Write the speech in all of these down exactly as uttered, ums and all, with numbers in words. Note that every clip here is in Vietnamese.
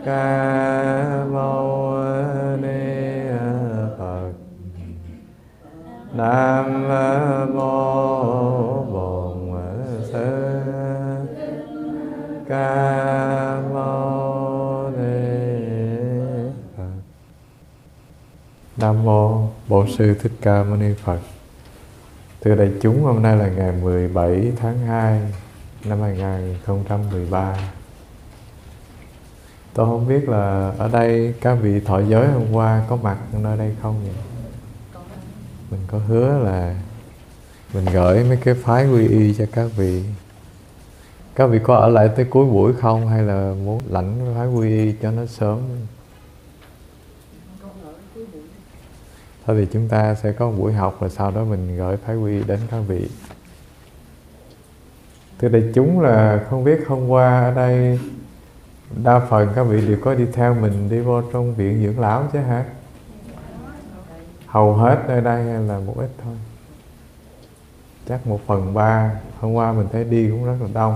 Ca Mâu Ni Phật. Nam Mô Bổn Sư Ca Mâu Ni Phật. Nam Mô Bổn Sư Thích Ca Mâu Ni Phật. Thưa đại chúng, hôm nay là ngày mười bảy tháng hai năm hai nghìn không trăm mười ba. Tôi không biết là ở đây các vị thọ giới hôm qua có mặt nơi đây không vậy? Mình có hứa là mình gửi mấy cái phái quy y cho các vị. Các vị có ở lại tới cuối buổi không, hay là muốn lãnh phái quy y cho nó sớm? Thôi thì chúng ta sẽ có một buổi học, và sau đó mình gửi phái quy y đến các vị. Thưa đại chúng, là không biết hôm qua ở đây đa phần các vị đều có đi theo mình đi vô trong viện dưỡng lão chứ hả? Hầu hết nơi đây hay là một ít thôi? Chắc một phần ba. Hôm qua mình thấy đi cũng rất là đông.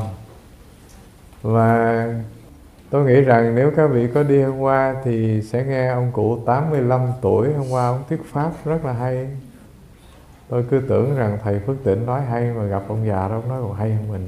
Và tôi nghĩ rằng nếu các vị có đi hôm qua thì sẽ nghe ông cụ tám mươi lăm tuổi hôm qua ông thuyết pháp rất là hay. Tôi cứ tưởng rằng thầy Phước Tịnh nói hay, mà gặp ông già đó ông nói còn hay hơn mình.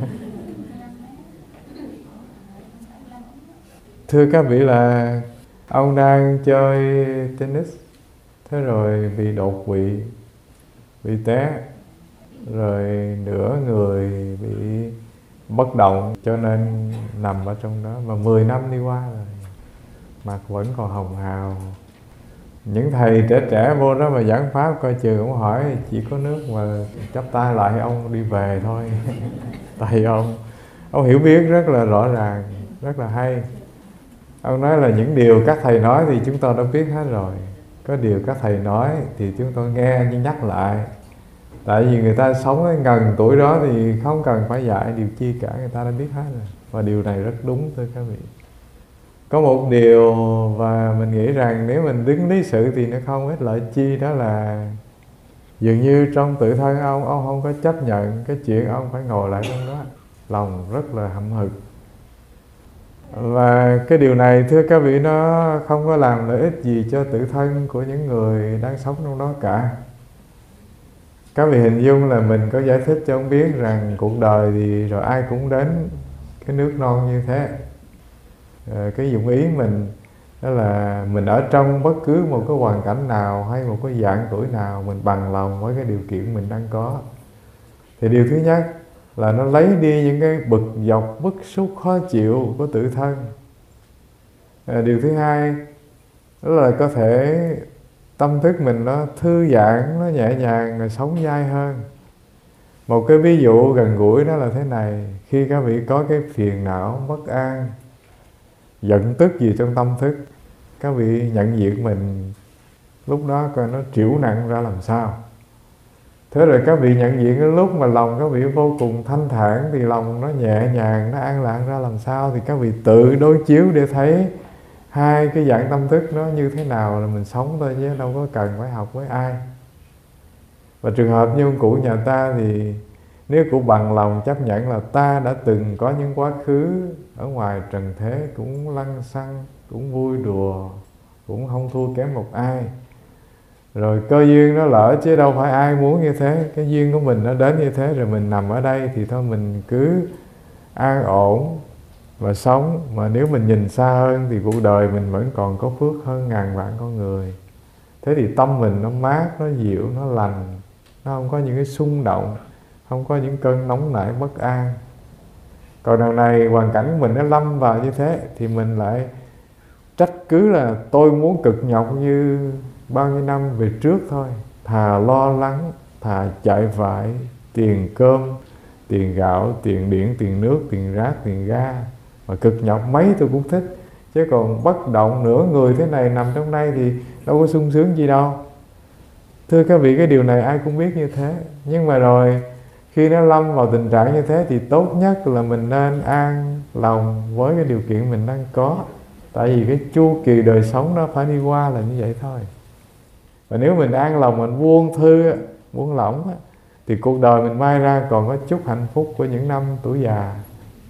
Thưa các vị, là ông đang chơi tennis, thế rồi bị đột quỵ, bị té, rồi nửa người bị bất động, cho nên nằm ở trong đó. Mà mười năm đi qua rồi, mặt vẫn còn hồng hào. Những thầy trẻ trẻ vô đó mà giảng pháp coi chừng ông hỏi chỉ có nước mà chắp tay lại ông đi về thôi. Tại ông ông hiểu biết rất là rõ ràng, rất là hay. Ông nói là những điều các thầy nói thì chúng tôi đã biết hết rồi. Có điều các thầy nói thì chúng tôi nghe nhưng nhắc lại. Tại vì người ta sống đến gần tuổi đó thì không cần phải dạy điều chi cả, người ta đã biết hết rồi. Và điều này rất đúng thưa các vị. Có một điều và mình nghĩ rằng nếu mình đứng lý sự thì nó không ích lợi chi, đó là dường như trong tự thân ông, ông không có chấp nhận cái chuyện ông phải ngồi lại trong đó. Lòng rất là hậm hực. Và cái điều này thưa các vị, nó không có làm lợi ích gì cho tự thân của những người đang sống trong đó cả. Các vị hình dung là mình có giải thích cho ông biết rằng cuộc đời thì rồi ai cũng đến cái nước non như thế. À, cái dụng ý mình đó là mình ở trong bất cứ một cái hoàn cảnh nào hay một cái dạng tuổi nào, mình bằng lòng với cái điều kiện mình đang có. Thì điều thứ nhất là nó lấy đi những cái bực dọc, bức xúc, khó chịu của tự thân. À, điều thứ hai đó là có thể tâm thức mình nó thư giãn, nó nhẹ nhàng, rồi sống dai hơn. Một cái ví dụ gần gũi đó là thế này: khi các vị có cái phiền não, bất an, giận tức gì trong tâm thức, các vị nhận diện mình lúc đó coi nó trĩu nặng ra làm sao. Thế rồi các vị nhận diện cái lúc mà lòng các vị vô cùng thanh thản thì lòng nó nhẹ nhàng, nó an lạc ra làm sao. Thì các vị tự đối chiếu để thấy hai cái dạng tâm thức nó như thế nào là mình sống thôi, chứ đâu có cần phải học với ai. Và trường hợp như ông cụ nhà ta thì nếu cụ bằng lòng chấp nhận là ta đã từng có những quá khứ ở ngoài trần thế cũng lăng xăng, cũng vui đùa, cũng không thua kém một ai. Rồi cơ duyên nó lỡ, chứ đâu phải ai muốn như thế. Cái duyên của mình nó đến như thế, rồi mình nằm ở đây thì thôi mình cứ an ổn và sống. Mà nếu mình nhìn xa hơn thì cuộc đời mình vẫn còn có phước hơn ngàn vạn con người. Thế thì tâm mình nó mát, nó dịu, nó lành, nó không có những cái xung động, không có những cơn nóng nảy bất an. Còn đằng này hoàn cảnh của mình nó lâm vào như thế thì mình lại trách cứ là tôi muốn cực nhọc như bao nhiêu năm về trước thôi. Thà lo lắng, thà chạy vại, tiền cơm, tiền gạo, tiền điện, tiền nước, tiền rác, tiền ga, mà cực nhọc mấy tôi cũng thích. Chứ còn bất động nửa người thế này nằm trong đây thì đâu có sung sướng gì đâu. Thưa các vị, cái điều này ai cũng biết như thế. Nhưng mà rồi khi nó lâm vào tình trạng như thế thì tốt nhất là mình nên an lòng với cái điều kiện mình đang có. Tại vì cái chu kỳ đời sống nó phải đi qua là như vậy thôi. Và nếu mình an lòng, mình buông thư, buông lỏng thì cuộc đời mình mai ra còn có chút hạnh phúc của những năm tuổi già.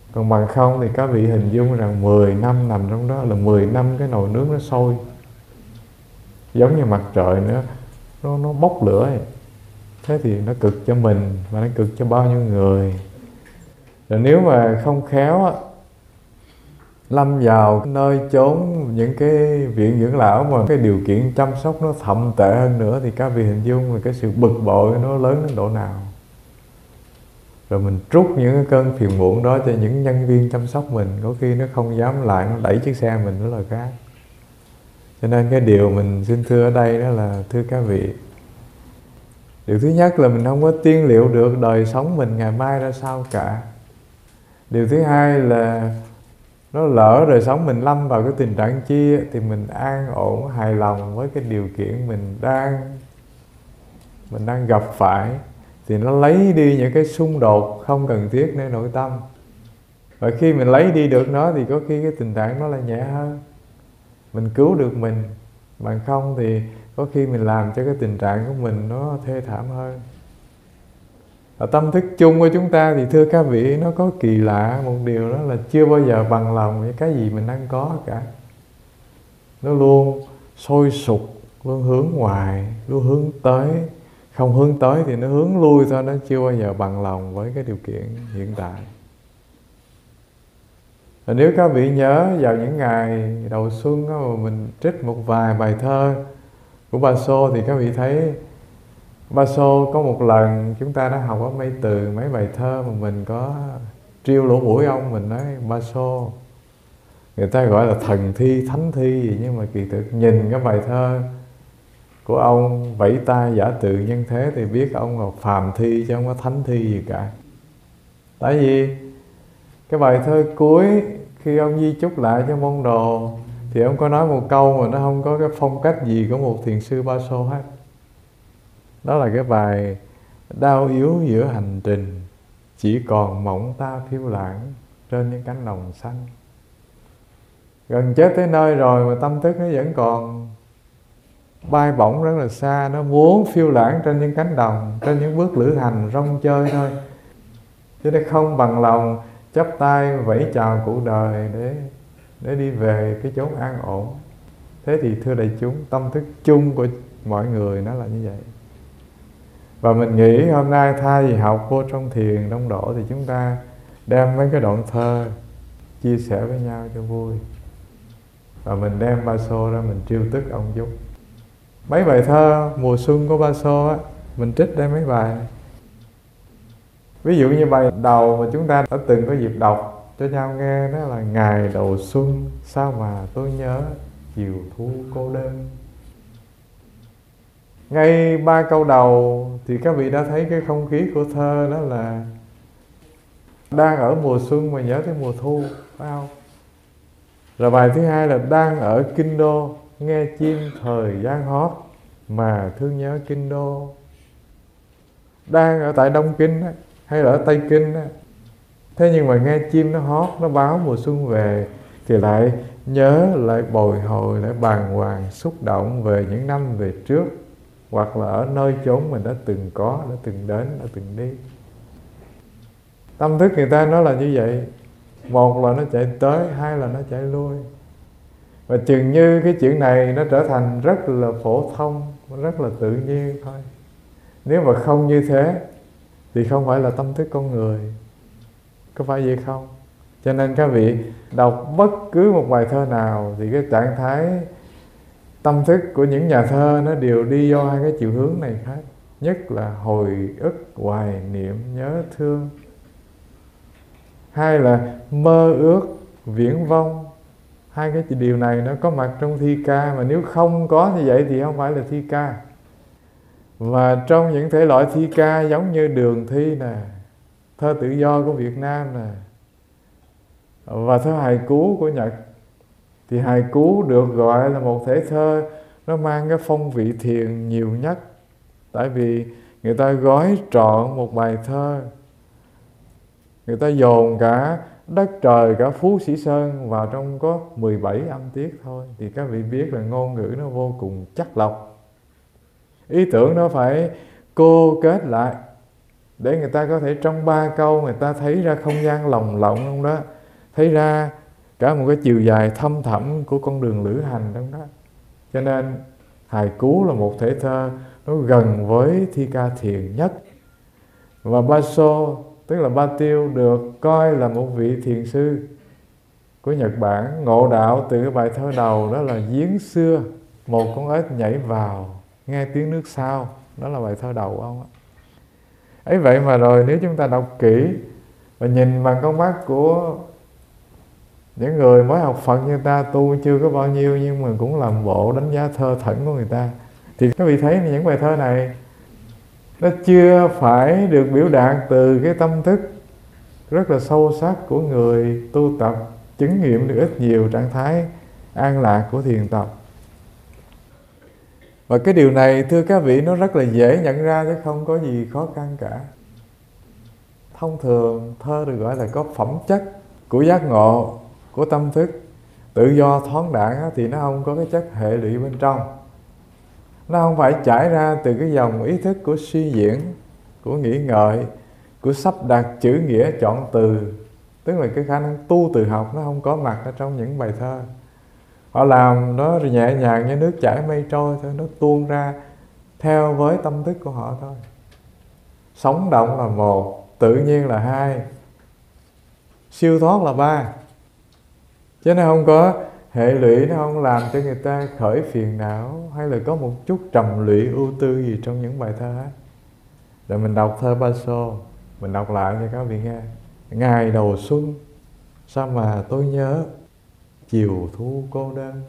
Còn bằng không thì các vị hình dung rằng mười năm nằm trong đó là mười năm cái nồi nước nó sôi, giống như mặt trời nữa, nó, nó bốc lửa ấy. Thế thì nó cực cho mình và nó cực cho bao nhiêu người. Rồi nếu mà không khéo á, lâm vào nơi chốn những cái viện dưỡng lão mà cái điều kiện chăm sóc nó thậm tệ hơn nữa, thì các vị hình dung là cái sự bực bội nó lớn đến độ nào. Rồi mình trút những cái cơn phiền muộn đó cho những nhân viên chăm sóc mình, có khi nó không dám lại, nó đẩy chiếc xe mình nữa là khác. Cho nên cái điều mình xin thưa ở đây đó là, thưa các vị, điều thứ nhất là mình không có tiên liệu được đời sống mình ngày mai ra sao cả. Điều thứ hai là nó lỡ đời sống mình lâm vào cái tình trạng chi thì mình an ổn, hài lòng với cái điều kiện mình đang mình đang gặp phải, thì nó lấy đi những cái xung đột không cần thiết nơi nội tâm. Và khi mình lấy đi được nó thì có khi cái tình trạng nó là nhẹ hơn, mình cứu được mình. Bằng không thì có khi mình làm cho cái tình trạng của mình nó thê thảm hơn. Ở tâm thức chung của chúng ta thì thưa các vị, nó có kỳ lạ một điều, đó là chưa bao giờ bằng lòng với cái gì mình đang có cả. Nó luôn sôi sục, luôn hướng ngoài, luôn hướng tới. Không hướng tới thì nó hướng lui thôi, nó chưa bao giờ bằng lòng với cái điều kiện hiện tại. Và nếu các vị nhớ vào những ngày đầu xuân đó, mà mình trích một vài bài thơ của Ba Xô, thì các vị thấy Ba Xô có một lần chúng ta đã học ở Mây Từ mấy bài thơ mà mình có triêu lỗ mũi ông, mình nói Ba Xô, người ta gọi là thần thi, thánh thi gì, nhưng mà kỳ thực nhìn cái bài thơ của ông vẫy tay giả từ nhân thế thì biết ông là phàm thi chứ không có thánh thi gì cả. Tại vì cái bài thơ cuối khi ông di chúc lại cho môn đồ thì ông có nói một câu mà nó không có cái phong cách gì của một thiền sư Ba Xô hết. Đó là cái bài đau yếu giữa hành trình, chỉ còn mộng ta phiêu lãng trên những cánh đồng xanh. Gần chết tới nơi rồi mà tâm thức nó vẫn còn bay bổng rất là xa, nó muốn phiêu lãng trên những cánh đồng, trên những bước lữ hành rong chơi thôi, chứ nó không bằng lòng chắp tay vẫy chào cuộc đời để để đi về cái chốn an ổn. Thế thì thưa đại chúng, tâm thức chung của mọi người nó là như vậy. Và mình nghĩ hôm nay thay vì học vô trong thiền đông đổ thì chúng ta đem mấy cái đoạn thơ chia sẻ với nhau cho vui. Và mình đem Ba Xô ra mình trêu tức ông chút. Mấy bài thơ mùa xuân của Ba Xô á, mình trích đây mấy bài này. Ví dụ như bài đầu mà chúng ta đã từng có dịp đọc cho nhau nghe, đó là ngày đầu xuân sao mà tôi nhớ chiều thu cô đơn. Ngay ba câu đầu thì các vị đã thấy cái không khí của thơ đó là đang ở mùa xuân mà nhớ tới mùa thu, phải không? Rồi bài thứ hai là đang ở kinh đô nghe chim thời gian hót mà thương nhớ kinh đô. Đang ở tại Đông Kinh á, hay là ở Tây Kinh á, thế nhưng mà nghe chim nó hót, nó báo mùa xuân về thì lại nhớ, lại bồi hồi, lại bàng hoàng, xúc động về những năm về trước, hoặc là ở nơi chốn mình đã từng có, đã từng đến, đã từng đi. Tâm thức người ta nó là như vậy. Một là nó chạy tới, hai là nó chạy lui. Và chừng như cái chuyện này nó trở thành rất là phổ thông, rất là tự nhiên thôi. Nếu mà không như thế thì không phải là tâm thức con người. Có phải vậy không? Cho nên các vị đọc bất cứ một bài thơ nào thì cái trạng thái tâm thức của những nhà thơ nó đều đi vô hai cái chiều hướng này hết. Nhất là hồi ức, hoài niệm, nhớ thương. Hai là mơ ước, viễn vông. Hai cái điều này nó có mặt trong thi ca, mà nếu không có như vậy thì không phải là thi ca. Và trong những thể loại thi ca giống như Đường Thi nè, thơ tự do của Việt Nam nè, và thơ hài cú của Nhật, thì hài cú được gọi là một thể thơ nó mang cái phong vị thiền nhiều nhất. Tại vì người ta gói trọn một bài thơ, người ta dồn cả đất trời, cả Phú Sĩ Sơn vào trong có mười bảy âm tiết thôi. Thì các vị biết là ngôn ngữ nó vô cùng chắc lọc. Ý tưởng nó phải cô kết lại để người ta có thể trong ba câu người ta thấy ra không gian lồng lộng trong đó, thấy ra cả một cái chiều dài thâm thẳm của con đường lữ hành trong đó. Cho nên hài cú là một thể thơ nó gần với thi ca thiền nhất. Và Basho, tức là Ba Tiêu, được coi là một vị thiền sư của Nhật Bản, ngộ đạo từ cái bài thơ đầu đó là giếng xưa, một con ếch nhảy vào, nghe tiếng nước sau. Đó là bài thơ đầu của ông. Ấy vậy mà rồi nếu chúng ta đọc kỹ và nhìn bằng con mắt của những người mới học Phật như ta, tu chưa có bao nhiêu nhưng mà cũng làm bộ đánh giá thơ thẩn của người ta, thì các vị thấy những bài thơ này nó chưa phải được biểu đạt từ cái tâm thức rất là sâu sắc của người tu tập, chứng nghiệm được ít nhiều trạng thái an lạc của thiền tập. Và cái điều này thưa các vị nó rất là dễ nhận ra chứ không có gì khó khăn cả. Thông thường thơ được gọi là có phẩm chất của giác ngộ, của tâm thức, tự do thoáng đãng thì nó không có cái chất hệ lụy bên trong. Nó không phải trải ra từ cái dòng ý thức của suy diễn, của nghĩ ngợi, của sắp đặt chữ nghĩa chọn từ. Tức là cái khả năng tu từ học nó không có mặt ở trong những bài thơ. Họ làm nó nhẹ nhàng như nước chảy mây trôi thôi, nó tuôn ra theo với tâm thức của họ thôi. Sống động là một, tự nhiên là hai, siêu thoát là ba. Chứ nó không có hệ lụy, nó không làm cho người ta khởi phiền não hay là có một chút trầm lụy ưu tư gì trong những bài thơ hết. Rồi mình đọc thơ Basho, mình đọc lại cho các vị nghe. Ngày đầu xuân, sao mà tôi nhớ chiều thu cô đơn.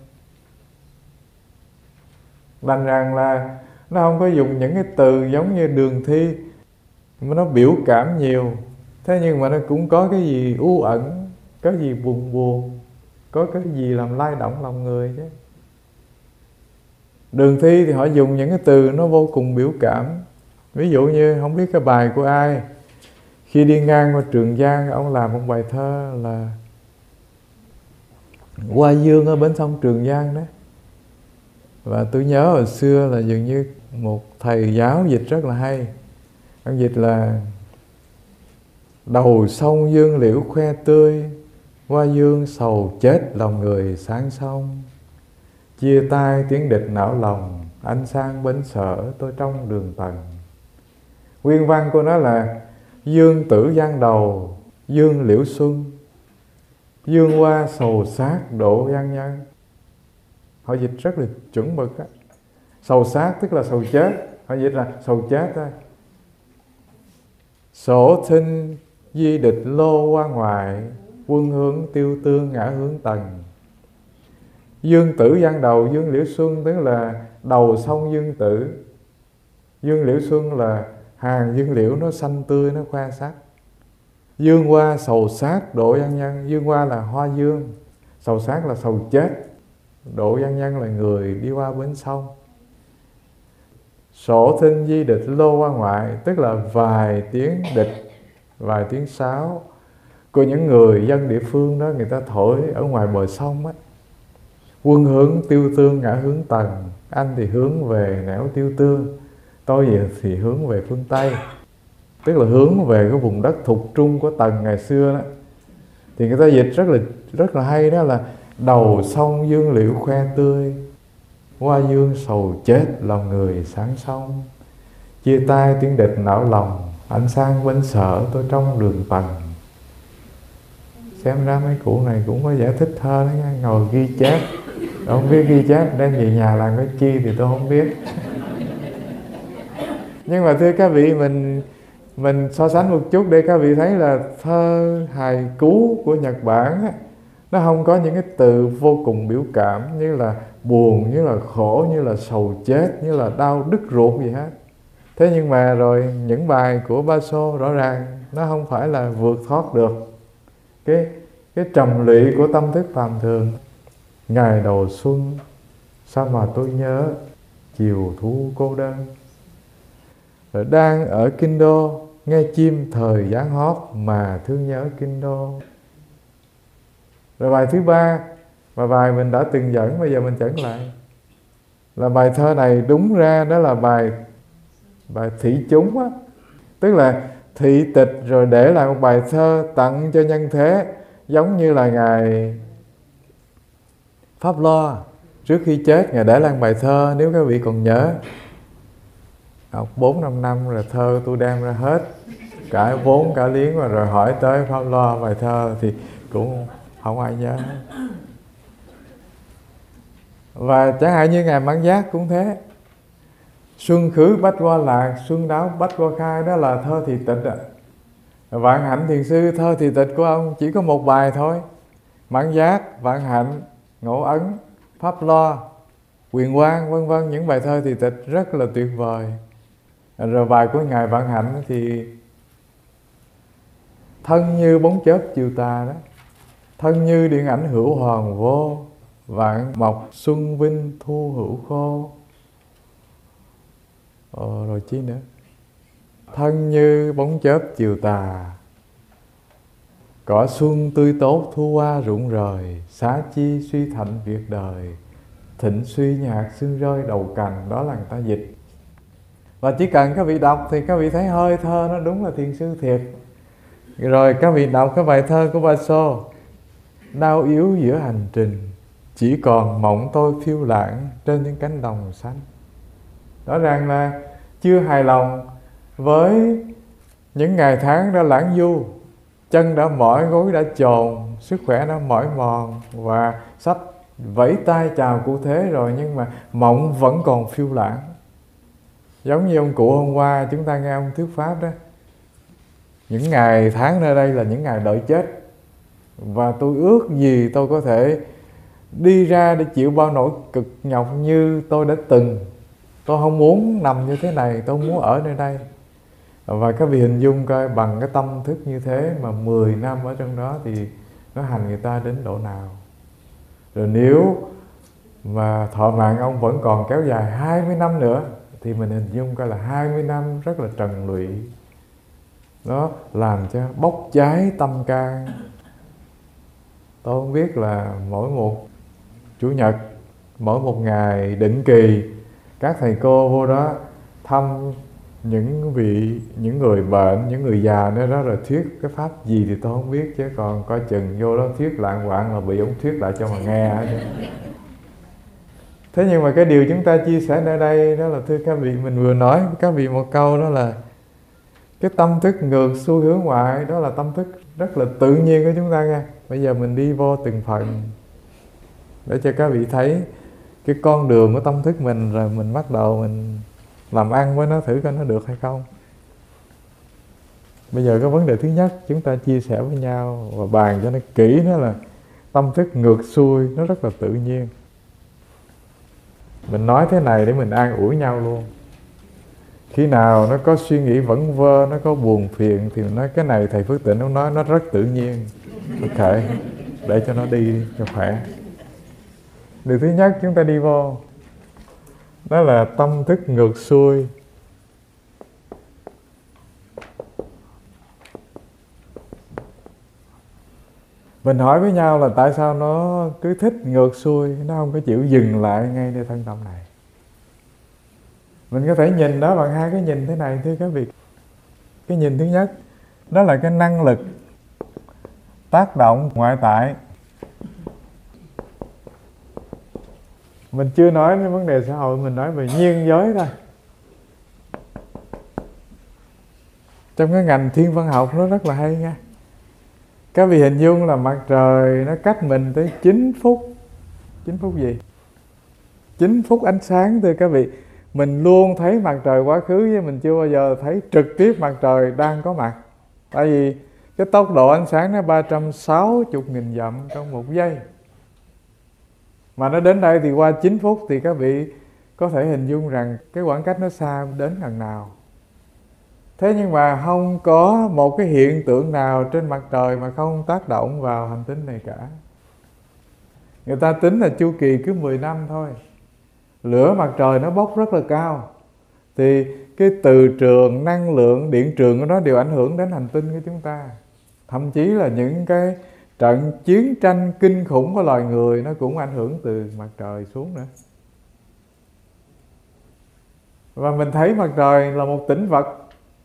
Đành rằng là nó không có dùng những cái từ giống như Đường Thi mà nó biểu cảm nhiều. Thế nhưng mà nó cũng có cái gì u ẩn, có gì buồn buồn, có cái gì làm lay động lòng người chứ. Đường Thi thì họ dùng những cái từ nó vô cùng biểu cảm. Ví dụ như không biết cái bài của ai, khi đi ngang qua Trường Giang, ông làm một bài thơ là Hoa Dương ở bến sông Trường Giang đó. Và tôi nhớ hồi xưa là dường như một thầy giáo dịch rất là hay. Ông dịch là đầu sông dương liễu khoe tươi, hoa dương sầu chết lòng người sáng sông. Chia tay tiếng địch não lòng, anh sang bến sở tôi trong đường tầng. Nguyên văn của nó là dương tử giang đầu, dương liễu xuân, dương hoa sầu sát độ gian nhân. Họ dịch rất là chuẩn mực á. Sầu sát tức là sầu chết, họ dịch là sầu chết thôi. Sổ thinh di địch lô qua ngoại, quân hướng tiêu tương ngã hướng tầng. Dương tử giang đầu, dương liễu xuân tức là đầu sông dương tử. Dương liễu xuân là hàng dương liễu nó xanh tươi, nó khoe sắc. Dương hoa sầu sát độ gian nhân, dương hoa là hoa dương, sầu sát là sầu chết, độ gian nhân là người đi qua bến sông. Sổ thinh di địch lô qua ngoại tức là vài tiếng địch, vài tiếng sáo của những người dân địa phương đó, người ta thổi ở ngoài bờ sông á. Quân hướng tiêu tương ngã hướng tầng, anh thì hướng về nẻo tiêu tương, tôi thì hướng về phương Tây, tức là hướng về cái vùng đất thuộc trung của Tần ngày xưa đó. Thì người ta dịch rất là rất là hay, đó là đầu sông dương liễu khoe tươi, hoa dương sầu chết lòng người sáng sông. Chia tay tiếng địch não lòng, anh sang bến sở tôi trong đường tầng. Xem ra mấy cụ này cũng có giải thích thơ đó nha, ngồi ghi chép. Không biết ghi chép đem về nhà làm cái chi thì tôi không biết. Nhưng mà thưa các vị, mình mình so sánh một chút để các vị thấy là thơ hài cú của Nhật Bản á, nó không có những cái từ vô cùng biểu cảm như là buồn, như là khổ, như là sầu chết, như là đau đứt ruột gì hết. Thế nhưng mà rồi những bài của Basho rõ ràng nó không phải là vượt thoát được cái cái trầm lụy của tâm thức phàm thường. Ngày đầu xuân, sao mà tôi nhớ chiều thu cô đơn. Rồi đang ở kinh đô, nghe chim thời giáng hót mà thương nhớ kinh đô. Rồi bài thứ ba, và bài mình đã từng dẫn, bây giờ mình dẫn lại, là bài thơ này đúng ra đó là bài bài thị chúng á. Tức là thị tịch rồi để lại một bài thơ tặng cho nhân thế, giống như là Ngài Pháp Lo trước khi chết Ngài để lại bài thơ, nếu các vị còn nhớ. Học bốn năm năm rồi thơ tôi đem ra hết, cả vốn cả liếng, và rồi hỏi tới Pháp Lo bài thơ thì cũng không ai nhớ. Và chẳng hạn như Ngài Mãn Giác cũng thế. Xuân khứ bách qua lạc, xuân đáo bách qua khai, đó là thơ thị tịch ạ. Vạn Hạnh Thiền Sư thơ thị tịch của ông chỉ có một bài thôi. Mãn Giác, Vạn Hạnh, Ngộ Ấn, Pháp Lo, Quyền Quang, vân vân, những bài thơ thị tịch rất là tuyệt vời. Rồi bài của Ngài Vạn Hạnh thì thân như bóng chớp chiều tà đó, thân như điện ảnh hữu hoàng vô, vạn mộc xuân vinh thu hữu khô. Ờ, rồi chi nữa? Thân như bóng chớp chiều tà, cỏ xuân tươi tốt thu hoa rụng rời, xá chi suy thạnh việc đời, thịnh suy như hạt sương rơi đầu cành. Đó là người ta dịch. Và chỉ cần các vị đọc thì các vị thấy hơi thơ nó đúng là thiền sư thiệt. Rồi các vị đọc cái bài thơ của Ba Xô: đau yếu giữa hành trình, chỉ còn mộng tôi phiêu lãng trên những cánh đồng xanh. Rõ ràng là chưa hài lòng với những ngày tháng đã lãng du, chân đã mỏi, gối đã chồn, sức khỏe đã mỏi mòn, và sắp vẫy tay chào cụ thế rồi, nhưng mà mộng vẫn còn phiêu lãng. Giống như ông cụ hôm qua chúng ta nghe ông thuyết pháp đó, những ngày tháng nơi đây là những ngày đợi chết, và tôi ước gì tôi có thể đi ra để chịu bao nỗi cực nhọc như tôi đã từng. Tôi không muốn nằm như thế này, tôi muốn ở nơi đây. Và các vị hình dung coi, bằng cái tâm thức như thế mà mười năm ở trong đó thì nó hành người ta đến độ nào. Rồi nếu mà thọ mạng ông vẫn còn kéo dài hai mươi năm nữa thì mình hình dung coi là hai mươi năm rất là trần lụy. Nó làm cho bốc cháy tâm can. Tôi không biết là mỗi một Chủ nhật, mỗi một ngày định kỳ, các thầy cô vô đó thăm những vị, những người bệnh, những người già nữa đó, rồi thuyết cái pháp gì thì tôi không biết, chứ còn coi chừng vô đó thuyết lạng quạng là bị ông thuyết lại cho mà nghe hết. Thế nhưng mà cái điều chúng ta chia sẻ ở đây đó là, thưa các vị, mình vừa nói với các vị một câu đó là cái tâm thức ngược xu hướng ngoại, đó là tâm thức rất là tự nhiên của chúng ta nha. Bây giờ mình đi vô từng phần để cho các vị thấy cái con đường của tâm thức mình, rồi mình bắt đầu mình làm ăn với nó thử coi nó được hay không. Bây giờ cái vấn đề thứ nhất chúng ta chia sẻ với nhau và bàn cho nó kỹ, đó là tâm thức ngược xuôi nó rất là tự nhiên. Mình nói thế này để mình an ủi nhau luôn. Khi nào nó có suy nghĩ vẩn vơ, nó có buồn phiền thì mình nói cái này thầy Phước Tịnh ông nói nó rất tự nhiên. Ok, để cho nó đi cho khỏe. Điều thứ nhất chúng ta đi vô, đó là tâm thức ngược xuôi. Mình hỏi với nhau là tại sao nó cứ thích ngược xuôi, nó không có chịu dừng lại ngay nơi thân tâm này. Mình có thể nhìn đó bằng hai cái nhìn thế này, thưa các vị. Cái nhìn thứ nhất, đó là cái năng lực tác động ngoại tại. Mình chưa nói đến vấn đề xã hội, mình nói về nhiên giới thôi. Trong cái ngành thiên văn học nó rất là hay nha. Các vị hình dung là mặt trời nó cách mình tới chín phút. chín phút gì? chín phút ánh sáng, thưa các vị. Mình luôn thấy mặt trời quá khứ, chứ mình chưa bao giờ thấy trực tiếp mặt trời đang có mặt. Tại vì cái tốc độ ánh sáng nó ba trăm sáu mươi nghìn dặm trong một giây. Mà nó đến đây thì qua chín phút thì các vị có thể hình dung rằng cái khoảng cách nó xa đến gần nào. Thế nhưng mà không có một cái hiện tượng nào trên mặt trời mà không tác động vào hành tinh này cả. Người ta tính là chu kỳ cứ mười năm thôi. Lửa mặt trời nó bốc rất là cao, thì cái từ trường, năng lượng, điện trường của nó đều ảnh hưởng đến hành tinh của chúng ta. Thậm chí là những cái trận chiến tranh kinh khủng của loài người nó cũng ảnh hưởng từ mặt trời xuống nữa. Và mình thấy mặt trời là một tĩnh vật,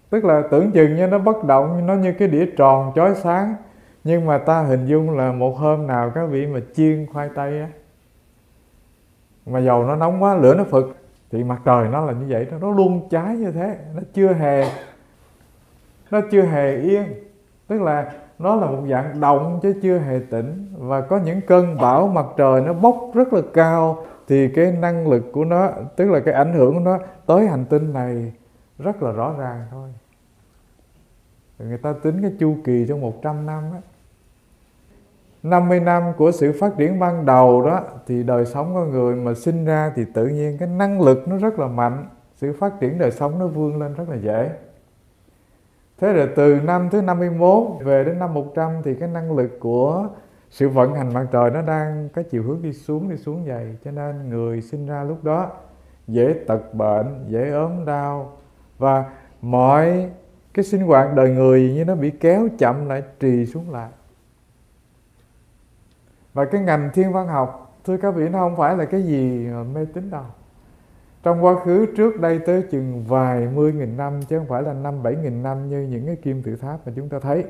Tức là tưởng chừng như nó bất động, nó như cái đĩa tròn chói sáng. Nhưng mà ta hình dung là một hôm nào các vị mà chiên khoai tây á, mà dầu nó nóng quá, lửa nó phực, thì mặt trời nó là như vậy, nó luôn cháy như thế, nó chưa hề nó chưa hề yên. Tức là nó là một dạng động chứ chưa hề tĩnh. Và có những cơn bão mặt trời nó bốc rất là cao, thì cái năng lực của nó, tức là cái ảnh hưởng của nó tới hành tinh này rất là rõ ràng thôi. Người ta tính cái chu kỳ trong một trăm năm á, năm mươi năm của sự phát triển ban đầu đó, thì đời sống con người mà sinh ra thì tự nhiên cái năng lực nó rất là mạnh, sự phát triển đời sống nó vươn lên rất là dễ. Thế rồi từ năm thứ năm mươi mốt về đến năm một trăm thì cái năng lực của sự vận hành mặt trời nó đang có chiều hướng đi xuống, đi xuống dày. Cho nên người sinh ra lúc đó dễ tật bệnh, dễ ốm đau, và mọi cái sinh hoạt đời người như nó bị kéo chậm lại, trì xuống lại. Và cái ngành thiên văn học, thưa các vị, nó không phải là cái gì mê tín đâu. Trong quá khứ trước đây tới chừng vài mươi nghìn năm, chứ không phải là năm bảy nghìn năm như những cái kim tự tháp mà chúng ta thấy,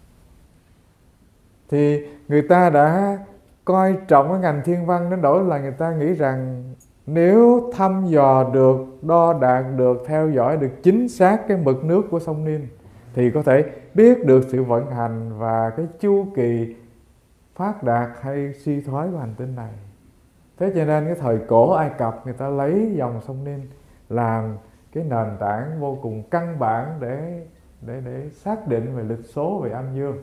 thì người ta đã coi trọng cái ngành thiên văn đến nỗi là người ta nghĩ rằng nếu thăm dò được, đo đạc được, theo dõi được chính xác cái mực nước của sông Nin, thì có thể biết được sự vận hành và cái chu kỳ phát đạt hay suy thoái của hành tinh này. Thế cho nên cái thời cổ Ai Cập người ta lấy dòng sông Nin làm cái nền tảng vô cùng căn bản để, để, để xác định về lịch số, về âm dương.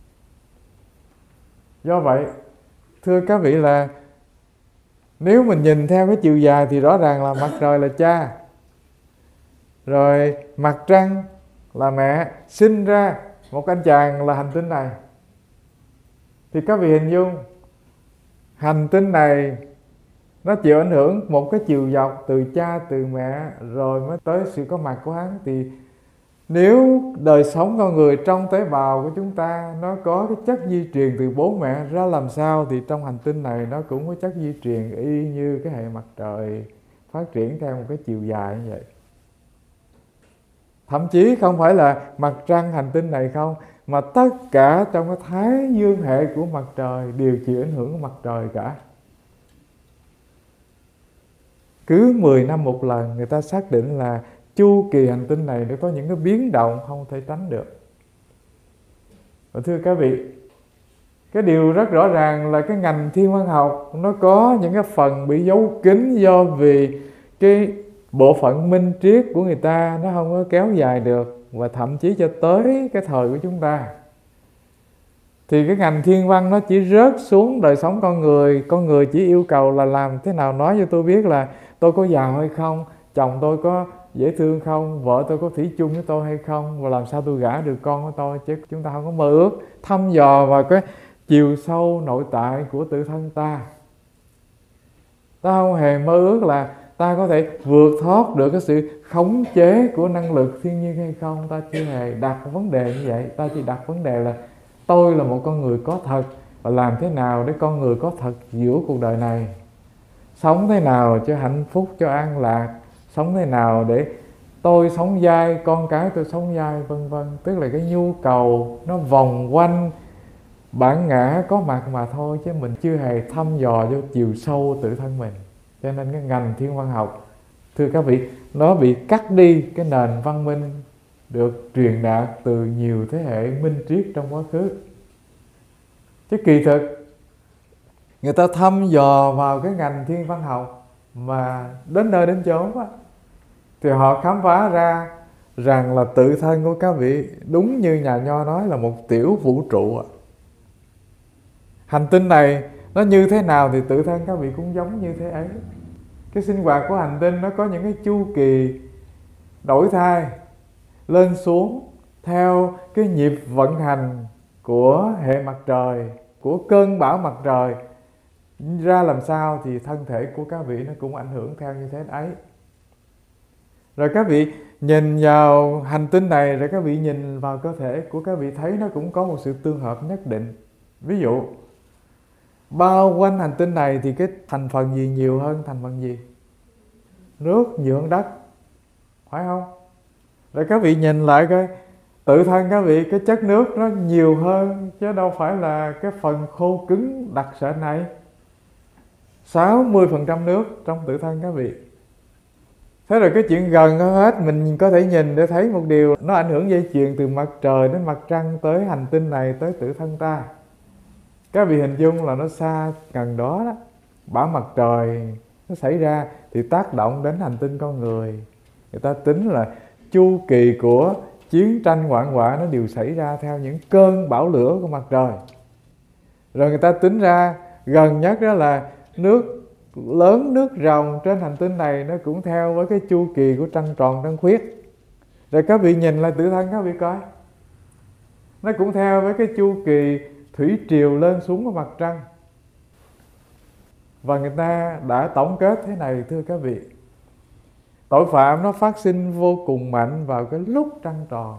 Do vậy, thưa các vị, là nếu mình nhìn theo cái chiều dài thì rõ ràng là mặt trời là cha, rồi mặt trăng là mẹ, sinh ra một anh chàng là hành tinh này. Thì các vị hình dung hành tinh này nó chịu ảnh hưởng một cái chiều dọc từ cha, từ mẹ, rồi mới tới sự có mặt của hắn. Thì nếu đời sống con người trong tế bào của chúng ta nó có cái chất di truyền từ bố mẹ ra làm sao, thì trong hành tinh này nó cũng có chất di truyền y như cái hệ mặt trời phát triển theo một cái chiều dài như vậy. Thậm chí không phải là mặt trăng hành tinh này không, mà tất cả trong cái thái dương hệ của mặt trời đều chịu ảnh hưởng của mặt trời cả. Cứ mười năm một lần người ta xác định là chu kỳ hành tinh này nó có những cái biến động không thể tránh được. Và thưa các vị, cái điều rất rõ ràng là cái ngành thiên văn học nó có những cái phần bị giấu kín, do vì cái bộ phận minh triết của người ta nó không có kéo dài được. Và thậm chí cho tới cái thời của chúng ta thì cái ngành thiên văn nó chỉ rớt xuống đời sống con người. Con người chỉ yêu cầu là làm thế nào nói cho tôi biết là tôi có giàu hay không, chồng tôi có dễ thương không, vợ tôi có thủy chung với tôi hay không, và làm sao tôi gả được con của tôi. Chứ chúng ta không có mơ ước thăm dò vào cái chiều sâu nội tại của tự thân ta. Ta không hề mơ ước là ta có thể vượt thoát được cái sự khống chế của năng lực thiên nhiên hay không. Ta chưa hề đặt vấn đề như vậy. Ta chỉ đặt vấn đề là tôi là một con người có thật, và làm thế nào để con người có thật giữa cuộc đời này, sống thế nào cho hạnh phúc, cho an lạc, sống thế nào để tôi sống dai, con cái tôi sống dai, vân vân. Tức là cái nhu cầu nó vòng quanh bản ngã có mặt mà thôi, chứ mình chưa hề thăm dò vô chiều sâu tự thân mình. Cho nên cái ngành thiên văn học, thưa các vị, nó bị cắt đi cái nền văn minh được truyền đạt từ nhiều thế hệ minh triết trong quá khứ. Chứ kỳ thực người ta thăm dò vào cái ngành thiên văn học mà đến nơi đến chốn á, thì họ khám phá ra rằng là tự thân của các vị đúng như nhà Nho nói là một tiểu vũ trụ. Hành tinh này nó như thế nào thì tự thân các vị cũng giống như thế ấy. Cái sinh hoạt của hành tinh nó có những cái chu kỳ đổi thay lên xuống theo cái nhịp vận hành của hệ mặt trời, của cơn bão mặt trời ra làm sao, thì thân thể của các vị nó cũng ảnh hưởng theo như thế ấy. Rồi các vị nhìn vào hành tinh này, rồi các vị nhìn vào cơ thể của các vị thấy nó cũng có một sự tương hợp nhất định. Ví dụ bao quanh hành tinh này thì cái thành phần gì nhiều hơn thành phần gì? Nước nhiều hơn đất, phải không? Rồi các vị nhìn lại coi, tự thân các vị cái chất nước nó nhiều hơn chứ đâu phải là cái phần khô cứng đặc sệt này. sáu mươi phần trăm nước trong tự thân các vị. Thế rồi cái chuyện gần hơn hết, mình có thể nhìn để thấy một điều, nó ảnh hưởng dây chuyền từ mặt trời đến mặt trăng tới hành tinh này, tới tự thân ta. Các vị hình dung là nó xa gần đó đó. Bão mặt trời nó xảy ra thì tác động đến hành tinh con người. Người ta tính là chu kỳ của chiến tranh hoạn họa nó đều xảy ra theo những cơn bão lửa của mặt trời. Rồi người ta tính ra gần nhất đó là nước lớn, nước ròng trên hành tinh này nó cũng theo với cái chu kỳ của trăng tròn trăng khuyết. Rồi các vị nhìn lại tự thân các vị coi, nó cũng theo với cái chu kỳ thủy triều lên xuống của mặt trăng. Và người ta đã tổng kết thế này thưa các vị: tội phạm nó phát sinh vô cùng mạnh vào cái lúc trăng tròn.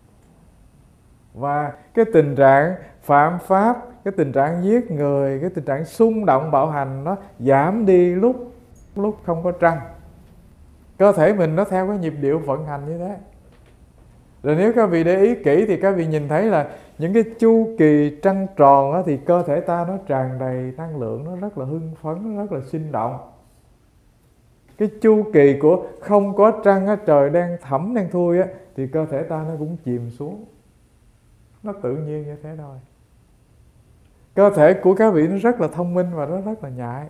Và cái tình trạng phạm pháp, cái tình trạng giết người, cái tình trạng xung động bạo hành nó giảm đi lúc lúc không có trăng. Cơ thể mình nó theo cái nhịp điệu vận hành như thế. Rồi nếu các vị để ý kỹ thì các vị nhìn thấy là những cái chu kỳ trăng tròn đó, thì cơ thể ta nó tràn đầy năng lượng, nó rất là hưng phấn, nó rất là sinh động. Cái chu kỳ của không có trăng á, trời đang thẳm đang thui á, thì cơ thể ta nó cũng chìm xuống. Nó tự nhiên như thế thôi. Cơ thể của các vị nó rất là thông minh và nó rất là nhạy.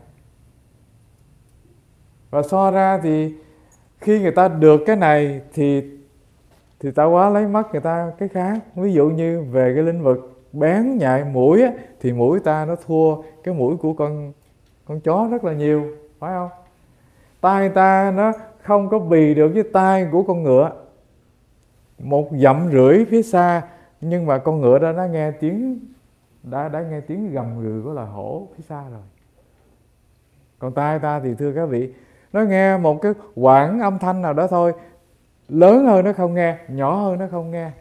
Và so ra thì khi người ta được cái này thì thì ta quá lấy mất người ta cái khác. Ví dụ như về cái lĩnh vực bén nhạy mũi á, thì mũi ta nó thua cái mũi của con con chó rất là nhiều, phải không? Tai ta nó không có bì được với tai của con ngựa. Một dặm rưỡi phía xa, nhưng mà con ngựa đó nó nghe tiếng đã đã nghe tiếng gầm gừ của là hổ phía xa rồi. Còn tai ta thì thưa các vị, nó nghe một cái quãng âm thanh nào đó thôi, lớn hơn nó không nghe, nhỏ hơn nó không nghe.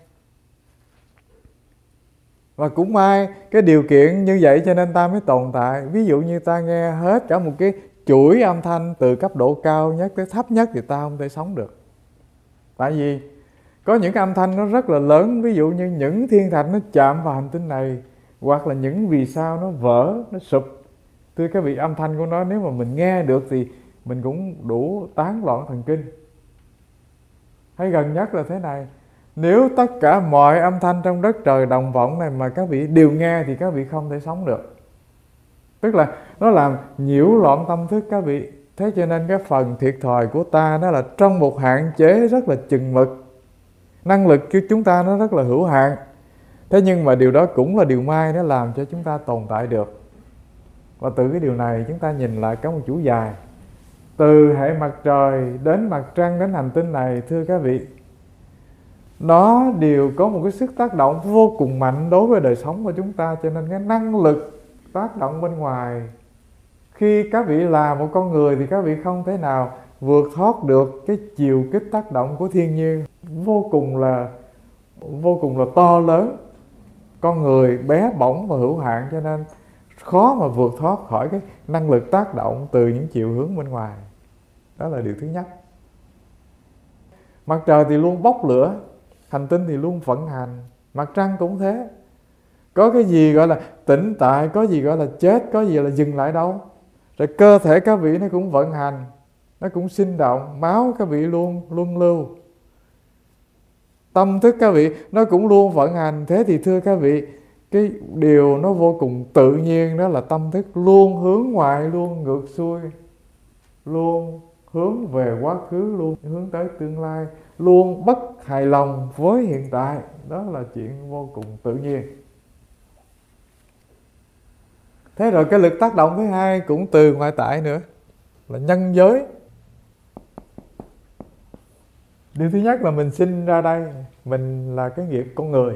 Và cũng may cái điều kiện như vậy cho nên ta mới tồn tại. Ví dụ như ta nghe hết cả một cái chuỗi âm thanh từ cấp độ cao nhất tới thấp nhất thì ta không thể sống được. Tại vì có những cái âm thanh nó rất là lớn, ví dụ như những thiên thạch nó chạm vào hành tinh này, hoặc là những vì sao nó vỡ, nó sụp. Thưa các vị, âm thanh của nó nếu mà mình nghe được thì mình cũng đủ tán loạn thần kinh. Hay gần nhất là thế này, nếu tất cả mọi âm thanh trong đất trời đồng vọng này mà các vị đều nghe thì các vị không thể sống được. Tức là nó làm nhiễu loạn tâm thức các vị. Thế cho nên cái phần thiệt thòi của ta đó là trong một hạn chế rất là chừng mực. Năng lực của chúng ta nó rất là hữu hạn. Thế nhưng mà điều đó cũng là điều may, nó làm cho chúng ta tồn tại được. Và từ cái điều này chúng ta nhìn lại cả một chuỗi dài. Từ hệ mặt trời đến mặt trăng đến hành tinh này, thưa các vị, nó đều có một cái sức tác động vô cùng mạnh đối với đời sống của chúng ta. Cho nên cái năng lực tác động bên ngoài, khi các vị là một con người thì các vị không thể nào vượt thoát được cái chiều kích tác động của thiên nhiên vô cùng là vô cùng là to lớn. Con người bé bỏng và hữu hạn, cho nên khó mà vượt thoát khỏi cái năng lực tác động từ những chiều hướng bên ngoài. Đó là điều thứ nhất. Mặt trời thì luôn bốc lửa, hành tinh thì luôn vận hành, mặt trăng cũng thế. Có cái gì gọi là tĩnh tại, có gì gọi là chết, có gì là dừng lại đâu. Rồi cơ thể các vị nó cũng vận hành, nó cũng sinh động, máu các vị luôn luân lưu. Tâm thức các vị nó cũng luôn vận hành. Thế thì thưa các vị, cái điều nó vô cùng tự nhiên đó là tâm thức luôn hướng ngoại, luôn ngược xuôi, luôn hướng về quá khứ, luôn hướng tới tương lai, luôn bất hài lòng với hiện tại. Đó là chuyện vô cùng tự nhiên. Thế rồi cái lực tác động thứ hai cũng từ ngoại tại nữa, là nhân giới. Điều thứ nhất là mình sinh ra đây, mình là cái nghiệp con người.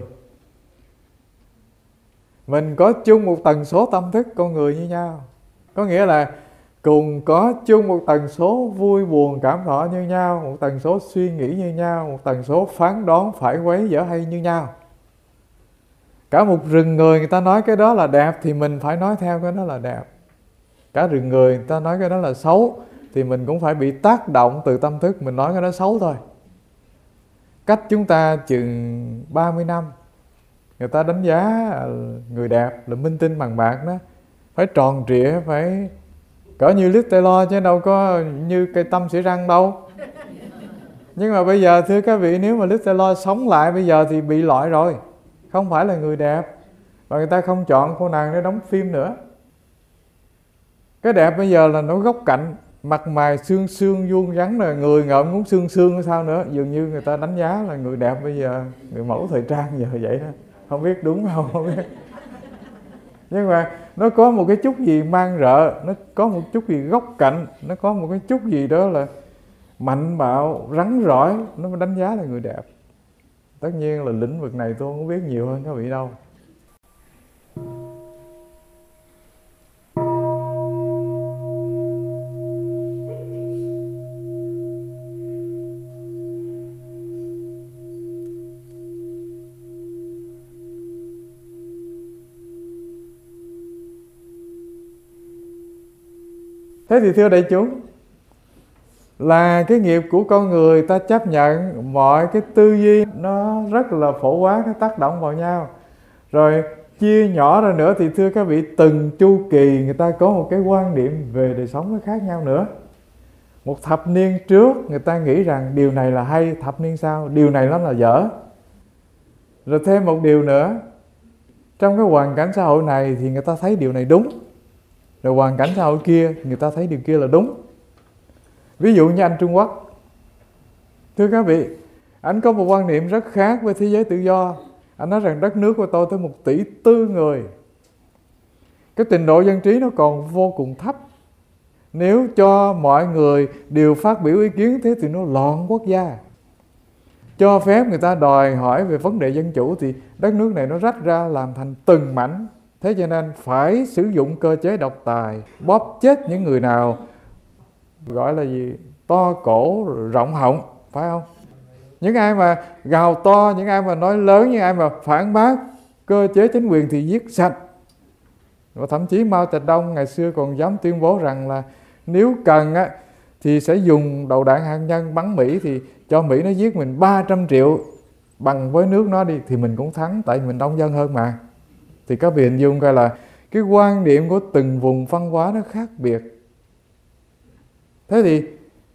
Mình có chung một tần số tâm thức con người như nhau. Có nghĩa là cùng có chung một tần số vui buồn cảm thọ như nhau, một tần số suy nghĩ như nhau, một tần số phán đoán phải quấy dở hay như nhau. Cả một rừng người người ta nói cái đó là đẹp thì mình phải nói theo cái đó là đẹp. Cả rừng người người ta nói cái đó là xấu thì mình cũng phải bị tác động từ tâm thức, mình nói cái đó xấu thôi. cách chúng ta chừng ba mươi năm, người ta đánh giá người đẹp là minh tinh bằng bạc đó, phải tròn trịa, phải cỡ như Liz Taylor chứ đâu có như cây tăm xỉa răng đâu. Nhưng mà bây giờ thưa các vị, nếu mà Liz Taylor sống lại bây giờ thì bị loại rồi, không phải là người đẹp, và người ta không chọn cô nàng để đóng phim nữa. Cái đẹp bây giờ là nó góc cạnh, mặt mày xương xương vuông vắn, là người ngợm ngúng xương xương sao nữa. Dường như người ta đánh giá là người đẹp bây giờ, người mẫu thời trang giờ vậy đó. Không biết đúng không, không biết. Nhưng mà nó có một cái chút gì mang rợ, nó có một chút gì góc cạnh, nó có một cái chút gì đó là mạnh bạo, rắn rỏi, nó mới đánh giá là người đẹp. Tất nhiên là lĩnh vực này tôi không biết nhiều hơn các vị đâu. Thế thì thưa đại chúng, là cái nghiệp của con người, ta chấp nhận mọi cái tư duy nó rất là phổ quát, nó tác động vào nhau. Rồi chia nhỏ ra nữa thì thưa các vị, từng chu kỳ người ta có một cái quan điểm về đời sống nó khác nhau nữa. Một thập niên trước người ta nghĩ rằng điều này là hay, thập niên sau điều này nó là dở. Rồi thêm một điều nữa, trong cái hoàn cảnh xã hội này thì người ta thấy điều này đúng, rồi hoàn cảnh xã hội kia người ta thấy điều kia là đúng. Ví dụ như anh Trung Quốc, thưa các vị, anh có một quan niệm rất khác với thế giới tự do. Anh nói rằng đất nước của tôi tới một tỷ tư người, cái trình độ dân trí nó còn vô cùng thấp. Nếu cho mọi người đều phát biểu ý kiến thế thì nó loạn quốc gia. Cho phép người ta đòi hỏi về vấn đề dân chủ thì đất nước này nó rách ra làm thành từng mảnh. Thế cho nên phải sử dụng cơ chế độc tài, bóp chết những người nào gọi là gì, to cổ rộng họng, phải không? Những ai mà gào to, những ai mà nói lớn, những ai mà phản bác cơ chế chính quyền thì giết sạch. Và thậm chí Mao Trạch-đông ngày xưa còn dám tuyên bố rằng là nếu cần á, thì sẽ dùng đầu đạn hạt nhân bắn Mỹ, thì cho Mỹ nó giết mình ba trăm triệu bằng với nước nó đi thì mình cũng thắng, tại mình đông dân hơn mà. Thì các vị hình dung coi là cái quan điểm của từng vùng văn hóa nó khác biệt. Thế thì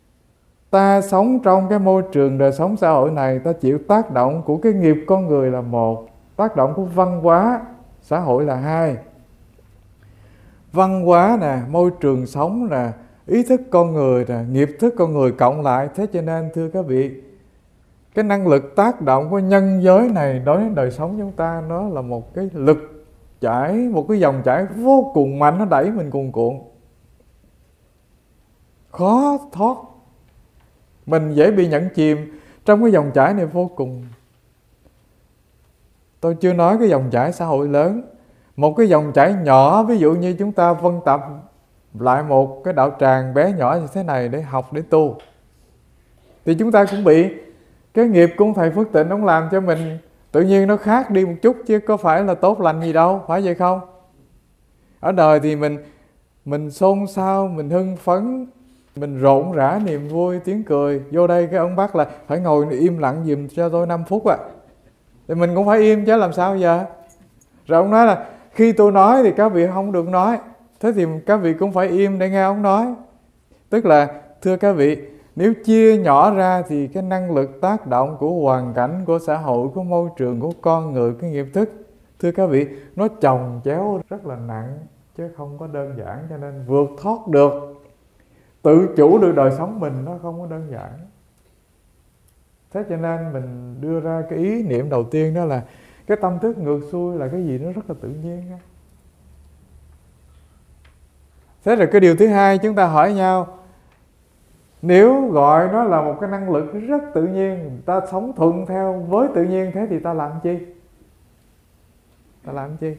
ta sống trong cái môi trường đời sống xã hội này, ta chịu tác động của cái nghiệp con người là một, tác động của văn hóa xã hội là hai. Văn hóa nè, môi trường sống nè, ý thức con người nè, nghiệp thức con người cộng lại. Thế cho nên thưa các vị, cái năng lực tác động của nhân giới này đối với đời sống chúng ta, nó là một cái lực chảy, một cái dòng chảy vô cùng mạnh, nó đẩy mình cuồn cuộn, khó thoát. Mình dễ bị nhận chìm trong cái dòng chảy này vô cùng. Tôi chưa nói cái dòng chảy xã hội lớn. Một cái dòng chảy nhỏ, ví dụ như chúng ta vân tập lại một cái đạo tràng bé nhỏ như thế này để học, để tu, thì chúng ta cũng bị cái nghiệp của thầy Phước Tịnh ông làm cho mình tự nhiên nó khác đi một chút, chứ có phải là tốt lành gì đâu, phải vậy không? Ở đời thì mình mình xôn xao, mình hưng phấn, mình rộn rã niềm vui, tiếng cười. Vô đây cái ông bác là phải ngồi im lặng giùm cho tôi năm phút ạ. À. Thì mình cũng phải im chứ làm sao giờ. Rồi ông nói là khi tôi nói thì các vị không được nói, thế thì các vị cũng phải im để nghe ông nói. Tức là thưa các vị, nếu chia nhỏ ra thì cái năng lực tác động của hoàn cảnh, của xã hội, của môi trường, của con người, cái nghiệp thức, thưa các vị, nó chồng chéo rất là nặng, chứ không có đơn giản. Cho nên vượt thoát được, tự chủ được đời sống mình nó không có đơn giản. Thế cho nên mình đưa ra cái ý niệm đầu tiên, đó là cái tâm thức ngược xuôi là cái gì nó rất là tự nhiên. Thế rồi cái điều thứ hai chúng ta hỏi nhau, nếu gọi nó là một cái năng lực rất tự nhiên, ta sống thuận theo với tự nhiên, thế thì ta làm chi? Ta làm chi?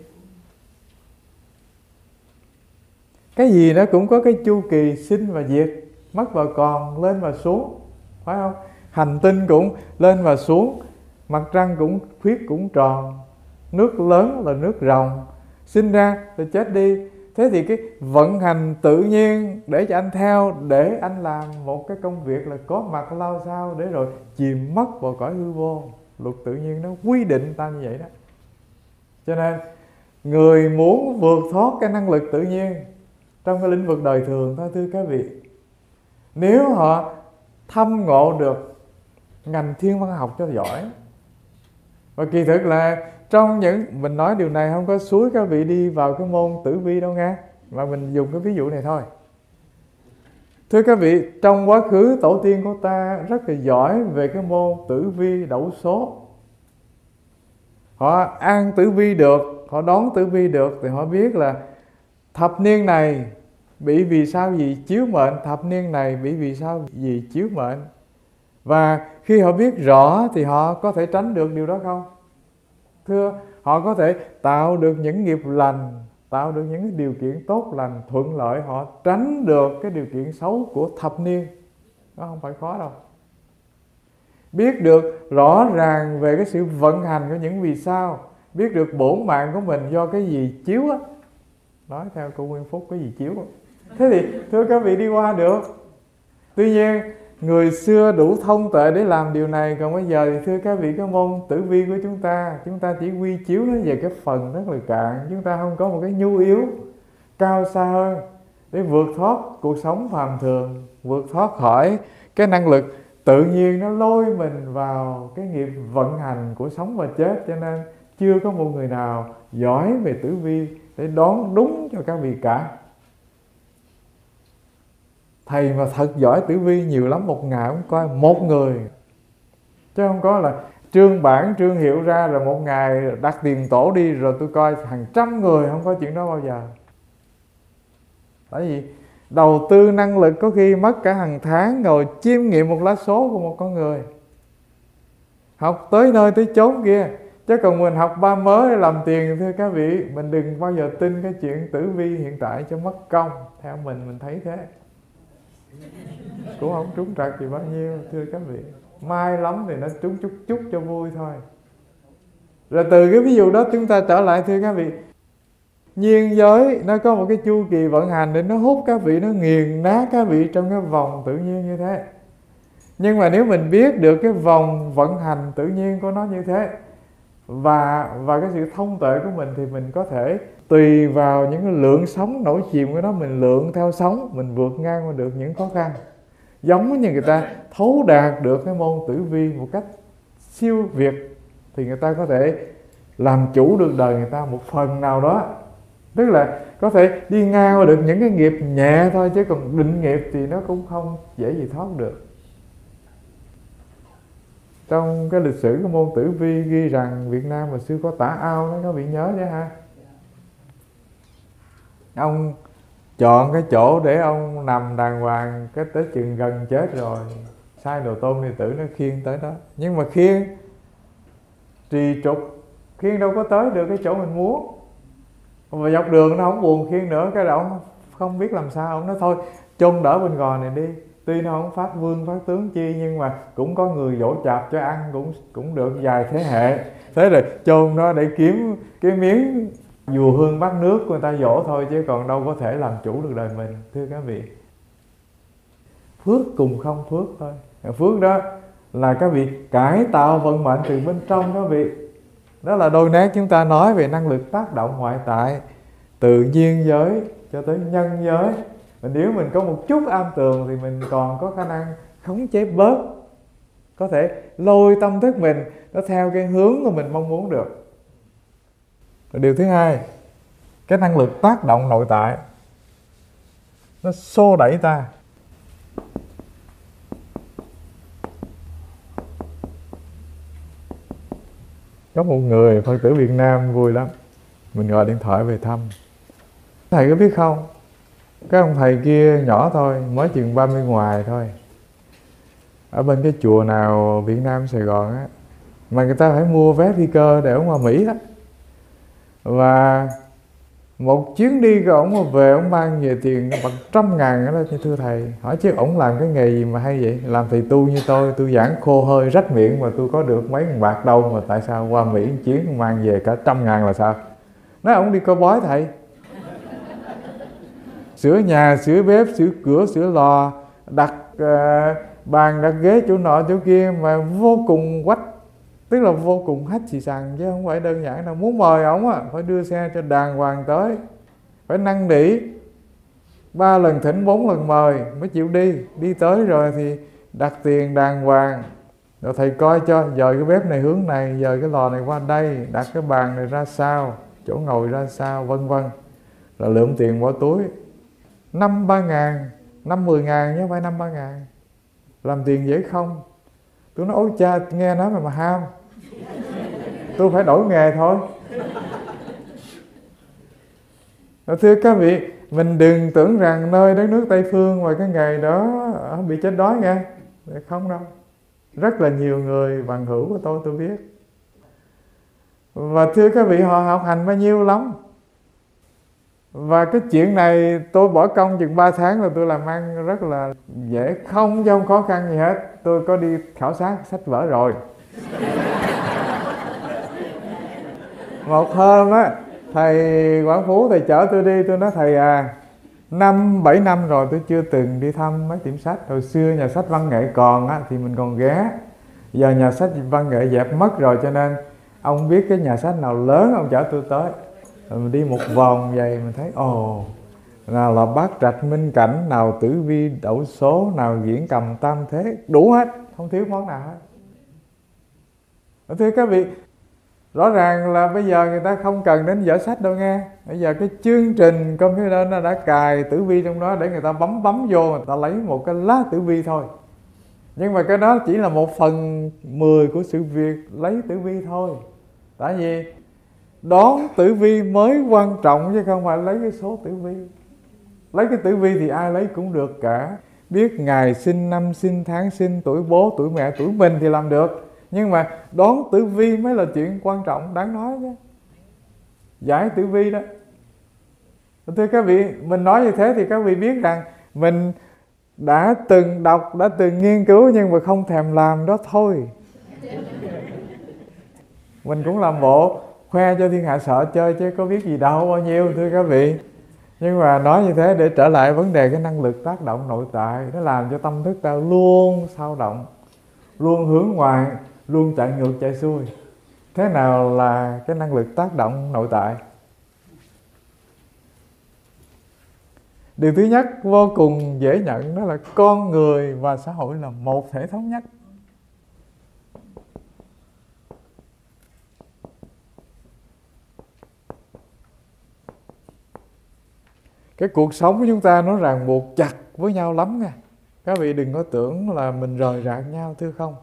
Cái gì nó cũng có cái chu kỳ sinh và diệt, mất và còn, lên và xuống, phải không? Hành tinh cũng lên và xuống, mặt trăng cũng khuyết cũng tròn, nước lớn là nước ròng, sinh ra rồi chết đi, Thế thì cái vận hành tự nhiên để cho anh theo, để anh làm một cái công việc là có mặt lao sao, để rồi chìm mất vào cõi hư vô. Luật tự nhiên nó quy định ta như vậy đó. Cho nên người muốn vượt thoát cái năng lực tự nhiên trong cái lĩnh vực đời thường thôi, thưa các vị, nếu họ thâm ngộ được ngành thiên văn học cho giỏi. Và kỳ thực là trong những, mình nói điều này không có xúi các vị đi vào cái môn tử vi đâu nghe, mà mình dùng cái ví dụ này thôi. Thưa các vị, trong quá khứ tổ tiên của ta rất là giỏi về cái môn tử vi đẩu số. Họ an tử vi được, họ đoán tử vi được, thì họ biết là thập niên này bị vì sao gì chiếu mệnh, thập niên này bị vì sao gì chiếu mệnh. Và khi họ biết rõ thì họ có thể tránh được điều đó không? Thưa, họ có thể tạo được những nghiệp lành, tạo được những điều kiện tốt lành, thuận lợi, họ tránh được cái điều kiện xấu của thập niên. Đó không phải khó đâu. Biết được rõ ràng về cái sự vận hành của những vì sao, biết được bổn mạng của mình do cái gì chiếu á. Nói theo cô Nguyên Phúc, cái gì chiếu á. Thế thì thưa các vị đi qua được. Tuy nhiên người xưa đủ thông tuệ để làm điều này, còn bây giờ thì thưa các vị, cái môn tử vi của chúng ta, chúng ta chỉ quy chiếu nó về cái phần rất là cạn, chúng ta không có một cái nhu yếu cao xa hơn để vượt thoát cuộc sống phàm thường, vượt thoát khỏi cái năng lực tự nhiên nó lôi mình vào cái nghiệp vận hành của sống và chết. Cho nên chưa có một người nào giỏi về tử vi để đoán đúng cho các vị cả. Thầy mà thật giỏi tử vi nhiều lắm, một ngày cũng coi một người, chứ không có là trương bản trương hiệu ra rồi một ngày đặt tiền tổ đi rồi tôi coi hàng trăm người, không có chuyện đó bao giờ. Tại vì đầu tư năng lực có khi mất cả hàng tháng ngồi chiêm nghiệm một lá số của một con người, học tới nơi tới chốn kia. Chứ còn mình học ba mớ để làm tiền, thưa các vị, mình đừng bao giờ tin cái chuyện tử vi hiện tại cho mất công. Theo mình, mình thấy thế cũng không trúng trặc gì bao nhiêu, thưa các vị. May lắm thì nó trúng chút chút cho vui thôi. Rồi từ cái ví dụ đó chúng ta trở lại, thưa các vị, nhiên giới nó có một cái chu kỳ vận hành để nó hút các vị, nó nghiền nát các vị trong cái vòng tự nhiên như thế. Nhưng mà nếu mình biết được cái vòng vận hành tự nhiên của nó như thế, và và cái sự thông tuệ của mình, thì mình có thể tùy vào những cái lượng sóng nổi chìm của nó, mình lượng theo sóng, mình vượt ngang qua được những khó khăn. Giống như người ta thấu đạt được cái môn tử vi một cách siêu việt, thì người ta có thể làm chủ được đời người ta một phần nào đó. Tức là có thể đi ngang qua được những cái nghiệp nhẹ thôi, chứ còn định nghiệp thì nó cũng không dễ gì thoát được. Trong cái lịch sử của môn tử vi ghi rằng Việt Nam hồi xưa có tả ao đó, các vị nhớ chứ ha. Ông chọn cái chỗ để ông nằm đàng hoàng, cái tới chừng gần chết rồi sai đồ tôn đệ tử nó khiêng tới đó. Nhưng mà khiêng trì trục, khiêng đâu có tới được cái chỗ mình muốn. Mà dọc đường nó không buồn khiêng nữa, cái đó ông không biết làm sao, ông nói thôi chôn đỡ bên gò này đi. Tuy nó không phát vương phát tướng chi, nhưng mà cũng có người dỗ chạp cho ăn, cũng cũng được vài thế hệ. Thế rồi chôn nó để kiếm cái miếng dùa hương bát nước của người ta dỗ thôi, chứ còn đâu có thể làm chủ được đời mình, thưa các vị. Phước cùng không phước thôi. Phước đó là các vị cải tạo vận mệnh từ bên trong các vị. Đó là đôi nét chúng ta nói về năng lực tác động ngoại tại, từ nhiên giới cho tới nhân giới. Và nếu mình có một chút am tường thì mình còn có khả năng khống chế bớt, có thể lôi tâm thức mình nó theo cái hướng mà mình mong muốn được. Và điều thứ hai, cái năng lực tác động nội tại nó xô đẩy ta. Có một người Phật tử Việt Nam vui lắm, mình gọi điện thoại về thăm. Thầy có biết không, cái ông thầy kia nhỏ thôi, mới chừng ba mươi ngoài thôi, ở bên cái chùa nào Việt Nam Sài Gòn á, mà người ta phải mua vé phi cơ để ở ngoài Mỹ á. Và một chuyến đi của ổng mà về, ổng mang về tiền bằng trăm ngàn đó. Thưa thầy, hỏi chứ ổng làm cái nghề gì mà hay vậy? Làm thầy tu như tôi, tôi giảng khô hơi rách miệng mà tôi có được mấy ngàn bạc đâu, mà tại sao qua Mỹ chuyến mang về cả trăm ngàn là sao? Nói ổng đi coi bói thầy. sửa nhà, sửa bếp, sửa cửa, sửa lò, đặt uh, bàn, đặt ghế chỗ nọ chỗ kia mà vô cùng quách, tức là vô cùng hách xì xằng, chứ không phải đơn giản đâu. Muốn mời ổng á phải đưa xe cho đàng hoàng tới, phải năn nỉ ba lần thỉnh bốn lần mời mới chịu đi. Đi tới rồi thì đặt tiền đàng hoàng, rồi thầy coi cho dời cái bếp này hướng này, dời cái lò này qua đây, đặt cái bàn này ra sao, chỗ ngồi ra sao, vân vân. Rồi lượm tiền bỏ túi năm ba ngàn, năm mười ngàn chứ không phải năm ba ngàn. Làm tiền dễ không? Tôi nói ôi cha, nghe nói mà mà ham, tôi phải đổi nghề thôi. Thưa các vị, mình đừng tưởng rằng nơi đất nước Tây Phương và cái nghề đó bị chết đói nghe. Không đâu. Rất là nhiều người bằng hữu của tôi tôi biết. Và thưa các vị, họ học hành bao nhiêu lắm. Và cái chuyện này tôi bỏ công chừng ba tháng là tôi làm ăn rất là dễ, không chứ không khó khăn gì hết. Tôi có đi khảo sát sách vở rồi. Một hôm á, thầy Quảng Phú thầy chở tôi đi, tôi nói thầy à, năm bảy năm rồi tôi chưa từng đi thăm mấy tiệm sách. Hồi xưa nhà sách văn nghệ còn á thì mình còn ghé, giờ nhà sách văn nghệ dẹp mất rồi, cho nên ông biết cái nhà sách nào lớn ông chở tôi tới. Rồi mình đi một vòng vậy mình thấy ồ, nào là Bát Trạch Minh Cảnh, nào Tử Vi Đậu Số, nào Diễn Cầm Tam Thế, đủ hết, không thiếu món nào hết. Thưa các vị, rõ ràng là bây giờ người ta không cần đến dở sách đâu nghe. Bây giờ cái chương trình computer nó đã cài tử vi trong đó để người ta bấm bấm vô, người ta lấy một cái lá tử vi thôi. Nhưng mà cái đó chỉ là một phần mười của sự việc lấy tử vi thôi. Tại vì đoán tử vi mới quan trọng chứ không phải lấy cái số tử vi. Lấy cái tử vi thì ai lấy cũng được cả. Biết ngày sinh, năm sinh, tháng sinh, tuổi bố, tuổi mẹ, tuổi mình thì làm được. Nhưng mà đoán tử vi mới là chuyện quan trọng, đáng nói chứ. Giải tử vi đó. Thưa các vị, mình nói như thế thì các vị biết rằng mình đã từng đọc, đã từng nghiên cứu nhưng mà không thèm làm đó thôi. Mình cũng làm bộ khoe cho thiên hạ sợ chơi chứ có biết gì đâu bao nhiêu, thưa các vị. Nhưng mà nói như thế để trở lại vấn đề cái năng lực tác động nội tại, nó làm cho tâm thức ta luôn xao động, luôn hướng ngoại, luôn chạy ngược chạy xuôi. Thế nào là cái năng lực tác động nội tại? Điều thứ nhất vô cùng dễ nhận, đó là con người và xã hội là một thể thống nhất. Cái cuộc sống của chúng ta nó ràng buộc chặt với nhau lắm nha. Các vị đừng có tưởng là mình rời rạc nhau, thưa không.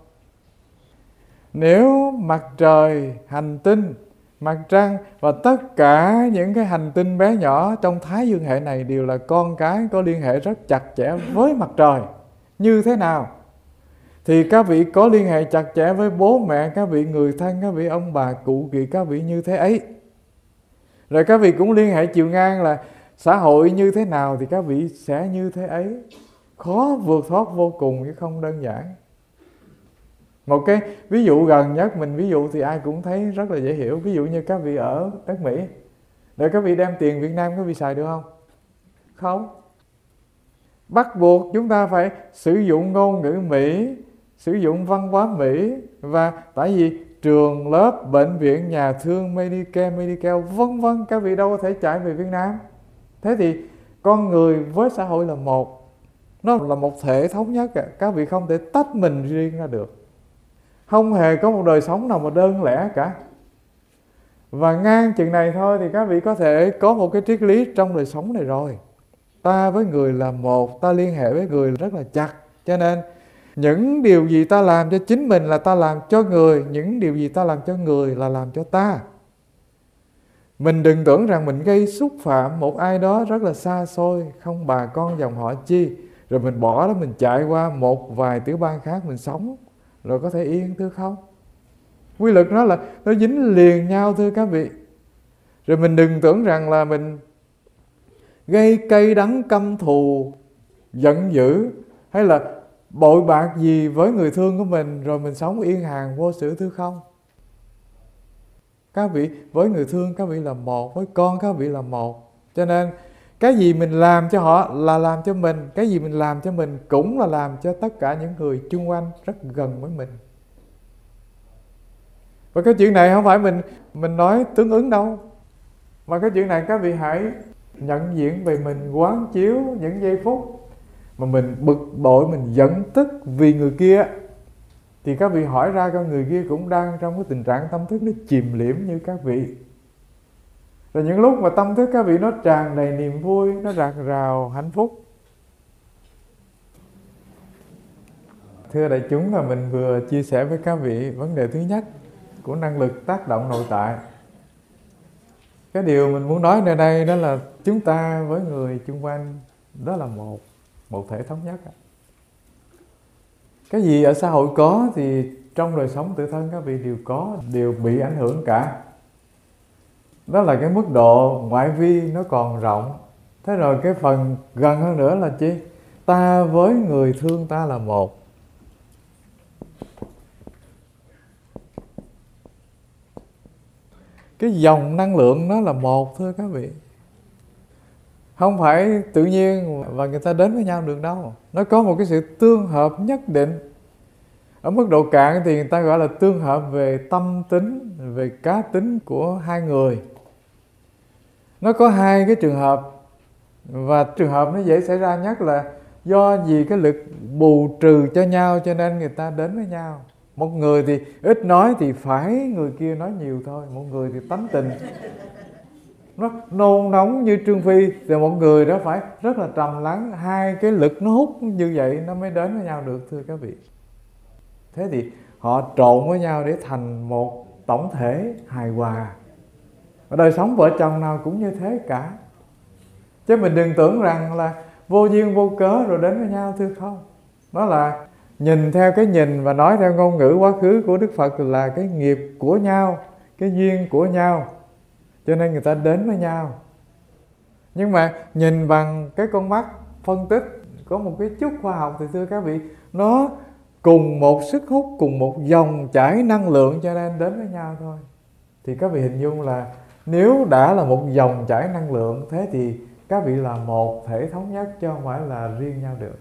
Nếu mặt trời, hành tinh, mặt trăng và tất cả những cái hành tinh bé nhỏ trong Thái Dương hệ này đều là con cái có liên hệ rất chặt chẽ với mặt trời. Như thế nào? Thì các vị có liên hệ chặt chẽ với bố mẹ, các vị người thân, các vị ông bà, cụ kỵ các vị như thế ấy. Rồi các vị cũng liên hệ chiều ngang là xã hội như thế nào thì các vị sẽ như thế ấy. Khó vượt thoát vô cùng chứ không đơn giản. Một cái ví dụ gần nhất mình ví dụ thì ai cũng thấy rất là dễ hiểu. Ví dụ như các vị ở đất Mỹ, để các vị đem tiền Việt Nam các vị xài được không? Không. Bắt buộc chúng ta phải sử dụng ngôn ngữ Mỹ, sử dụng văn hóa Mỹ. Và tại vì trường, lớp, bệnh viện, nhà thương, Medicare, Medicare, vân vân, các vị đâu có thể chạy về Việt Nam. Thế thì con người với xã hội là một, nó là một thể thống nhất. Các vị không thể tách mình riêng ra được. Không hề có một đời sống nào mà đơn lẻ cả. Và ngang chừng này thôi thì các vị có thể có một cái triết lý trong đời sống này rồi. Ta với người là một, ta liên hệ với người rất là chặt. Cho nên những điều gì ta làm cho chính mình là ta làm cho người, những điều gì ta làm cho người là làm cho ta. Mình đừng tưởng rằng mình gây xúc phạm một ai đó rất là xa xôi, không bà con dòng họ chi, rồi mình bỏ đó mình chạy qua một vài tiểu bang khác mình sống, rồi có thể yên, thưa không? Quy luật nó là nó dính liền nhau, thưa các vị. Rồi mình đừng tưởng rằng là mình gây cay đắng căm thù, giận dữ hay là bội bạc gì với người thương của mình rồi mình sống yên hàng vô sự, thưa không? Các vị với người thương các vị là một, với con các vị là một. Cho nên Cái gì mình làm cho họ là làm cho mình, cái gì mình làm cho mình cũng là làm cho tất cả những người chung quanh rất gần với mình. Và cái chuyện này không phải mình mình nói tương ứng đâu, mà cái chuyện này các vị hãy nhận diện về mình, quán chiếu những giây phút mà mình bực bội, mình giận tức vì người kia, thì các vị hỏi ra con người kia cũng đang trong cái tình trạng tâm thức nó chìm liễm như các vị. Rồi những lúc mà tâm thức các vị nó tràn đầy niềm vui, nó rạc rào hạnh phúc. Thưa đại chúng, là mình vừa chia sẻ với các vị vấn đề thứ nhất của năng lực tác động nội tại. Cái điều mình muốn nói nơi đây đó là chúng ta với người chung quanh đó là một, một thể thống nhất. Cái gì ở xã hội có thì trong đời sống tự thân các vị đều có, đều bị ảnh hưởng cả. Đó là cái mức độ ngoại vi nó còn rộng. Thế rồi cái phần gần hơn nữa là chi? Ta với người thương ta là một. Cái dòng năng lượng nó là một, thưa các vị. Không phải tự nhiên và người ta đến với nhau được đâu. Nó có một cái sự tương hợp nhất định. Ở mức độ cạn thì người ta gọi là tương hợp về tâm tính, về cá tính của hai người. Nó có hai cái trường hợp, và trường hợp nó dễ xảy ra nhất là do vì cái lực bù trừ cho nhau cho nên người ta đến với nhau. Một người thì ít nói thì phải người kia nói nhiều thôi. Một người thì tánh tình nó nôn nóng như Trương Phi, thì một người đó phải rất là trầm lắng. Hai cái lực nó hút như vậy nó mới đến với nhau được, thưa các vị. Thế thì họ trộn với nhau để thành một tổng thể hài hòa. Ở đời sống vợ chồng nào cũng như thế cả. Chứ mình đừng tưởng rằng là vô duyên vô cớ rồi đến với nhau, thưa không. Đó là nhìn theo cái nhìn và nói theo ngôn ngữ quá khứ của Đức Phật là cái nghiệp của nhau, cái duyên của nhau, cho nên người ta đến với nhau. Nhưng mà nhìn bằng cái con mắt phân tích có một cái chút khoa học thì thưa các vị, nó cùng một sức hút, cùng một dòng chảy năng lượng cho nên đến với nhau thôi. Thì các vị hình dung là nếu đã là một dòng chảy năng lượng, thế thì các vị là một thể thống nhất chứ không phải là riêng nhau được.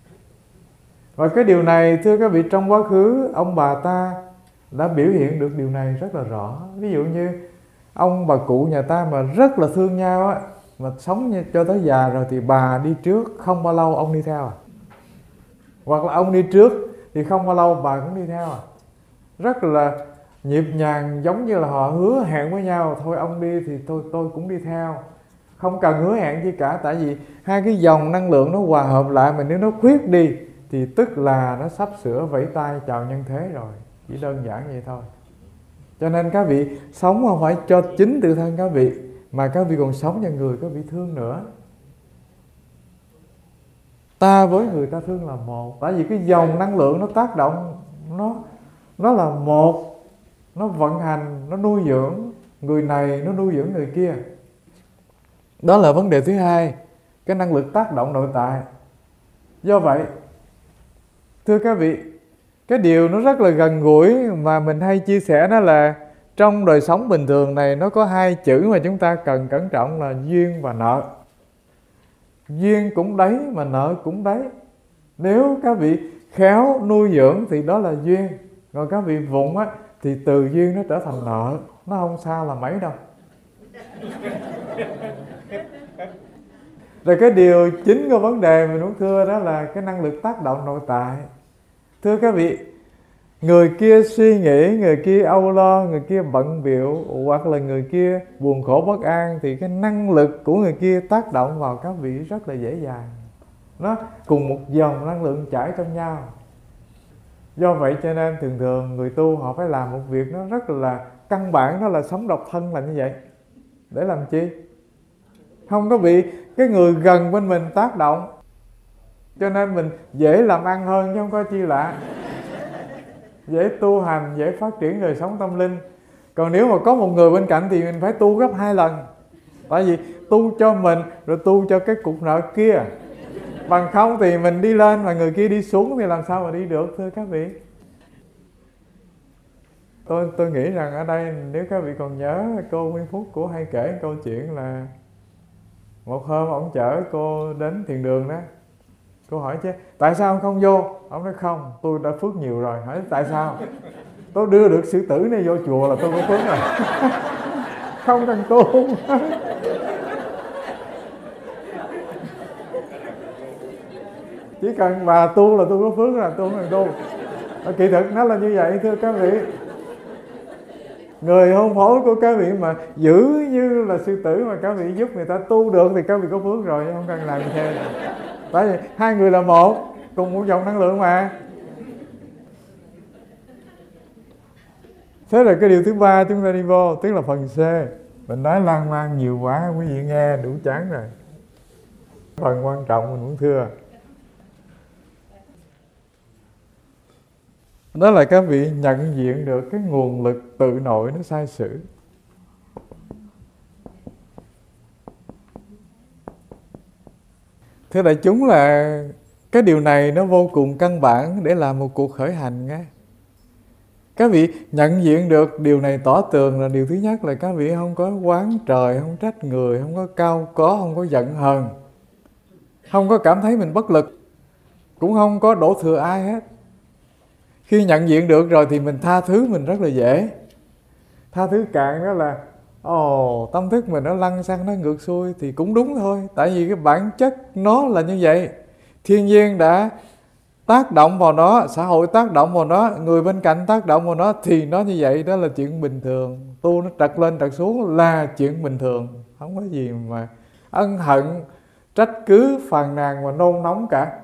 Và cái điều này thưa các vị, trong quá khứ ông bà ta đã biểu hiện được điều này rất là rõ. Ví dụ như ông bà cụ nhà ta mà rất là thương nhau á, mà sống như cho tới già rồi thì bà đi trước, không bao lâu ông đi theo à. Hoặc là ông đi trước thì không bao lâu bà cũng đi theo à. Rất là nhịp nhàng, giống như là họ hứa hẹn với nhau, thôi ông đi thì tôi tôi cũng đi theo, không cần hứa hẹn gì cả. Tại vì hai cái dòng năng lượng nó hòa hợp lại, mà nếu nó khuyết đi thì tức là nó sắp sửa vẫy tay chào nhân thế rồi. Chỉ đơn giản vậy thôi. Cho nên các vị sống không phải cho chính tự thân các vị, mà các vị còn sống cho người các vị thương nữa. Ta với người ta thương là một. Tại vì cái dòng năng lượng nó tác động, Nó nó là một. Nó vận hành, nó nuôi dưỡng người này, nó nuôi dưỡng người kia. Đó là vấn đề thứ hai, cái năng lực tác động nội tại. Do vậy, thưa các vị, cái điều nó rất là gần gũi mà mình hay chia sẻ đó là trong đời sống bình thường này nó có hai chữ mà chúng ta cần cẩn trọng là duyên và nợ. Duyên cũng đấy mà nợ cũng đấy. Nếu các vị khéo nuôi dưỡng thì đó là duyên, còn các vị vụng á thì từ duyên nó trở thành nợ. Nó không xa là mấy đâu. Rồi cái điều chính của vấn đề mình muốn thưa đó là cái năng lực tác động nội tại. Thưa các vị, người kia suy nghĩ, người kia âu lo, người kia bận bịu, hoặc là người kia buồn khổ bất an, thì cái năng lực của người kia tác động vào các vị rất là dễ dàng. Nó cùng một dòng năng lượng chảy trong nhau. Do vậy cho nên thường thường người tu họ phải làm một việc nó rất là căn bản, đó là sống độc thân là như vậy. Để làm chi? Không có bị cái người gần bên mình tác động. Cho nên mình dễ làm ăn hơn chứ không có chi lạ. Dễ tu hành, dễ phát triển đời sống tâm linh. Còn nếu mà có một người bên cạnh thì mình phải tu gấp hai lần. Tại vì tu cho mình rồi tu cho cái cục nợ kia. Bằng không thì mình đi lên mà người kia đi xuống thì làm sao mà đi được, thưa các vị. Tôi tôi nghĩ rằng ở đây nếu các vị còn nhớ, cô Nguyên Phúc của hay kể câu chuyện là Một hôm ông chở cô đến thiền đường đó, cô hỏi chứ tại sao ông không vô? Ông nói không, tôi đã phước nhiều rồi. Hỏi tại sao? Tôi đưa được sư tử này vô chùa là tôi có phước rồi. Không cần tu. Chỉ cần bà tu là tôi có phước rồi, tôi không cần tu. Và kỳ thực nó là như vậy thưa các vị. Người hôn phối của các vị mà giữ như là sư tử mà các vị giúp người ta tu được thì các vị có phước rồi, không cần làm thêm. Tại vì hai người là một, cùng một dòng năng lượng mà. Thế là cái điều thứ ba chúng ta đi vô, tức là phần C. Mình nói lan man nhiều quá, quý vị nghe đủ chán rồi. Phần quan trọng mình muốn thưa, đó là các vị nhận diện được cái nguồn lực tự nội nó sai sử. Thưa đại chúng là cái điều này nó vô cùng căn bản để làm một cuộc khởi hành nghe. Các vị nhận diện được điều này tỏ tường là điều thứ nhất là các vị không có oán trời, không trách người, không có cao có, không có giận hờn, không có cảm thấy mình bất lực, cũng không có đổ thừa ai hết. Khi nhận diện được rồi thì mình tha thứ mình rất là dễ. Tha thứ cạn đó là ồ, tâm thức mình nó lăn xăng, nó ngược xuôi thì cũng đúng thôi. Tại vì cái bản chất nó là như vậy. Thiên nhiên đã tác động vào nó, xã hội tác động vào nó, người bên cạnh tác động vào nó thì nó như vậy, đó là chuyện bình thường. Tu nó trật lên trật xuống là chuyện bình thường, không có gì mà ân hận, trách cứ, phàn nàn và nôn nóng cả.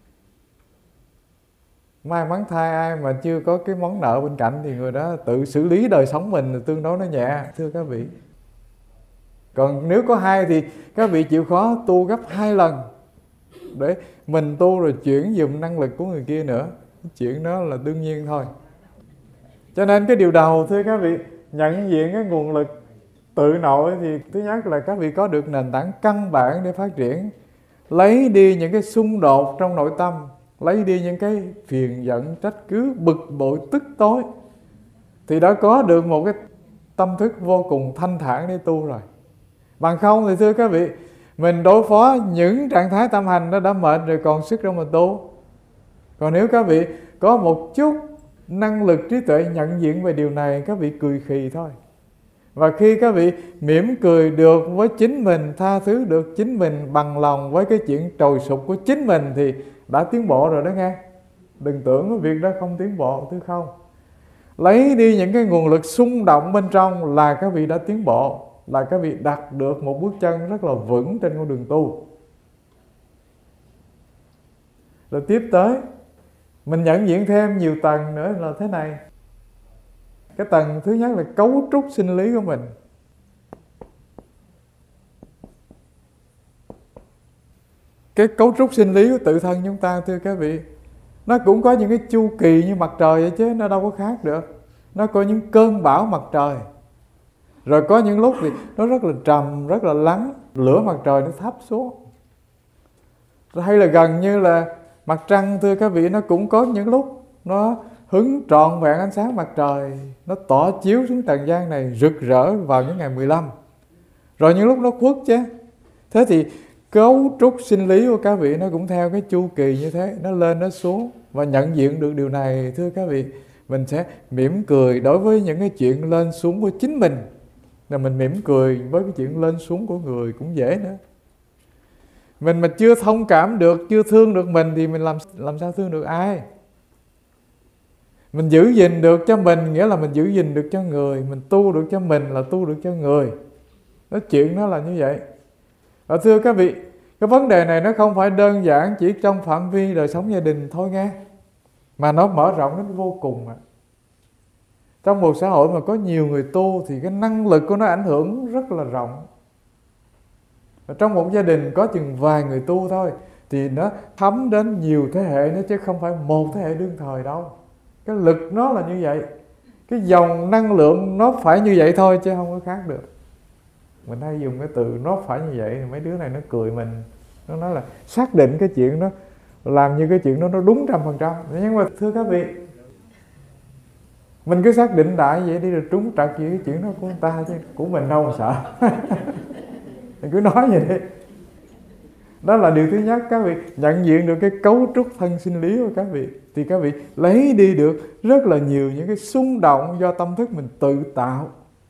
May mắn thay ai mà chưa có cái món nợ bên cạnh thì người đó tự xử lý đời sống mình là tương đối nó nhẹ, thưa các vị. Còn nếu có hai thì các vị chịu khó tu gấp hai lần để mình tu rồi chuyển dùm năng lực của người kia nữa. Chuyện đó là đương nhiên thôi. Cho nên cái điều đầu thưa các vị, nhận diện cái nguồn lực tự nội thì thứ nhất là các vị có được nền tảng căn bản để phát triển. Lấy đi những cái xung đột trong nội tâm, lấy đi những cái phiền giận, trách cứ, bực bội, tức tối, thì đã có được một cái tâm thức vô cùng thanh thản để tu rồi. Bằng không thì thưa các vị, mình đối phó những trạng thái tâm hành nó đã mệt rồi còn sức đâu mà tu. Còn nếu các vị có một chút năng lực trí tuệ nhận diện về điều này, các vị cười khì thôi. Và khi các vị mỉm cười được với chính mình, tha thứ được chính mình, bằng lòng với cái chuyện trồi sụp của chính mình thì đã tiến bộ rồi đó nghe. Đừng tưởng cái việc đó không tiến bộ, thứ không. Lấy đi những cái nguồn lực xung động bên trong là các vị đã tiến bộ, là các vị đặt được một bước chân rất là vững trên con đường tu. Rồi tiếp tới, mình nhận diện thêm nhiều tầng nữa là thế này. Cái tầng thứ nhất là cấu trúc sinh lý của mình. Cái cấu trúc sinh lý của tự thân chúng ta thưa các vị, nó cũng có những cái chu kỳ như mặt trời vậy chứ, nó đâu có khác được. Nó có những cơn bão mặt trời. Rồi có những lúc thì nó rất là trầm, rất là lắng, lửa mặt trời nó thấp xuống. Hay là gần như là mặt trăng thưa các vị, nó cũng có những lúc nó hứng trọn vẹn ánh sáng mặt trời, nó tỏ chiếu xuống trần gian này rực rỡ vào những ngày mười lăm. Rồi những lúc nó khuất chứ. Thế thì cấu trúc sinh lý của các vị nó cũng theo cái chu kỳ như thế, nó lên nó xuống. Và nhận diện được điều này thưa các vị, mình sẽ mỉm cười đối với những cái chuyện lên xuống của chính mình. Là mình mỉm cười với cái chuyện lên xuống của người cũng dễ nữa. Mình mà chưa thông cảm được, chưa thương được mình thì mình làm làm sao thương được ai? Mình giữ gìn được cho mình nghĩa là mình giữ gìn được cho người, mình tu được cho mình là tu được cho người. Đó, chuyện nó là như vậy. Và thưa các vị, cái vấn đề này nó không phải đơn giản chỉ trong phạm vi đời sống gia đình thôi nghe, mà nó mở rộng đến vô cùng. Trong một xã hội mà có nhiều người tu thì cái năng lực của nó ảnh hưởng rất là rộng. Và trong một gia đình có chừng vài người tu thôi thì nó thấm đến nhiều thế hệ nữa, chứ không phải một thế hệ đương thời đâu. Cái lực nó là như vậy, cái dòng năng lượng nó phải như vậy thôi chứ không có khác được. Mình hay dùng cái từ nó phải như vậy thì mấy đứa này nó cười mình. Nó nói là xác định cái chuyện đó, làm như cái chuyện đó nó đúng trăm phần trăm. Nhưng mà thưa các vị, mình cứ xác định đại vậy đi rồi trúng trật gì cái chuyện đó của người ta chứ của mình đâu mà sợ. Mình cứ nói vậy đi. Đó là điều thứ nhất. Các vị nhận diện được cái cấu trúc thân sinh lý của các vị, thì các vị lấy đi được rất là nhiều những cái xung động do tâm thức mình tự tạo.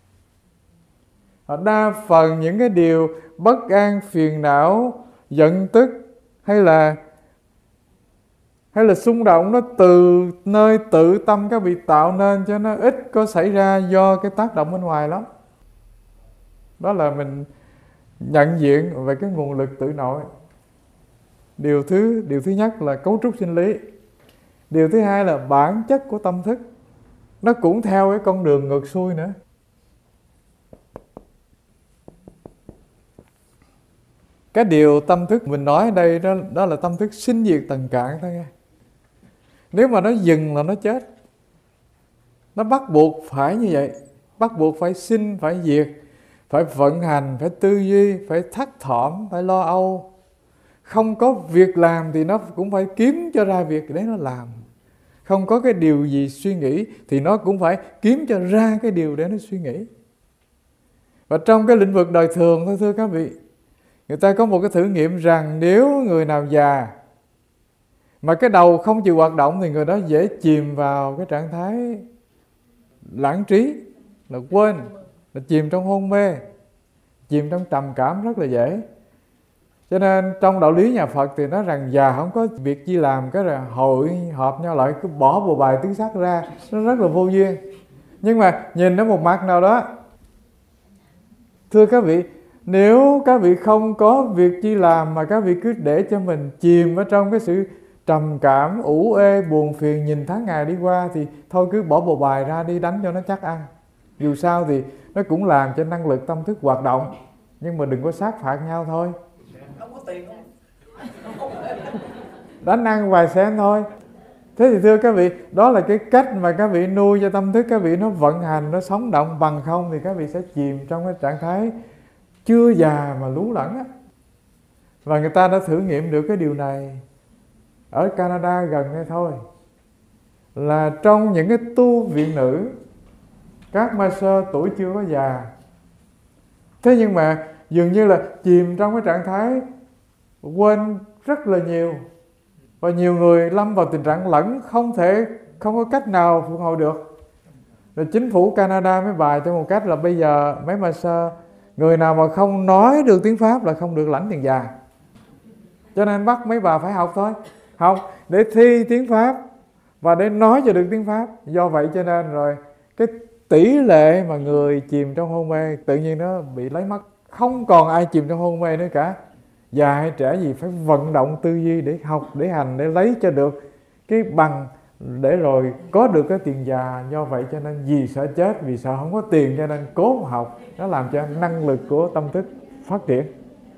Đa phần những cái điều bất an, phiền não, giận tức hay là hay là xung động, nó từ nơi tự tâm các vị tạo nên, cho nó ít có xảy ra do cái tác động bên ngoài lắm. Đó là mình nhận diện về cái nguồn lực tự nội. Điều thứ điều thứ nhất là cấu trúc sinh lý. Điều thứ hai là bản chất của tâm thức. Nó cũng theo cái con đường ngược xuôi nữa. Cái điều tâm thức mình nói ở đây đó, đó là tâm thức sinh diệt tầng cạn thôi nghe. Nếu mà nó dừng là nó chết. Nó bắt buộc phải như vậy. Bắt buộc phải sinh, phải diệt, phải vận hành, phải tư duy, phải thắt thỏm, phải lo âu. Không có việc làm thì nó cũng phải kiếm cho ra việc để nó làm. Không có cái điều gì suy nghĩ thì nó cũng phải kiếm cho ra cái điều để nó suy nghĩ. Và trong cái lĩnh vực đời thường thôi thưa các vị, người ta có một cái thử nghiệm rằng nếu người nào già mà cái đầu không chịu hoạt động thì người đó dễ chìm vào cái trạng thái lãng trí, là quên, là chìm trong hôn mê, chìm trong trầm cảm rất là dễ. Cho nên trong đạo lý nhà Phật thì nói rằng già không có việc gì làm, cái là hội họp nhau lại cứ bỏ bộ bài tứ sắc ra, nó rất là vô duyên. Nhưng mà nhìn ở một mặt nào đó, thưa các vị, nếu các vị không có việc chi làm mà các vị cứ để cho mình chìm ở trong cái sự trầm cảm, ủ ê, buồn phiền, nhìn tháng ngày đi qua thì thôi cứ bỏ bộ bài ra đi đánh cho nó chắc ăn. Dù sao thì nó cũng làm cho năng lực tâm thức hoạt động, nhưng mà đừng có sát phạt nhau thôi. Không có tiền không? Đánh ăn vài sen thôi. Thế thì thưa các vị, đó là cái cách mà các vị nuôi cho tâm thức các vị nó vận hành, nó sống động. Bằng không thì các vị sẽ chìm trong cái trạng thái chưa già mà lú lẫn á. Và người ta đã thử nghiệm được cái điều này ở Canada gần đây thôi. Là trong những cái tu viện nữ, các ma sơ tuổi chưa có già, thế nhưng mà dường như là chìm trong cái trạng thái quên rất là nhiều. Và nhiều người lâm vào tình trạng lẫn, không thể, không có cách nào phục hồi được. Rồi chính phủ Canada mới bài cho một cách là bây giờ mấy ma sơ, người nào mà không nói được tiếng Pháp là không được lãnh tiền già. Cho nên bắt mấy bà phải học thôi. Học để thi tiếng Pháp và để nói cho được tiếng Pháp. Do vậy cho nên rồi cái tỷ lệ mà người chìm trong hôn mê tự nhiên nó bị lấy mất. Không còn ai chìm trong hôn mê nữa cả. Già hay trẻ gì phải vận động tư duy để học, để hành, để lấy cho được cái bằng, để rồi có được cái tiền già. Do vậy cho nên vì sợ chết, vì sợ không có tiền cho nên cố học. Nó làm cho năng lực của tâm thức phát triển.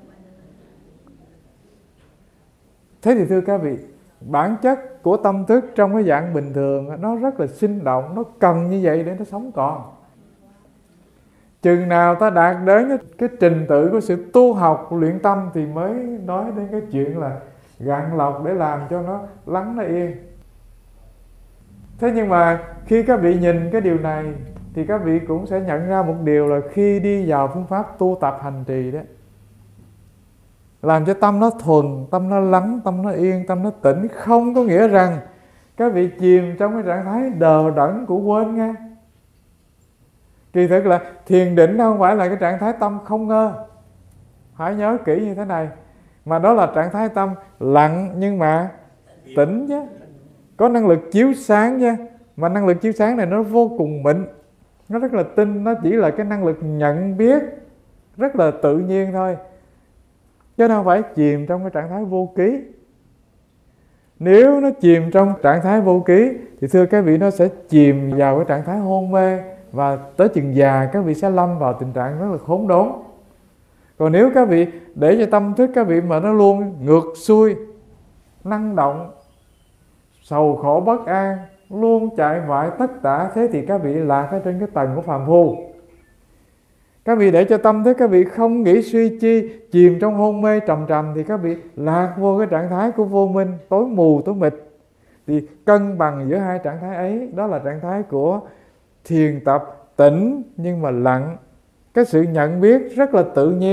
Thế thì thưa các vị, bản chất của tâm thức trong cái dạng bình thường nó rất là sinh động, nó cần như vậy để nó sống còn. Chừng nào ta đạt đến cái, cái trình tự của sự tu học, luyện tâm thì mới nói đến cái chuyện là gạn lọc để làm cho nó lắng nó yên. Thế nhưng mà khi các vị nhìn cái điều này thì các vị cũng sẽ nhận ra một điều là khi đi vào phương pháp tu tập hành trì đó, làm cho tâm nó thuần, tâm nó lắng, tâm nó yên, tâm nó tĩnh, không có nghĩa rằng các vị chìm trong cái trạng thái đờ đẫn của quên nghe. Kỳ thực là thiền định nó không phải là cái trạng thái tâm không ngơ. Hãy nhớ kỹ như thế này. Mà đó là trạng thái tâm lặng nhưng mà tỉnh chứ. Có năng lực chiếu sáng chứ. Mà năng lực chiếu sáng này nó vô cùng mịn. Nó rất là tinh. Nó chỉ là cái năng lực nhận biết rất là tự nhiên thôi, chứ nó không phải chìm trong cái trạng thái vô ký. Nếu nó chìm trong trạng thái vô ký thì thưa các vị, nó sẽ chìm vào cái trạng thái hôn mê. Và tới chừng già các vị sẽ lâm vào tình trạng rất là khốn đốn. Còn nếu các vị để cho tâm thức các vị mà nó luôn ngược xuôi, năng động, sầu khổ bất an, luôn chạy vại tất tả, thế thì các vị lạc ở trên cái tầng của phàm phu. Các vị để cho tâm thức các vị không nghĩ suy chi, chìm trong hôn mê trầm trầm thì các vị lạc vô cái trạng thái của vô minh, tối mù tối mịt. Thì cân bằng giữa hai trạng thái ấy, đó là trạng thái của thiền tập tĩnh nhưng mà lặng. Cái sự nhận biết rất là tự nhiên,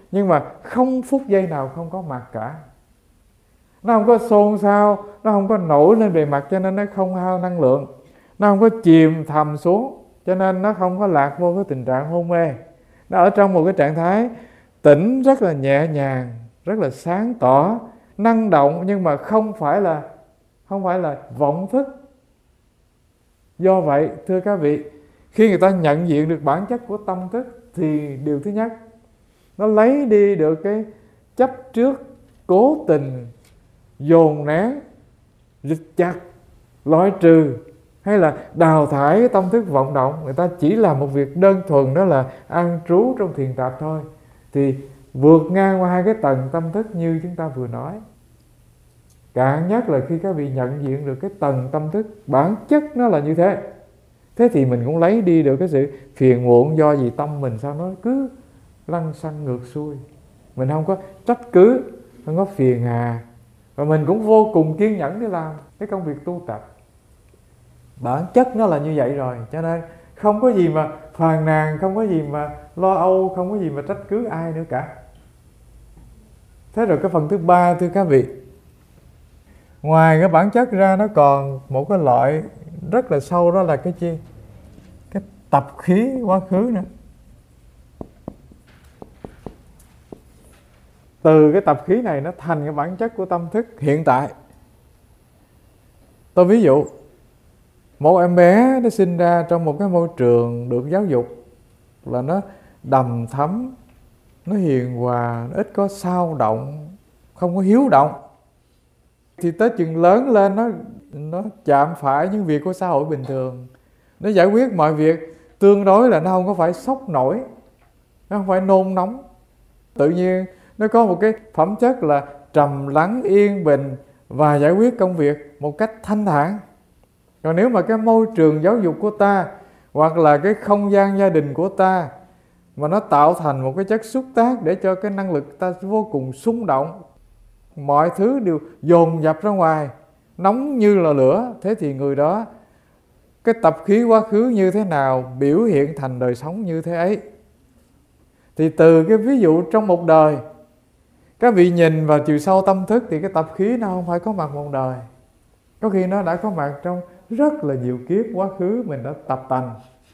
nhưng mà không phút giây nào không có mặt cả. Nó không có xôn xao, nó không có nổi lên bề mặt cho nên nó không hao năng lượng. Nó không có chìm thầm xuống cho nên nó không có lạc vô cái tình trạng hôn mê. Nó ở trong một cái trạng thái tỉnh rất là nhẹ nhàng, rất là sáng tỏ, năng động, nhưng mà không phải là không phải là vọng thức. Do vậy thưa các vị, khi người ta nhận diện được bản chất của tâm thức thì điều thứ nhất, nó lấy đi được cái chấp trước, cố tình, dồn nén, rịch chặt, loại trừ hay là đào thải cái tâm thức vọng động. Người ta chỉ làm một việc đơn thuần, đó là an trú trong thiền tập thôi, thì vượt ngang qua hai cái tầng tâm thức như chúng ta vừa nói. Cạn nhất là khi các vị nhận diện được cái tầng tâm thức bản chất nó là như thế, thế thì mình cũng lấy đi được cái sự phiền muộn do gì tâm mình sao nó cứ lăn xăng ngược xuôi. Mình không có trách cứ, không có phiền hà, và mình cũng vô cùng kiên nhẫn để làm cái công việc tu tập. Bản chất nó là như vậy rồi, cho nên không có gì mà phàn nàn, không có gì mà lo âu, không có gì mà trách cứ ai nữa cả. Thế rồi cái phần thứ ba thưa các vị, ngoài cái bản chất ra nó còn một cái loại rất là sâu, đó là cái chi? Cái tập khí quá khứ nữa. Từ cái tập khí này nó thành cái bản chất của tâm thức hiện tại. Tôi ví dụ, một em bé nó sinh ra trong một cái môi trường được giáo dục là nó đầm thấm, nó hiền hòa, nó ít có xao động, không có hiếu động. Thì tới chừng lớn lên nó nó chạm phải những việc của xã hội bình thường, nó giải quyết mọi việc tương đối là nó không có phải sốc nổi, nó không phải nôn nóng. Tự nhiên nó có một cái phẩm chất là trầm lắng, yên bình và giải quyết công việc một cách thanh thản. Còn nếu mà cái môi trường giáo dục của ta hoặc là cái không gian gia đình của ta mà nó tạo thành một cái chất xúc tác để cho cái năng lực ta vô cùng xung động, mọi thứ đều dồn dập ra ngoài, nóng như là lửa, thế thì người đó cái tập khí quá khứ như thế nào biểu hiện thành đời sống như thế ấy. Thì từ cái ví dụ trong một đời, các vị nhìn vào chiều sâu tâm thức thì cái tập khí nó không phải có mặt một đời, có khi nó đã có mặt trong rất là nhiều kiếp quá khứ mình đã tập tành.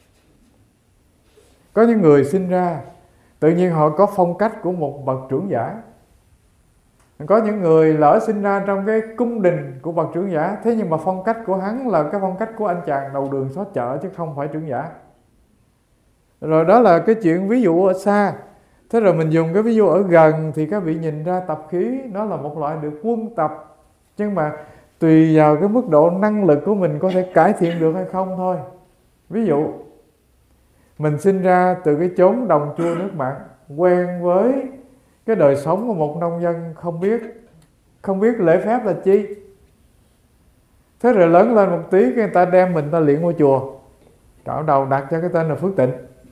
Có những người sinh ra tự nhiên họ có phong cách của một bậc trưởng giả. Có những người lỡ sinh ra trong cái cung đình của bậc trưởng giả, thế nhưng mà phong cách của hắn là cái phong cách của anh chàng đầu đường xó chợ chứ không phải trưởng giả. Rồi đó là cái chuyện ví dụ ở xa. Thế rồi mình dùng cái ví dụ ở gần thì các vị nhìn ra tập khí nó là một loại được quân tập, nhưng mà tùy vào cái mức độ năng lực của mình có thể cải thiện được hay không thôi. Ví dụ mình sinh ra từ cái chốn đồng chua nước mặn, quen với cái đời sống của một nông dân không biết không biết lễ phép là chi. Thế rồi lớn lên một tí cái người ta đem mình ta luyện ngôi chùa, cạo đầu đặt cho cái tên là Phước Tịnh.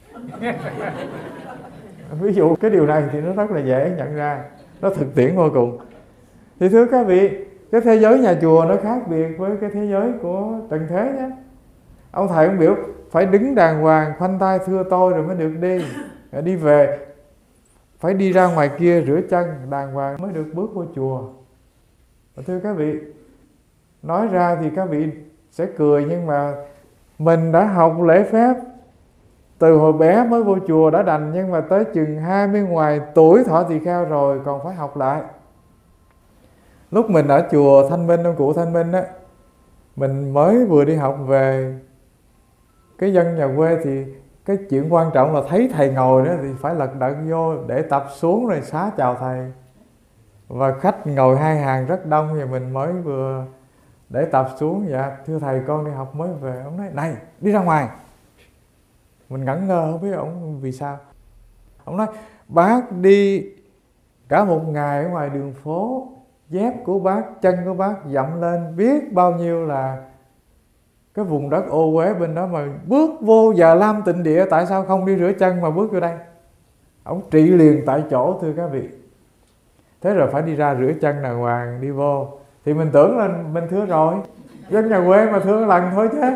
Ví dụ cái điều này thì nó rất là dễ nhận ra, nó thực tiễn vô cùng. Thì thưa các vị, cái thế giới nhà chùa nó khác biệt với cái thế giới của trần thế nhé. Ông thầy ông biểu phải đứng đàng hoàng, khoanh tay thưa tôi rồi mới được đi. Rồi đi về phải đi ra ngoài kia rửa chân đàng hoàng mới được bước vô chùa. Và thưa các vị, nói ra thì các vị sẽ cười, nhưng mà mình đã học lễ phép từ hồi bé mới vô chùa đã đành, nhưng mà tới chừng hai mươi ngoài tuổi thọ tỳ kheo rồi còn phải học lại. Lúc mình ở chùa Thanh Minh, ông cụ Thanh Minh á, mình mới vừa đi học về, cái dân nhà quê thì cái chuyện quan trọng là thấy thầy ngồi đó thì phải lật đật vô để tập xuống rồi xá chào thầy. Và khách ngồi hai hàng rất đông thì mình mới vừa để tập xuống. Dạ thưa thầy con đi học mới về. Ông nói này đi ra ngoài. Mình ngẩn ngơ không biết ông vì sao. Ông nói bác đi cả một ngày ở ngoài đường phố, dép của bác, chân của bác dậm lên biết bao nhiêu là cái vùng đất ô uế bên đó, mà bước vô Già Lam Tịnh Địa tại sao không đi rửa chân mà bước vô đây? Ông trị liền tại chỗ thưa các vị. Thế rồi phải đi ra rửa chân đàng hoàng đi vô. Thì mình tưởng là mình thưa rồi, dân nhà quê mà thưa lần thôi chứ.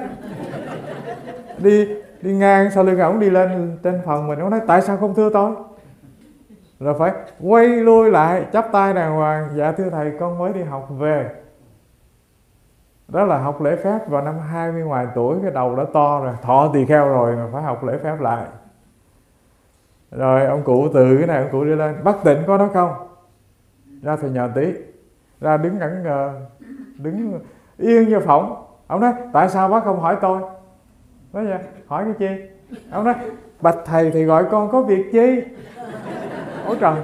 Đi đi ngang sau lưng ổng đi lên trên phòng mình, ông nói tại sao không thưa tôi? rồi phải quay lui lại chắp tay đàng hoàng: dạ thưa thầy, con mới đi học về. Đó là học lễ phép vào năm hai mươi ngoài tuổi, cái đầu đã to rồi, thọ tỳ kheo rồi mà phải học lễ phép lại. Rồi ông cụ từ cái này ông cụ đi lên: Bác Tịnh có đó không? Ra thầy nhờ tí. Ra đứng ngẩn ngơ, đứng yên như phỏng. Ông nói: tại sao bác không hỏi tôi? Nói vậy, hỏi cái chi? Ông nói: bạch thầy thì gọi con có việc chi? Ôi trời.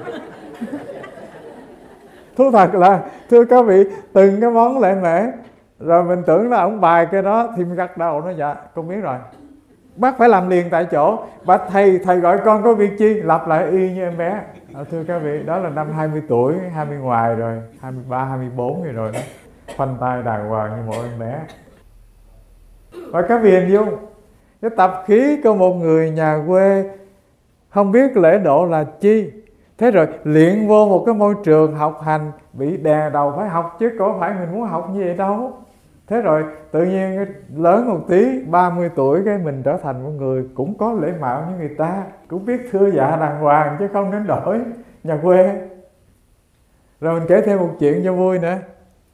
Thú thật là thưa các vị, từng cái món lễ mễ rồi mình tưởng là ông bài cái đó thì mình gật đầu nói: dạ con biết rồi. Bác phải làm liền tại chỗ: bạch thầy, thầy gọi con có việc chi? Lặp lại y như em bé. À, thưa các vị, đó là năm hai mươi tuổi, hai mươi ngoài rồi, hai mươi ba, hai mươi bốn rồi rồi đó. Khoanh tay đàng hoàng như một em bé. Và các vị hình dung cái tập khí của một người nhà quê không biết lễ độ là chi. Thế rồi luyện vô một cái môi trường học hành bị đè đầu phải học, chứ có phải mình muốn học như vậy đâu. Thế rồi tự nhiên lớn một tí, ba mươi tuổi cái mình trở thành một người cũng có lễ mạo như người ta, cũng biết thưa dạ đàng hoàng chứ không đến đổi nhà quê. Rồi mình kể thêm một chuyện cho vui nữa.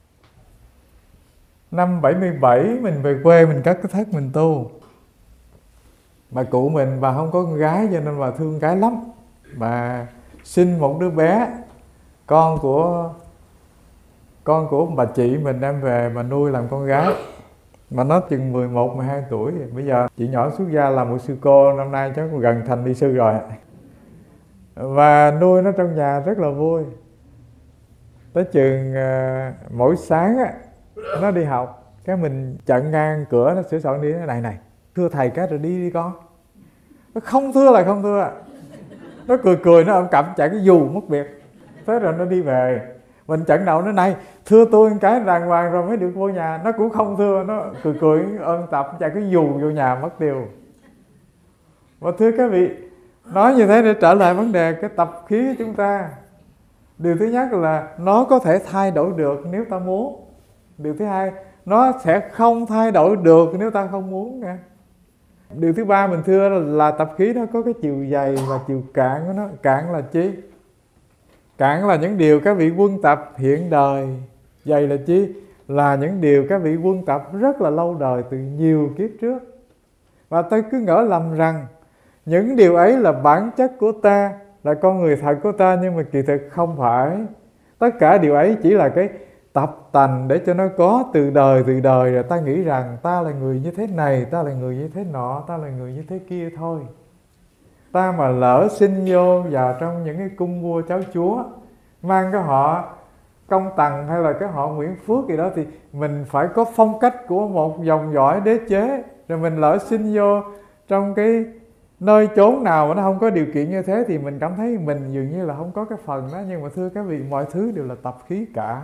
Năm bảy mươi bảy mình về quê, mình cất cái thất mình tu. Bà cụ mình, bà không có con gái cho nên bà thương cái lắm. Bà sinh một đứa bé, con của con của bà chị mình đem về mà nuôi làm con gái. Mà nó chừng mười một, mười hai tuổi. Bây giờ chị nhỏ xuất gia làm một sư cô, năm nay chắc gần thành ni sư rồi. Và nuôi nó trong nhà rất là vui. Tới chừng uh, mỗi sáng á, nó đi học, cái mình chặn ngang cửa, nó sửa soạn đi, nó này này, thưa thầy cái rồi đi đi con. Nó không thưa là không thưa. Nó cười cười, nó ôm cặp chạy cái dù mất việc. Thế rồi nó đi về. Mình chặn đầu nó: này, thưa tôi cái đàng hoàng rồi mới được vô nhà. Nó cũng không thưa, nó cười cười ôm tập chạy cái dù vô nhà mất tiêu. Và thưa các vị, nói như thế để trở lại vấn đề cái tập khí của chúng ta. Điều thứ nhất là nó có thể thay đổi được nếu ta muốn. Điều thứ hai, nó sẽ không thay đổi được nếu ta không muốn nha. Điều thứ ba mình thưa là, là tập khí nó có cái chiều dày và chiều cạn của nó. Cạn là chi? Cạn là những điều các vị quân tập hiện đời. Dày là chi? Là những điều các vị quân tập rất là lâu đời, từ nhiều kiếp trước. Và ta cứ ngỡ lầm rằng những điều ấy là bản chất của ta, là con người thật của ta, nhưng mà kỳ thực không phải. Tất cả điều ấy chỉ là cái tập tành để cho nó có từ đời từ đời, rồi ta nghĩ rằng ta là người như thế này, ta là người như thế nọ, ta là người như thế kia thôi. Ta mà lỡ sinh vô vào trong những cái cung vua cháu chúa, mang cái họ Công Tần hay là cái họ Nguyễn Phước gì đó, thì mình phải có phong cách của một dòng dõi đế chế. Rồi mình lỡ sinh vô trong cái nơi chốn nào mà nó không có điều kiện như thế, thì mình cảm thấy mình dường như là không có cái phần đó. Nhưng mà thưa các vị, mọi thứ đều là tập khí cả.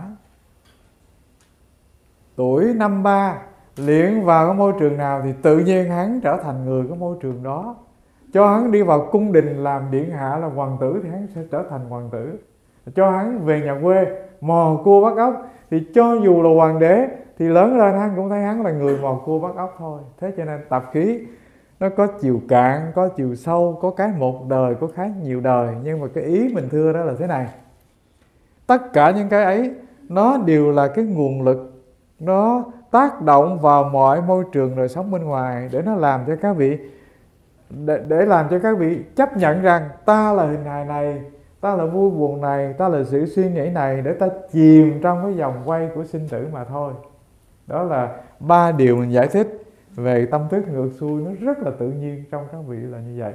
Tuổi năm ba luyện vào cái môi trường nào thì tự nhiên hắn trở thành người của môi trường đó. Cho hắn đi vào cung đình làm điện hạ là hoàng tử thì hắn sẽ trở thành hoàng tử. Cho hắn về nhà quê mò cua bắt ốc thì cho dù là hoàng đế thì lớn lên hắn cũng thấy hắn là người mò cua bắt ốc thôi. Thế cho nên tập khí nó có chiều cạn, có chiều sâu, có cái một đời, có cái nhiều đời. Nhưng mà cái ý mình thưa đó là thế này: tất cả những cái ấy nó đều là cái nguồn lực, nó tác động vào mọi môi trường đời sống bên ngoài để nó làm cho các vị để, để làm cho các vị chấp nhận rằng ta là hình hài này, ta là vui buồn này, ta là sự suy nghĩ này, để ta chìm trong cái vòng quay của sinh tử mà thôi. Đó là ba điều mình giải thích về tâm thức ngược xuôi, nó rất là tự nhiên trong các vị là như vậy.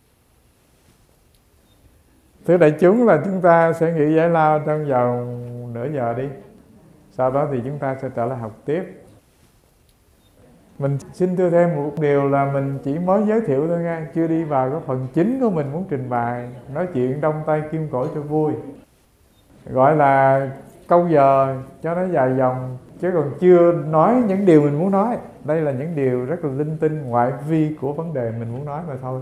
Thưa đại chúng, là chúng ta sẽ nghỉ giải lao trong vòng nửa giờ đi. Sau đó thì chúng ta sẽ trở lại học tiếp. Mình xin thưa thêm một điều là mình chỉ mới giới thiệu thôi nha, chưa đi vào cái phần chính của mình muốn trình bày. Nói chuyện đông tay kim cổ cho vui, gọi là câu giờ cho nó dài dòng, chứ còn chưa nói những điều mình muốn nói. Đây là những điều rất là linh tinh, ngoại vi của vấn đề mình muốn nói mà thôi.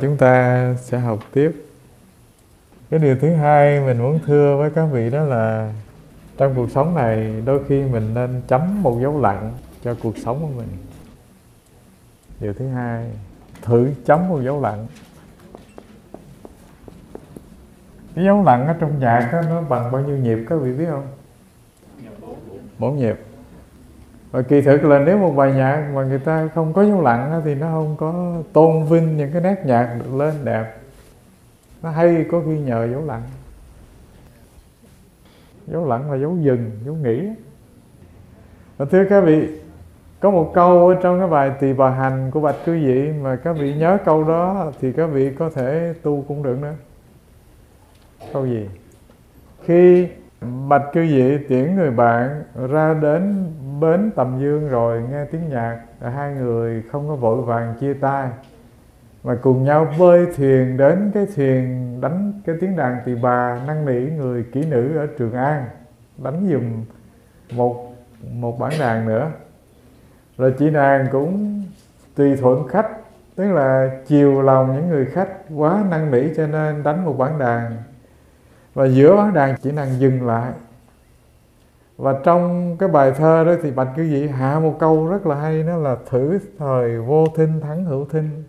chúng ta sẽ học tiếp. Cái điều thứ hai mình muốn thưa với các vị đó là trong cuộc sống này đôi khi mình nên chấm một dấu lặng cho cuộc sống của mình. Điều thứ hai, thử chấm một dấu lặng. Cái dấu lặng ở trong nhạc đó, nó bằng bao nhiêu nhịp các vị biết không? Bốn nhịp. Và kỳ thực là nếu một bài nhạc mà người ta không có dấu lặng thì nó không có tôn vinh những cái nét nhạc được lên đẹp. Nó hay có khi nhờ dấu lặng. Dấu lặng là dấu dừng, dấu nghỉ. Và thưa các vị, có một câu ở trong cái bài Tỳ Bà Hành của Bạch Cư Dị mà các vị nhớ câu đó thì các vị có thể tu cũng được nữa. Câu gì? Khi Bạch Cư Dị tiễn người bạn ra đến bến Tầm Dương rồi nghe tiếng nhạc, hai người không có vội vàng chia tay mà cùng nhau bơi thuyền đến cái thuyền đánh cái tiếng đàn tỳ bà, năn nỉ người kỹ nữ ở Trường An đánh giùm một một bản đàn nữa. Rồi chị nàng cũng tùy thuận khách, tức là chiều lòng những người khách quá năn nỉ cho nên đánh một bản đàn. Và giữa bản đàn chị nàng dừng lại. Và trong cái bài thơ đó thì Bạch Cư Dị hạ một câu rất là hay, đó là thử thời vô thinh thắng hữu thinh.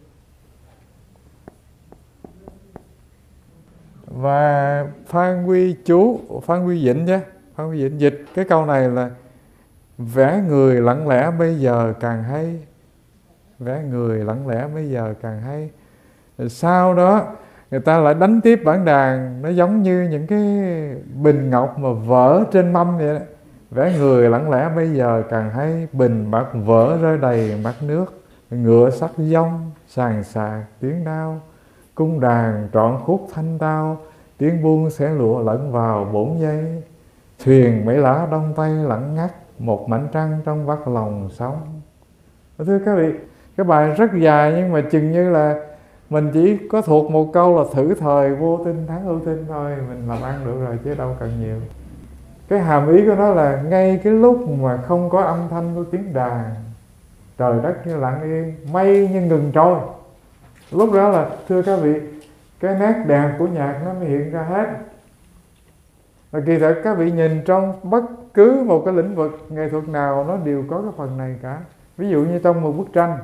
Và Phan Huy chú, Phan Huy Vịnh chứ, Phan Huy Vịnh dịch cái câu này là vẽ người lặng lẽ bây giờ càng hay. Vẽ người lặng lẽ bây giờ càng hay. Rồi sau đó người ta lại đánh tiếp bản đàn, nó giống như những cái bình ngọc mà vỡ trên mâm vậy đó. Vẽ người lặng lẽ bây giờ càng hay, bình bạc vỡ rơi đầy mặt nước, ngựa sắt dông sàn sạc tiếng đao, cung đàn trọn khúc thanh tao, tiếng buông xẻ lụa lẫn vào bổn dây, thuyền mấy lá đông tây lặng ngắt, một mảnh trăng trong vắt lòng sóng. Thưa các vị, cái bài rất dài nhưng mà chừng như là mình chỉ có thuộc một câu là thử thời vô tinh thắng hữu tinh thôi, mình làm ăn được rồi chứ đâu cần nhiều. Cái hàm ý của nó là ngay cái lúc mà không có âm thanh của tiếng đàn, trời đất như lặng yên, mây như ngừng trôi, lúc đó là thưa các vị, cái nét đẹp của nhạc nó mới hiện ra hết. Và kỳ thực các vị nhìn trong bất cứ một cái lĩnh vực nghệ thuật nào nó đều có cái phần này cả. Ví dụ như trong một bức tranh,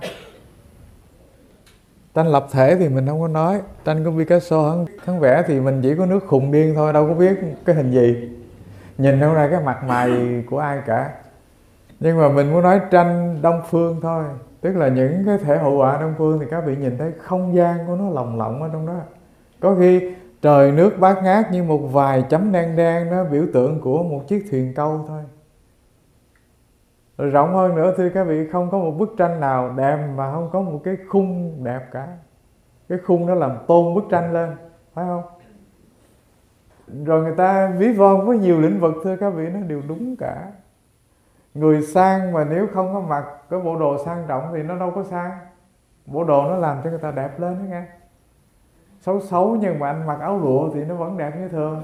tranh lập thể thì mình không có nói, tranh của Picasso hắn, hắn vẽ thì mình chỉ có nước khùng điên thôi, đâu có biết cái hình gì, nhìn không ra cái mặt mày của ai cả. Nhưng mà mình muốn nói tranh Đông Phương thôi, tức là những cái thể hội họa Đông Phương thì các vị nhìn thấy không gian của nó lồng lộng ở trong đó. Có khi trời nước bát ngát như một vài chấm đen đen, nó biểu tượng của một chiếc thuyền câu thôi. Rồi rộng hơn nữa thưa các vị, không có một bức tranh nào đẹp mà không có một cái khung đẹp cả. Cái khung đó làm tôn bức tranh lên, phải không? Rồi người ta ví von với nhiều lĩnh vực thưa các vị, nó đều đúng cả. Người sang mà nếu không có mặc cái bộ đồ sang trọng thì nó đâu có sang. Bộ đồ nó làm cho người ta đẹp lên đó nghe. Xấu xấu nhưng mà anh mặc áo lụa thì nó vẫn đẹp như thường.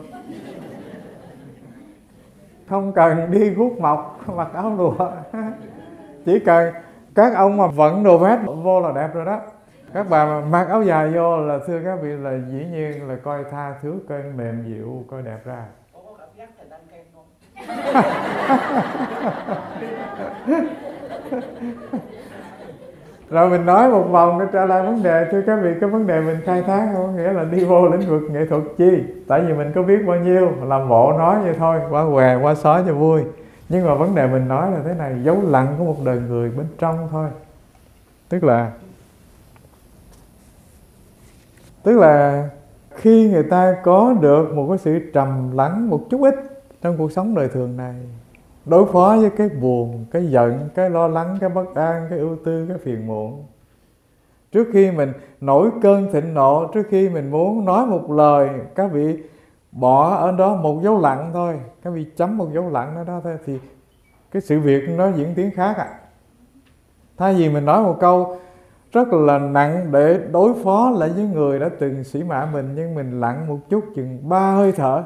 Không cần đi guốc mộc mặc áo lụa, chỉ cần các ông mà vận đồ vest vô là đẹp rồi đó. Các bà mà mặc áo dài vô là thưa các vị là dĩ nhiên là coi tha thước, coi mềm dịu, coi đẹp ra. Có cảm giác thầy đang khen không? Rồi mình nói một vòng để trả lời vấn đề. Thưa các vị, cái vấn đề mình khai thác không có nghĩa là đi vô lĩnh vực nghệ thuật chi. Tại vì mình có biết bao nhiêu, làm bộ nói vậy thôi, qua què, qua xó cho vui. Nhưng mà vấn đề mình nói là thế này, dấu lặng của một đời người bên trong thôi. Tức là Tức là khi người ta có được một cái sự trầm lắng một chút ít trong cuộc sống đời thường này, đối phó với cái buồn, cái giận, cái lo lắng, cái bất an, cái ưu tư, cái phiền muộn, trước khi mình nổi cơn thịnh nộ, trước khi mình muốn nói một lời, các vị bỏ ở đó một dấu lặng thôi, các vị chấm một dấu lặng ở đó thôi, thì cái sự việc nó diễn tiến khác ạ. À. Thay vì mình nói một câu rất là nặng để đối phó lại với người đã từng sỉ mạ mình, nhưng mình lặng một chút chừng ba hơi thở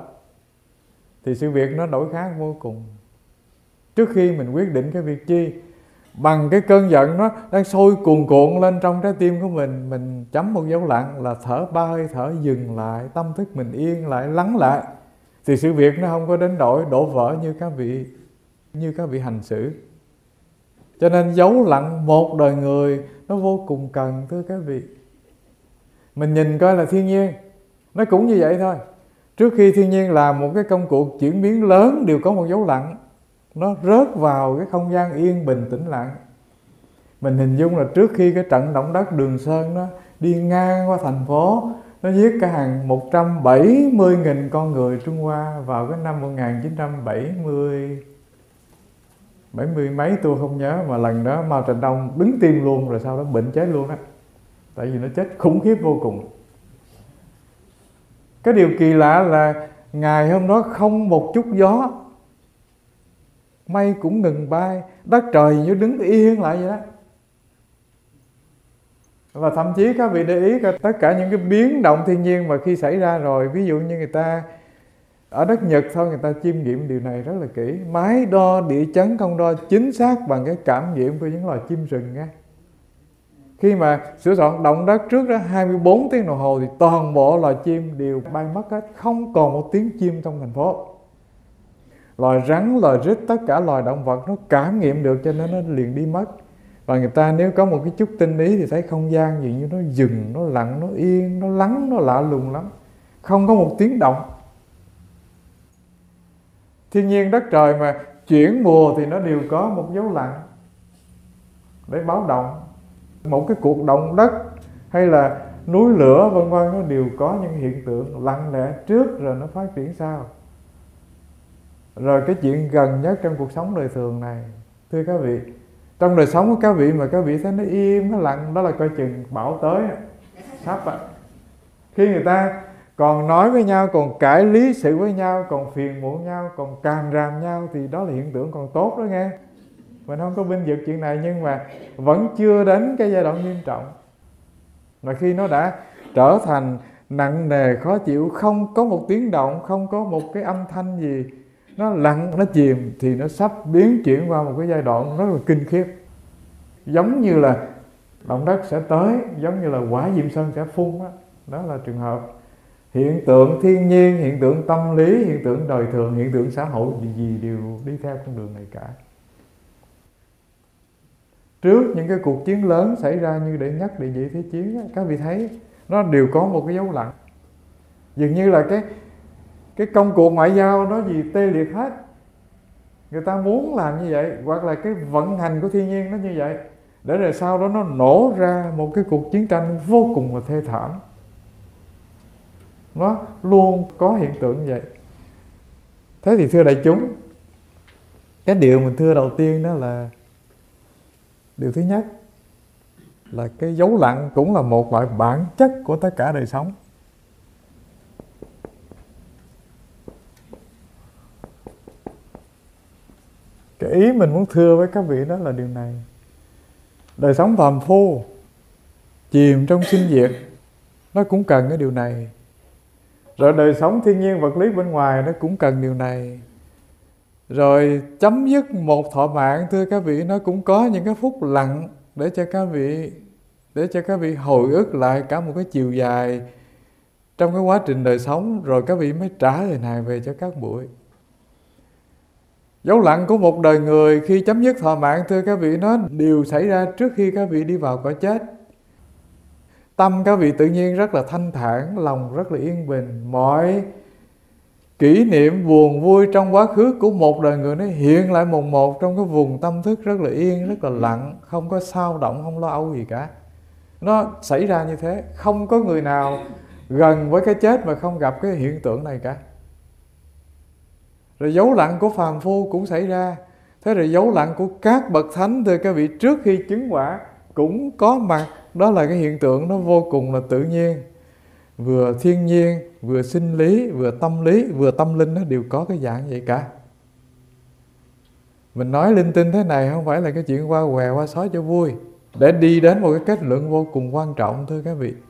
thì sự việc nó đổi khác vô cùng. Trước khi mình quyết định cái việc chi, bằng cái cơn giận nó đang sôi cuồn cuộn lên trong trái tim của mình, mình chấm một dấu lặng là thở ba hơi thở dừng lại, tâm thức mình yên lại, lắng lại, thì sự việc nó không có đến nỗi đổ vỡ như các vị như các vị hành xử. Cho nên dấu lặng một đời người nó vô cùng cần, thưa các vị. Mình nhìn coi là thiên nhiên nó cũng như vậy thôi. Trước khi thiên nhiên làm một cái công cuộc chuyển biến lớn đều có một dấu lặng, nó rớt vào cái không gian yên bình tĩnh lặng. Mình hình dung là trước khi cái trận động đất Đường Sơn nó đi ngang qua thành phố, nó giết cả hàng một trăm bảy mươi nghìn con người Trung Hoa vào cái năm một nghìn chín trăm bảy mươi bảy mươi mấy tôi không nhớ, mà lần đó Mao Trạch Đông đứng tim luôn, rồi sau đó bệnh chết luôn đó, tại vì nó chết khủng khiếp vô cùng. Cái điều kỳ lạ là ngày hôm đó không một chút gió, mây cũng ngừng bay, đất trời như đứng yên lại vậy đó. Và thậm chí các vị để ý cả tất cả những cái biến động thiên nhiên mà khi xảy ra rồi, ví dụ như người ta ở đất Nhật thôi, người ta chiêm nghiệm điều này rất là kỹ. Máy đo địa chấn không đo chính xác bằng cái cảm nghiệm của những loài chim rừng nghe. Khi mà sửa soạn động đất trước đó hai mươi bốn tiếng đồng hồ thì toàn bộ loài chim đều bay mất hết, không còn một tiếng chim trong thành phố. Loài rắn, loài rít, tất cả loài động vật nó cảm nghiệm được cho nên nó liền đi mất. Và người ta nếu có một cái chút tinh ý thì thấy không gian gì như nó dừng, nó lặng, nó yên, nó lắng, nó lạ lùng lắm, không có một tiếng động. Thiên nhiên đất trời mà chuyển mùa thì nó đều có một dấu lặng để báo động. Một cái cuộc động đất hay là núi lửa vân vân, nó đều có những hiện tượng lặng lẽ trước rồi nó phát triển sau. Rồi cái chuyện gần nhất trong cuộc sống đời thường này, thưa các vị, trong đời sống của các vị mà các vị thấy nó im, nó lặng, đó là coi chừng bão tới, sắp ạ. Khi người ta còn nói với nhau, còn cãi lý sự với nhau, còn phiền muộn nhau, còn càm ràm nhau thì đó là hiện tượng còn tốt đó nghe. Mình không có binh vực chuyện này, nhưng mà vẫn chưa đến cái giai đoạn nghiêm trọng. Mà khi nó đã trở thành nặng nề, khó chịu, không có một tiếng động, không có một cái âm thanh gì, nó lặng, nó chìm, thì nó sắp biến chuyển qua một cái giai đoạn rất là kinh khiếp. Giống như là động đất sẽ tới, giống như là quả diệm sơn sẽ phun đó. Đó là trường hợp hiện tượng thiên nhiên, hiện tượng tâm lý, hiện tượng đời thường, hiện tượng xã hội gì đều đi theo con đường này cả. Trước những cái cuộc chiến lớn xảy ra như Đệ Nhất, Đệ Nhị Thế Chiến, các vị thấy nó đều có một cái dấu lặng. Dường như là cái cái công cuộc ngoại giao nó gì tê liệt hết. Người ta muốn làm như vậy, hoặc là cái vận hành của thiên nhiên nó như vậy, để rồi sau đó nó nổ ra một cái cuộc chiến tranh vô cùng là thê thảm. Nó luôn có hiện tượng như vậy. Thế thì thưa đại chúng, cái điều mình thưa đầu tiên đó là điều thứ nhất là cái dấu lặng cũng là một loại bản chất của tất cả đời sống. Cái ý mình muốn thưa với các vị đó là điều này. Đời sống phàm phu chìm trong sinh diệt, nó cũng cần cái điều này. Rồi đời sống thiên nhiên vật lý bên ngoài nó cũng cần điều này. Rồi chấm dứt một thọ mạng, thưa các vị, nó cũng có những cái phút lặng để cho các vị để cho các vị hồi ức lại cả một cái chiều dài trong cái quá trình đời sống, rồi các vị mới trả lời này về cho các buổi. Dấu lặng của một đời người khi chấm dứt thọ mạng, thưa các vị, nó đều xảy ra trước khi các vị đi vào cõi chết. Tâm các vị tự nhiên rất là thanh thản, lòng rất là yên bình. Mọi kỷ niệm buồn vui trong quá khứ của một đời người nó hiện lại một một trong cái vùng tâm thức rất là yên, rất là lặng, không có xao động, không lo âu gì cả. Nó xảy ra như thế, không có người nào gần với cái chết mà không gặp cái hiện tượng này cả. Rồi dấu lặng của phàm phu cũng xảy ra. Thế rồi dấu lặng của các bậc thánh, thưa các vị, trước khi chứng quả cũng có mặt. Đó là cái hiện tượng nó vô cùng là tự nhiên, vừa thiên nhiên, vừa sinh lý, vừa tâm lý, vừa tâm linh, nó đều có cái dạng vậy cả. Mình nói linh tinh thế này không phải là cái chuyện qua què qua sói cho vui, để đi đến một cái kết luận vô cùng quan trọng, thưa các vị.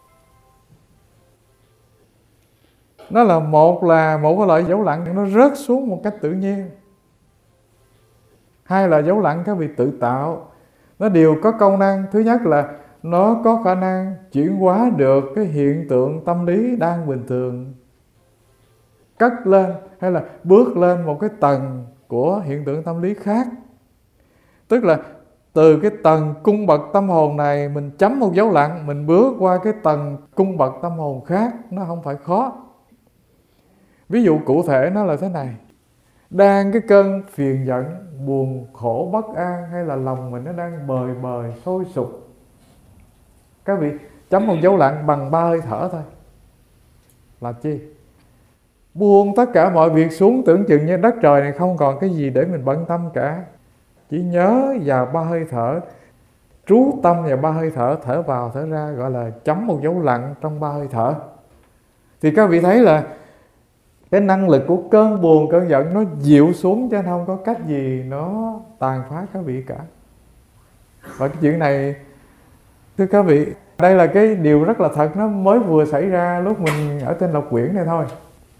Nó là một là một cái loại dấu lặng nó rớt xuống một cách tự nhiên. hai là dấu lặng các vị tự tạo. Nó đều có công năng. Thứ nhất là nó có khả năng chuyển hóa được cái hiện tượng tâm lý đang bình thường, cất lên hay là bước lên một cái tầng của hiện tượng tâm lý khác. Tức là từ cái tầng cung bậc tâm hồn này mình chấm một dấu lặng, mình bước qua cái tầng cung bậc tâm hồn khác, nó không phải khó. Ví dụ cụ thể nó là thế này: đang cái cơn phiền giận, buồn khổ, bất an, hay là lòng mình nó đang bời bời, sôi sục, các vị chấm một dấu lặng bằng ba hơi thở thôi. Là chi? Buông tất cả mọi việc xuống, tưởng chừng như đất trời này không còn cái gì để mình bận tâm cả. Chỉ nhớ vào ba hơi thở, trú tâm vào ba hơi thở, thở vào thở ra, gọi là chấm một dấu lặng trong ba hơi thở. Thì các vị thấy là cái năng lực của cơn buồn, cơn giận nó dịu xuống, chứ không có cách gì nó tàn phá các vị cả. Và cái chuyện này, thưa các vị, đây là cái điều rất là thật, nó mới vừa xảy ra lúc mình ở trên Lộc Quyển này thôi.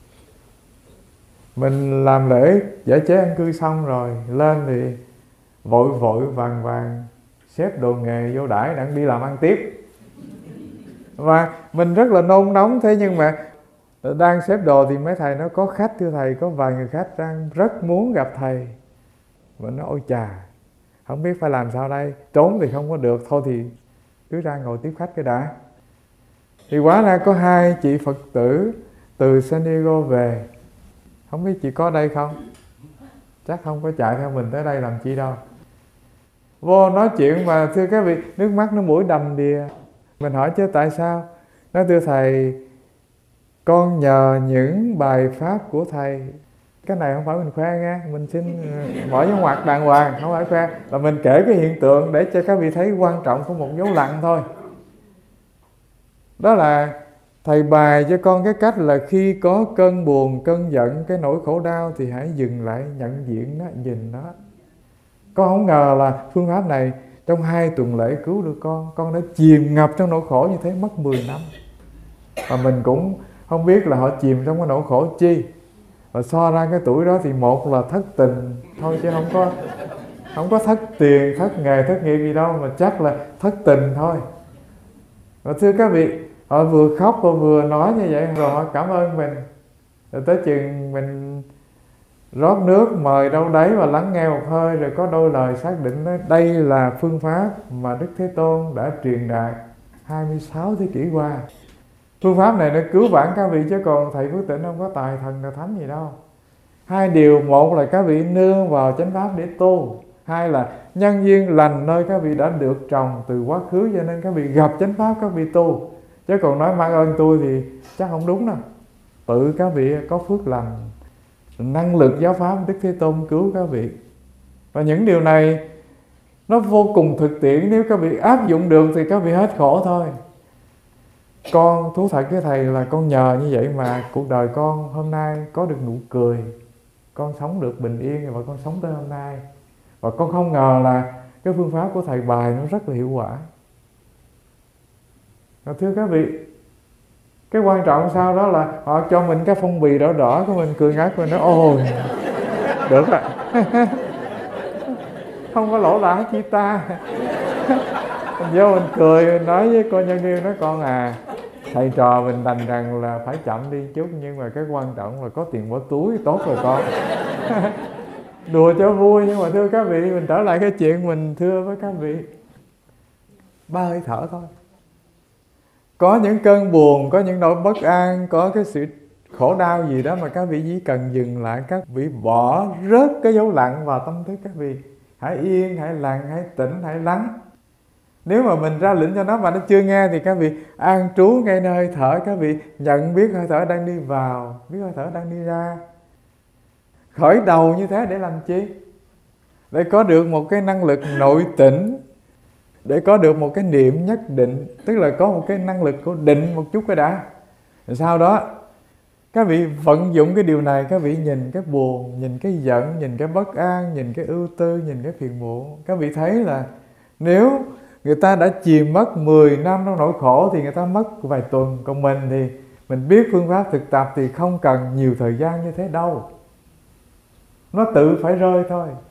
Mình làm lễ giải chế an cư xong rồi, lên thì vội vội vàng vàng xếp đồ nghề vô đãi đang đi làm ăn tiếp. Và mình rất là nôn nóng, thế nhưng mà đang xếp đồ thì mấy thầy nó có khách, thưa thầy, có vài người khách đang rất muốn gặp thầy. Mình nói ôi chà, không biết phải làm sao đây, trốn thì không có được, thôi thì cứ ra ngồi tiếp khách cái đã. Thì hóa ra có hai chị Phật tử từ San Diego về. Không biết chị có đây không? Chắc không có chạy theo mình tới đây làm chi đâu. Vô nói chuyện mà thưa các vị, nước mắt nó mũi đầm đìa. Mình hỏi chứ tại sao? Nói thưa thầy, con nhờ những bài pháp của thầy. Cái này không phải mình khoe nghe, mình xin mở dấu ngoặc đàng hoàng, không phải khoe. Là mình kể cái hiện tượng để cho các vị thấy quan trọng của một dấu lặng thôi. Đó là thầy bài cho con cái cách là khi có cơn buồn, cơn giận, cái nỗi khổ đau thì hãy dừng lại, nhận diện nó, nhìn nó. Con không ngờ là phương pháp này trong hai tuần lễ cứu được con. Con đã chìm ngập trong nỗi khổ như thế mất mười năm. Và mình cũng không biết là họ chìm trong cái nỗi khổ chi. Và so ra cái tuổi đó thì một là thất tình thôi, chứ không có không có thất tiền, thất nghề, thất nghiệp gì đâu, mà chắc là thất tình thôi. Và thưa các vị, họ vừa khóc và vừa nói như vậy, rồi họ cảm ơn mình. Rồi tới chừng mình rót nước mời đâu đấy và lắng nghe một hơi, rồi có đôi lời xác định nói đây là phương pháp mà Đức Thế Tôn đã truyền đạt hai mươi sáu thế kỷ qua. Phương pháp này nó cứu vãn các vị, chứ còn thầy Phước Tịnh không có tài thần nào thánh gì đâu. Hai điều: một là các vị nương vào chánh pháp để tu, hai là nhân duyên lành nơi các vị đã được trồng từ quá khứ, cho nên các vị gặp chánh pháp các vị tu. Chứ còn nói mang ơn tôi thì chắc không đúng đâu. Tự các vị có phước lành, năng lực giáo pháp Đức Thế Tôn cứu các vị. Và những điều này nó vô cùng thực tiễn, nếu các vị áp dụng được thì các vị hết khổ thôi. Con thú thật với thầy là con nhờ như vậy mà cuộc đời con hôm nay có được nụ cười, con sống được bình yên và con sống tới hôm nay. Và con không ngờ là cái phương pháp của thầy bài nó rất là hiệu quả. Và thưa các vị, cái quan trọng sau đó là họ cho mình cái phong bì đỏ đỏ của mình, cười ngắt, mình nói ôi được rồi. Không có lỗ lã chi ta. Mình vô mình cười, mình nói với cô nhân viên, nói con à, thầy trò mình đành rằng là phải chậm đi chút, nhưng mà cái quan trọng là có tiền bỏ túi tốt rồi con. Đùa cho vui, nhưng mà thưa các vị, mình trở lại cái chuyện mình thưa với các vị. Ba hơi thở thôi. Có những cơn buồn, có những nỗi bất an, có cái sự khổ đau gì đó mà các vị chỉ cần dừng lại, các vị bỏ rớt cái dấu lặng vào tâm thức các vị. Hãy yên, hãy lặng, hãy tĩnh, hãy lắng. Nếu mà mình ra lệnh cho nó mà nó chưa nghe thì các vị an trú ngay nơi hơi thở, các vị nhận biết hơi thở đang đi vào, biết hơi thở đang đi ra. Khởi đầu như thế để làm chi? Để có được một cái năng lực nội tỉnh, để có được một cái niệm nhất định, tức là có một cái năng lực của định một chút cái đã. Rồi sau đó các vị vận dụng cái điều này, các vị nhìn cái buồn, nhìn cái giận, nhìn cái bất an, nhìn cái ưu tư, nhìn cái phiền muộn. Các vị thấy là nếu người ta đã chìm mất mười năm trong nỗi khổ thì người ta mất vài tuần. Còn mình thì mình biết phương pháp thực tập thì không cần nhiều thời gian như thế đâu. Nó tự phải rơi thôi.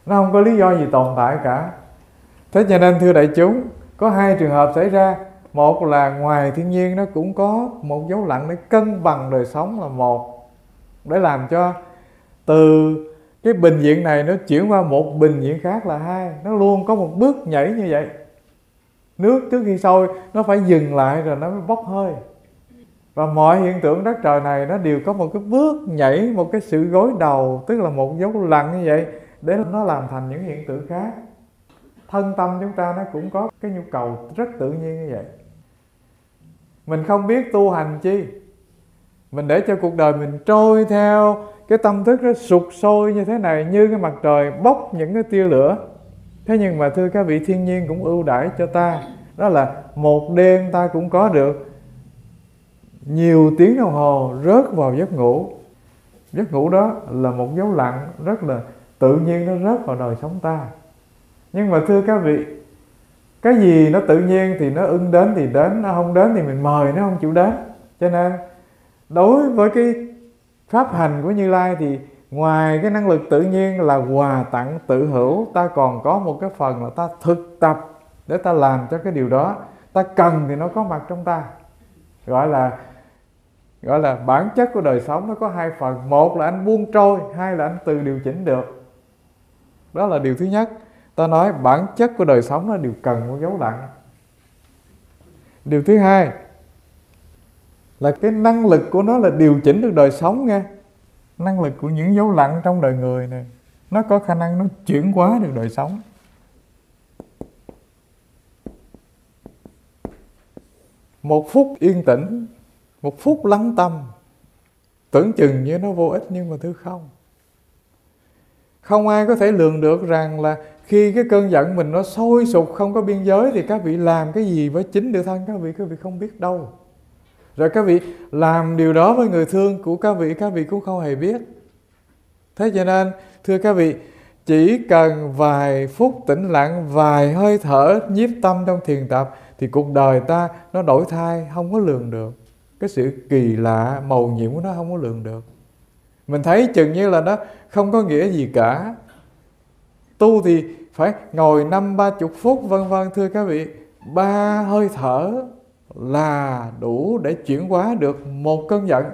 nó không có lý do gì tồn tại cả. Thế cho nên thưa đại chúng, có hai trường hợp xảy ra. Một là ngoài thiên nhiên nó cũng có một dấu lặng để cân bằng đời sống là một, để làm cho từ cái bình diện này nó chuyển qua một bình diện khác là hai. Nó luôn có một bước nhảy như vậy. Nước trước khi sôi nó phải dừng lại rồi nó mới bốc hơi. Và mọi hiện tượng đất trời này nó đều có một cái bước nhảy, một cái sự gối đầu, tức là một dấu lặng như vậy, để nó làm thành những hiện tượng khác. Thân tâm chúng ta nó cũng có cái nhu cầu rất tự nhiên như vậy. Mình không biết tu hành chi, mình để cho cuộc đời mình trôi theo cái tâm thức nó sục sôi như thế này, như cái mặt trời bốc những cái tia lửa. Thế nhưng mà thưa các vị, thiên nhiên cũng ưu đãi cho ta, đó là một đêm ta cũng có được nhiều tiếng đồng hồ rớt vào giấc ngủ. Giấc ngủ đó là một dấu lặng rất là tự nhiên, nó rớt vào đời sống ta. Nhưng mà thưa các vị, cái gì nó tự nhiên thì nó ưng đến thì đến, nó không đến thì mình mời nó không chịu đến. Cho nên đối với cái pháp hành của Như Lai thì ngoài cái năng lực tự nhiên là quà tặng tự hữu, ta còn có một cái phần là ta thực tập để ta làm cho cái điều đó. Ta cần thì nó có mặt trong ta. Gọi là gọi là bản chất của đời sống nó có hai phần. Một là anh buông trôi, hai là anh tự điều chỉnh được. Đó là điều thứ nhất. Ta nói bản chất của đời sống nó đều cần một dấu lặng. Điều thứ hai là cái năng lực của nó là điều chỉnh được đời sống nghe. Năng lực của những dấu lặng trong đời người này, nó có khả năng nó chuyển hóa được đời sống. Một phút yên tĩnh, một phút lắng tâm, tưởng chừng như nó vô ích nhưng mà thứ không. Không ai có thể lường được rằng là khi cái cơn giận mình nó sôi sục không có biên giới thì các vị làm cái gì với chính tự thân các vị, các vị không biết đâu. Rồi các vị làm điều đó với người thương của các vị, các vị cũng không hề biết. Thế cho nên thưa các vị, chỉ cần vài phút tĩnh lặng, vài hơi thở nhiếp tâm trong thiền tập thì cuộc đời ta nó đổi thay không có lường được. Cái sự kỳ lạ, mầu nhiệm của nó không có lường được. Mình thấy chừng như là nó không có nghĩa gì cả. Tu thì phải ngồi năm ba chục phút vân vân. Thưa các vị, ba hơi thở là đủ để chuyển hóa được một cơn giận.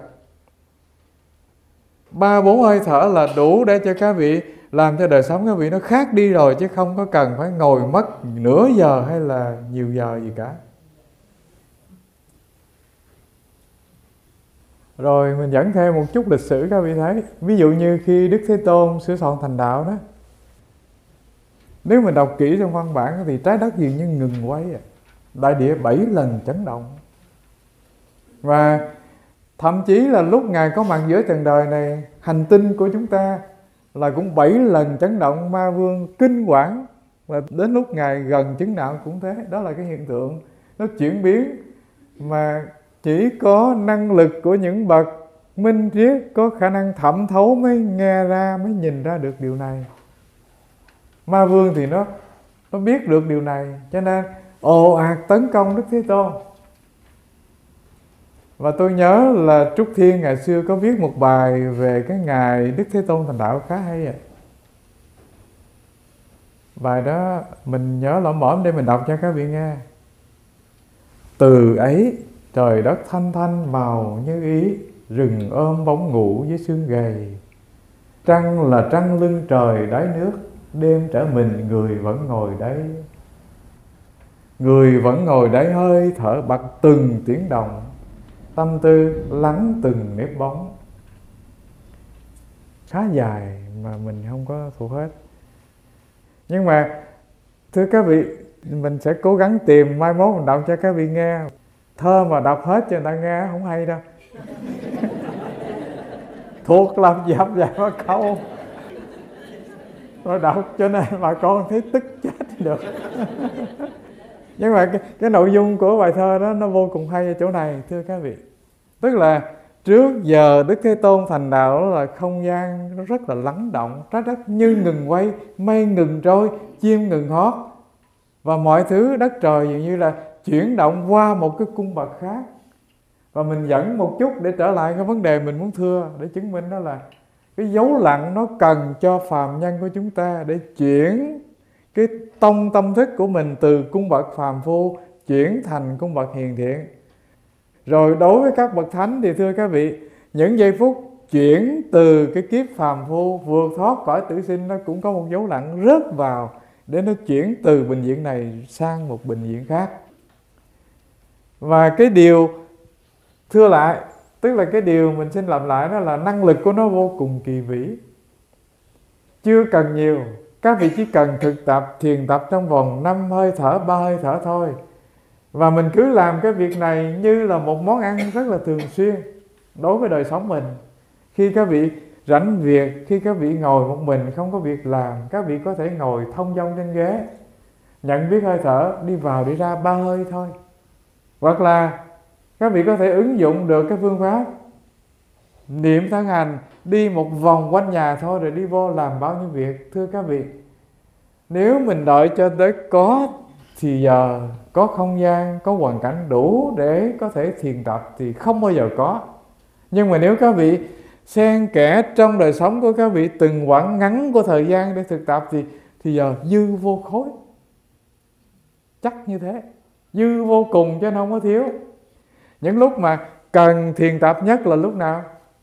Ba bốn hơi thở là đủ để cho các vị làm cho đời sống các vị nó khác đi rồi, chứ không có cần phải ngồi mất nửa giờ hay là nhiều giờ gì cả. Rồi mình dẫn thêm một chút lịch sử các vị thấy. Ví dụ như khi Đức Thế Tôn sửa soạn thành đạo đó, nếu mình đọc kỹ trong văn bản thì trái đất dường như ngừng quay, đại địa bảy lần chấn động. Và thậm chí là lúc Ngài có mặt giữa trần đời này, hành tinh của chúng ta là cũng bảy lần chấn động, ma vương kinh quản. Và đến lúc Ngài gần chứng đạo cũng thế. Đó là cái hiện tượng nó chuyển biến mà chỉ có năng lực của những bậc minh triết có khả năng thẩm thấu mới nghe ra, mới nhìn ra được điều này. Ma vương thì nó nó biết được điều này, cho nên ồ ạt tấn công Đức Thế Tôn. Và tôi nhớ là Trúc Thiên ngày xưa có viết một bài về cái ngày Đức Thế Tôn thành đạo khá hay à. Bài đó mình nhớ lỏm mõm để mình đọc cho các vị nghe. Từ ấy trời đất thanh thanh màu như ý, rừng ôm bóng ngủ dưới sương gầy. Trăng là trăng lưng trời đáy nước, đêm trở mình người vẫn ngồi đấy. Người vẫn ngồi đấy hơi thở bật từng tiếng động, tâm tư lắng từng nếp bóng. Khá dài mà mình không có thuộc hết. Nhưng mà thưa các vị, mình sẽ cố gắng tìm, mai mốt mình đọc cho các vị nghe. Thơ mà đọc hết cho người ta nghe không hay đâu. Thuộc làm dập vài ba câu rồi đọc cho nên bà con thấy tức chết được. Nhưng mà cái, cái nội dung của bài thơ đó nó vô cùng hay ở chỗ này thưa các vị. Tức là trước giờ Đức Thế Tôn thành đạo là không gian nó rất là lắng động, trái đất như ngừng quay, mây ngừng trôi, chim ngừng hót. Và mọi thứ đất trời dường như là chuyển động qua một cái cung bậc khác. Và mình dẫn một chút để trở lại cái vấn đề mình muốn thưa, để chứng minh đó là Cái dấu lặng nó cần cho phàm nhân của chúng ta để chuyển cái tông tâm thức của mình từ cung bậc phàm phu chuyển thành cung bậc hiền thiện. Rồi đối với các bậc thánh thì thưa các vị, những giây phút chuyển từ cái kiếp phàm phu vượt thoát cõi tử sinh, nó cũng có một dấu lặng rớt vào để nó chuyển từ bệnh viện này sang một bệnh viện khác. Và cái điều thưa lại, tức là cái điều mình xin làm lại đó là năng lực của nó vô cùng kỳ vĩ. Chưa cần nhiều, các vị chỉ cần thực tập thiền tập trong vòng năm hơi thở, ba hơi thở thôi. Và mình cứ làm cái việc này như là một món ăn rất là thường xuyên đối với đời sống mình. Khi các vị rảnh việc, khi các vị ngồi một mình không có việc làm, các vị có thể ngồi thông dong trên ghế, nhận biết hơi thở, đi vào đi ra ba hơi thôi. Hoặc là các vị có thể ứng dụng được cái phương pháp niệm thân hành, đi một vòng quanh nhà thôi rồi đi vô làm bao nhiêu việc. Thưa các vị, nếu mình đợi cho tới có thì giờ, có không gian, có hoàn cảnh đủ để có thể thiền tập thì không bao giờ có. Nhưng mà nếu các vị xen kẽ trong đời sống của các vị từng quãng ngắn của thời gian để thực tập thì, thì giờ dư vô khối. Chắc như thế, dư vô cùng chứ không có thiếu. Những lúc mà cần thiền tập nhất là lúc nào?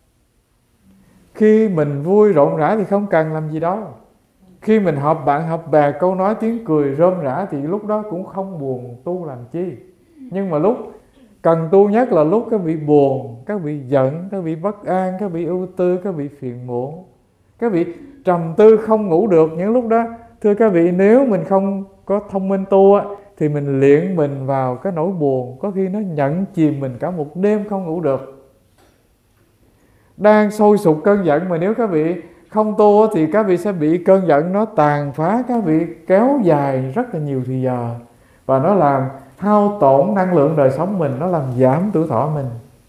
Khi mình vui rộn rã thì không cần làm gì đâu. Khi mình họp bạn họp bè, câu nói tiếng cười rôm rã thì lúc đó cũng không buồn tu làm chi. Nhưng mà lúc cần tu nhất là lúc các vị buồn, các vị giận, các vị bất an, các vị ưu tư, các vị phiền muộn, các vị trầm tư không ngủ được. Những lúc đó thưa các vị, nếu mình không có thông minh tu á, thì mình luyện mình vào cái nỗi buồn, có khi nó nhận chìm mình cả một đêm không ngủ được. Đang sôi sục cơn giận mà nếu các vị không tu thì các vị sẽ bị cơn giận nó tàn phá các vị, kéo dài rất là nhiều thời giờ, và nó làm hao tổn năng lượng đời sống mình, nó làm giảm tuổi thọ mình.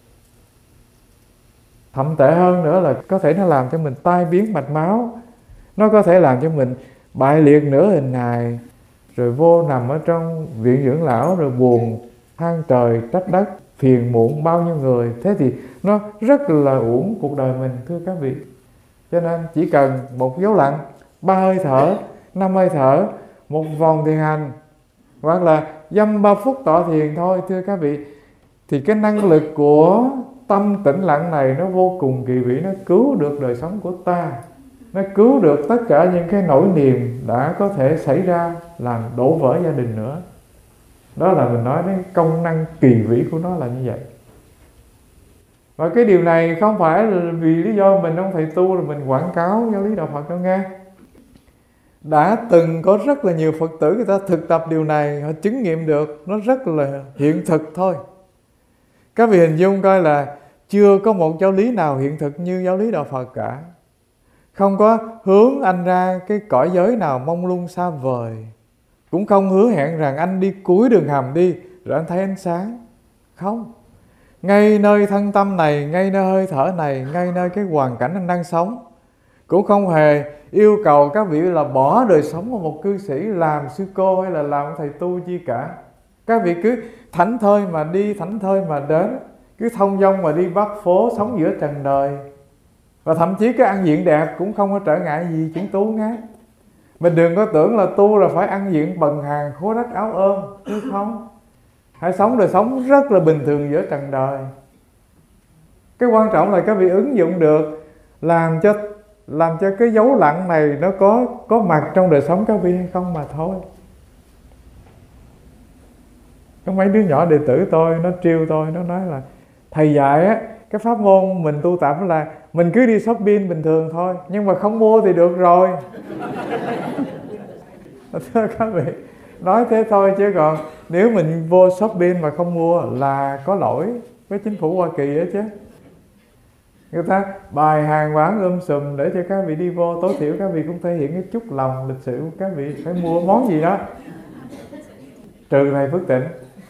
Thậm tệ hơn nữa là có thể nó làm cho mình tai biến mạch máu, nó có thể làm cho mình bại liệt nửa hình hài, rồi vô nằm ở trong viện dưỡng lão rồi buồn than trời trách đất, phiền muộn bao nhiêu người. Thế thì nó rất là uổng cuộc đời mình thưa các vị. Cho nên chỉ cần một dấu lặng, ba hơi thở, năm hơi thở, một vòng thiền hành, hoặc là dăm ba phút tọa thiền thôi thưa các vị, thì cái năng lực của tâm tĩnh lặng này nó vô cùng kỳ vĩ, nó cứu được đời sống của ta, nó cứu được tất cả những cái nỗi niềm đã có thể xảy ra làm đổ vỡ gia đình nữa. Đó là mình nói đến công năng kỳ vĩ của nó là như vậy. Và cái điều này không phải là vì lý do mình ông thầy tu rồi mình quảng cáo giáo lý đạo Phật đâu nghe. Đã từng có rất là nhiều Phật tử người ta thực tập điều này, họ chứng nghiệm được, nó rất là hiện thực thôi. Các vị hình dung coi là chưa có một giáo lý nào hiện thực như giáo lý đạo Phật cả. Không có hướng anh ra cái cõi giới nào mông lung xa vời, cũng không hứa hẹn rằng anh đi cuối đường hầm đi rồi anh thấy ánh sáng. Không. Ngay nơi thân tâm này, ngay nơi hơi thở này, ngay nơi cái hoàn cảnh anh đang sống, cũng không hề yêu cầu các vị là bỏ đời sống của một cư sĩ, làm sư cô hay là làm thầy tu chi cả. Các vị cứ thảnh thơi mà đi, thảnh thơi mà đến, cứ thông dong mà đi bắc phố, sống giữa trần đời. Và thậm chí cái ăn diện đẹp cũng không có trở ngại gì chuyện tu nghe. Mình đừng có tưởng là tu là phải ăn diện bần hàn, khố rách áo ôm, chứ không. Hãy sống đời sống rất là bình thường giữa trần đời. Cái quan trọng là các vị ứng dụng được, làm cho làm cho cái dấu lặng này nó có có mặt trong đời sống các vị hay không mà thôi. Có mấy đứa nhỏ đệ tử tôi nó trêu tôi, nó nói là thầy dạy á, cái pháp môn mình tu tập là mình cứ đi shopping bình thường thôi, nhưng mà không mua thì được rồi. Thưa các vị, nói thế thôi chứ còn nếu mình vô shopping mà không mua là có lỗi với chính phủ Hoa Kỳ đó chứ. Người ta bài hàng quán um sùm để cho các vị đi vô, tối thiểu các vị cũng thể hiện cái chút lòng lịch sự của các vị, phải mua món gì đó. Trừ thầy Phước Tịnh,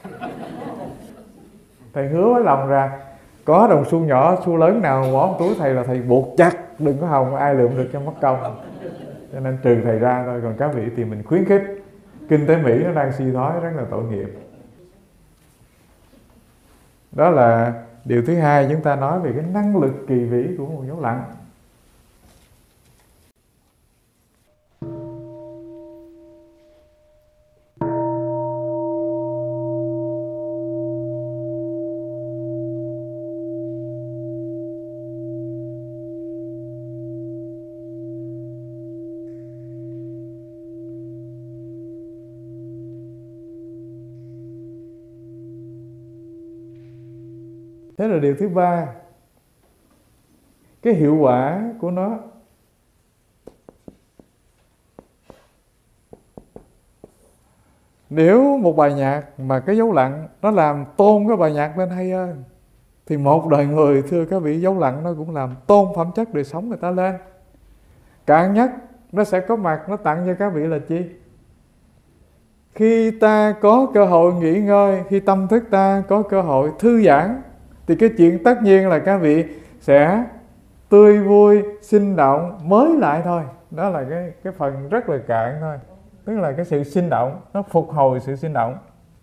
thầy hứa với lòng rằng có đồng xu nhỏ xu lớn nào bỏ trong túi thầy là thầy buộc chặt, đừng có hòng ai lượm được cho mất công. Cho nên trừ thầy ra thôi, còn các vị thì mình khuyến khích. Kinh tế Mỹ nó đang suy thoái rất là tội nghiệp. Đó là điều thứ hai, chúng ta nói về cái năng lực kỳ vĩ của một dấu lặng. Thế là điều thứ ba, cái hiệu quả của nó. Nếu một bài nhạc mà cái dấu lặng nó làm tôn cái bài nhạc lên hay hơn, thì một đời người, thưa các vị, dấu lặng nó cũng làm tôn phẩm chất đời sống người ta lên. Cạn nhất nó sẽ có mặt, nó tặng cho các vị là chi? Khi ta có cơ hội nghỉ ngơi, khi tâm thức ta có cơ hội thư giãn, thì cái chuyện tất nhiên là các vị sẽ tươi vui, sinh động, mới lại thôi. Đó là cái, cái phần rất là cạn thôi. Tức là cái sự sinh động, nó phục hồi sự sinh động.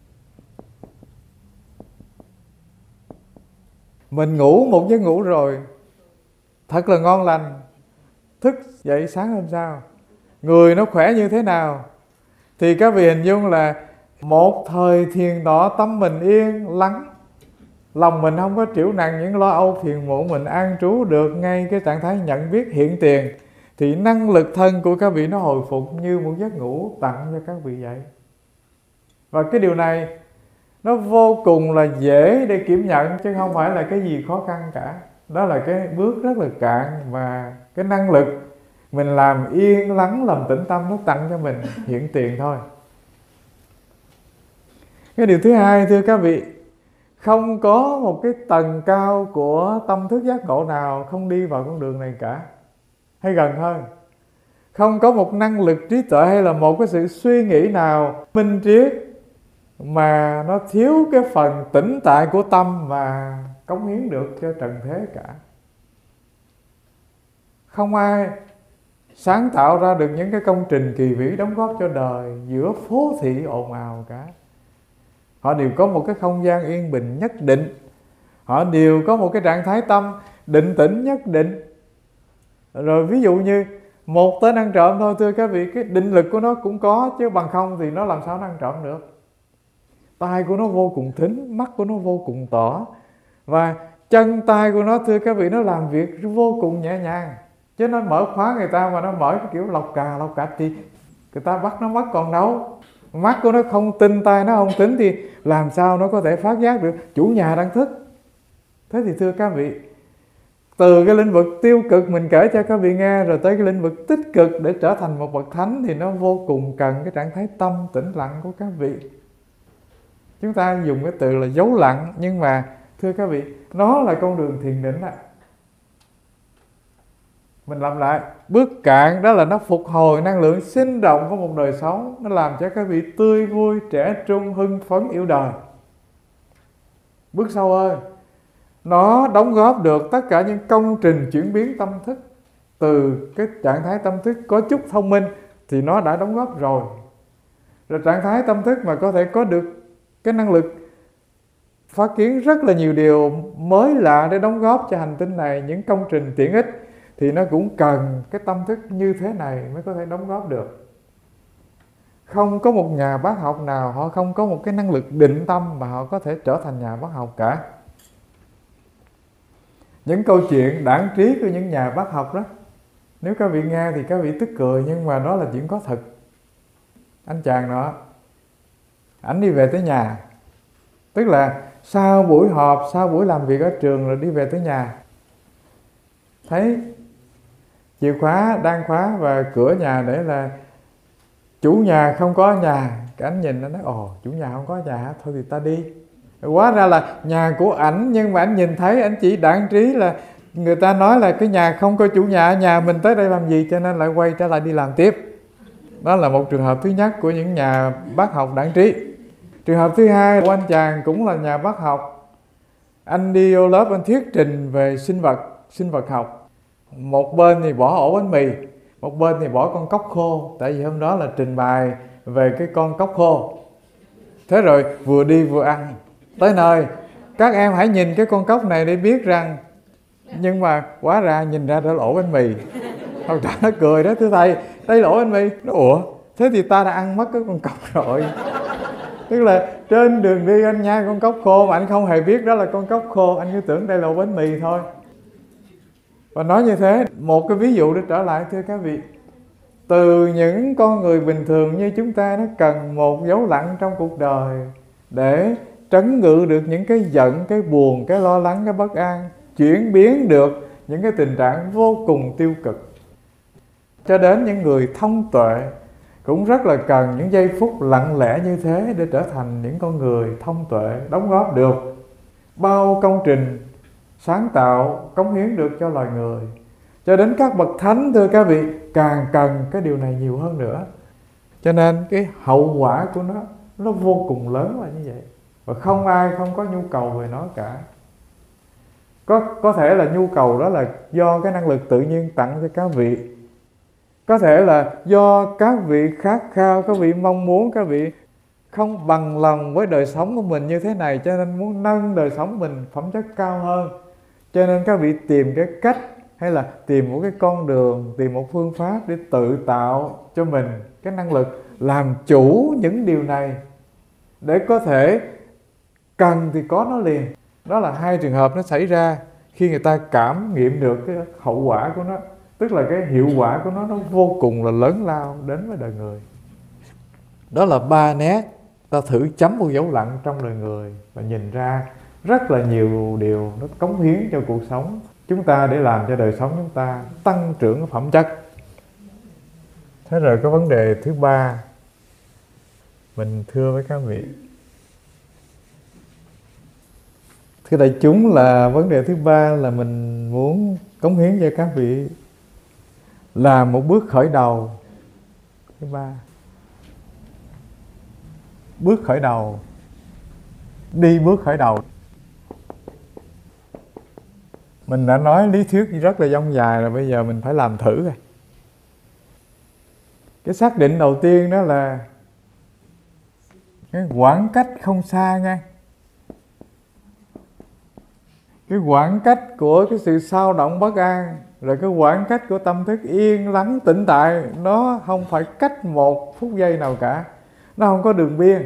Mình ngủ một giấc ngủ rồi thật là ngon lành, thức dậy sáng hôm sau người nó khỏe như thế nào, thì các vị hình dung là một thời thiền tọa, tâm mình yên lắng, lòng mình không có trĩu nặng những lo âu phiền muộn, mình an trú được ngay cái trạng thái nhận biết hiện tiền, thì năng lực thân của các vị nó hồi phục như một giấc ngủ tặng cho các vị vậy. Và cái điều này nó vô cùng là dễ để kiểm nhận, chứ không phải là cái gì khó khăn cả. Đó là cái bước rất là cạn, và cái năng lực mình làm yên lắng, làm tĩnh tâm, nó tặng cho mình hiện tiền thôi. Cái điều thứ hai, thưa các vị, không có một cái tầng cao của tâm thức giác ngộ nào không đi vào con đường này cả, hay gần hơn. Không có một năng lực trí tuệ hay là một cái sự suy nghĩ nào minh triết mà nó thiếu cái phần tĩnh tại của tâm mà cống hiến được cho trần thế cả. Không ai sáng tạo ra được những cái công trình kỳ vĩ đóng góp cho đời giữa phố thị ồn ào cả. Họ đều có một cái không gian yên bình nhất định, họ đều có một cái trạng thái tâm định tĩnh nhất định. Rồi ví dụ như một tên ăn trộm thôi, thưa các vị, cái định lực của nó cũng có, chứ bằng không thì nó làm sao nó ăn trộm được. Tai của nó vô cùng thính, mắt của nó vô cùng tỏ, và chân tay của nó, thưa các vị, nó làm việc vô cùng nhẹ nhàng. Chứ nó mở khóa người ta mà nó mở cái kiểu lọc cà lọc cạch thì người ta bắt nó mất còn đâu. Mắt của nó không tinh, tay nó không tính, thì làm sao nó có thể phát giác được chủ nhà đang thức. Thế thì thưa các vị, từ cái lĩnh vực tiêu cực mình kể cho các vị nghe, rồi tới cái lĩnh vực tích cực để trở thành một bậc thánh, thì nó vô cùng cần cái trạng thái tâm tĩnh lặng của các vị. Chúng ta dùng cái từ là dấu lặng, nhưng mà thưa các vị, nó là con đường thiền định ạ. Mình làm lại, bước cạn đó là nó phục hồi năng lượng sinh động của một đời sống, nó làm cho các vị tươi vui, trẻ trung, hưng phấn, yêu đời. Bước sâu ơi, nó đóng góp được tất cả những công trình chuyển biến tâm thức. Từ cái trạng thái tâm thức có chút thông minh thì nó đã đóng góp rồi. Rồi trạng thái tâm thức mà có thể có được cái năng lực phát kiến rất là nhiều điều mới lạ để đóng góp cho hành tinh này, những công trình tiện ích, thì nó cũng cần cái tâm thức như thế này mới có thể đóng góp được. Không có một nhà bác học nào họ không có một cái năng lực định tâm mà họ có thể trở thành nhà bác học cả. Những câu chuyện đãng trí của những nhà bác học đó, nếu các vị nghe thì các vị tức cười, nhưng mà đó là chuyện có thật. Anh chàng đó, ảnh đi về tới nhà, tức là sau buổi họp, sau buổi làm việc ở trường rồi đi về tới nhà, thấy chìa khóa đang khóa và cửa nhà để là chủ nhà không có nhà. Cái anh nhìn nó nói, ồ, chủ nhà không có nhà, thôi thì ta đi. Hóa ra là nhà của ảnh, nhưng mà ảnh nhìn thấy, ảnh chỉ đãng trí là người ta nói là cái nhà không có chủ nhà, nhà mình tới đây làm gì, cho nên lại quay trở lại đi làm tiếp. Đó là một trường hợp thứ nhất của những nhà bác học đãng trí. Trường hợp thứ hai của anh chàng cũng là nhà bác học. Anh đi vô lớp, anh thuyết trình về sinh vật, sinh vật học. Một bên thì bỏ ổ bánh mì, một bên thì bỏ con cóc khô, tại vì hôm đó là trình bày về cái con cóc khô. Thế rồi vừa đi vừa ăn. Tới nơi, các em hãy nhìn cái con cóc này để biết rằng, nhưng mà quá ra nhìn ra đó là ổ bánh mì. Thằng trả nó cười đó, thưa thầy, đây là ổ bánh mì. Nó ủa, thế thì ta đã ăn mất cái con cóc rồi. Tức là trên đường đi anh nhai con cóc khô mà anh không hề biết đó là con cóc khô, anh cứ tưởng đây là ổ bánh mì thôi. Và nói như thế, một cái ví dụ để trở lại, thưa các vị, từ những con người bình thường như chúng ta, nó cần một dấu lặng trong cuộc đời để trấn ngự được những cái giận, cái buồn, cái lo lắng, cái bất an, chuyển biến được những cái tình trạng vô cùng tiêu cực. Cho đến những người thông tuệ cũng rất là cần những giây phút lặng lẽ như thế để trở thành những con người thông tuệ, đóng góp được bao công trình sáng tạo, cống hiến được cho loài người. Cho đến các bậc thánh, thưa các vị, càng cần cái điều này nhiều hơn nữa. Cho nên cái hậu quả của nó nó vô cùng lớn là như vậy. Và không ai không có nhu cầu về nó cả. Có, có thể là nhu cầu đó là do cái năng lực tự nhiên tặng cho các vị. Có thể là do các vị khát khao, các vị mong muốn, các vị không bằng lòng với đời sống của mình như thế này, cho nên muốn nâng đời sống mình phẩm chất cao hơn. Cho nên các vị tìm cái cách hay là tìm một cái con đường, tìm một phương pháp để tự tạo cho mình cái năng lực làm chủ những điều này, để có thể cần thì có nó liền. Đó là hai trường hợp nó xảy ra khi người ta cảm nghiệm được cái hậu quả của nó, tức là cái hiệu quả của nó nó vô cùng là lớn lao đến với đời người. Đó là ba nét ta thử chấm một dấu lặng trong đời người và nhìn ra rất là nhiều điều nó cống hiến cho cuộc sống chúng ta, để làm cho đời sống chúng ta tăng trưởng cái phẩm chất. Thế rồi cái vấn đề thứ ba mình thưa với các vị, thưa đại chúng, là vấn đề thứ ba là mình muốn cống hiến cho các vị là một bước khởi đầu. Thứ ba, bước khởi đầu, đi bước khởi đầu. Mình đã nói lý thuyết rất là dông dài rồi, bây giờ mình phải làm thử rồi. Cái xác định đầu tiên đó là cái khoảng cách không xa nha. Cái khoảng cách của cái sự sao động bất an, rồi cái khoảng cách của tâm thức yên lắng tĩnh tại, nó không phải cách một phút giây nào cả. Nó không có đường biên.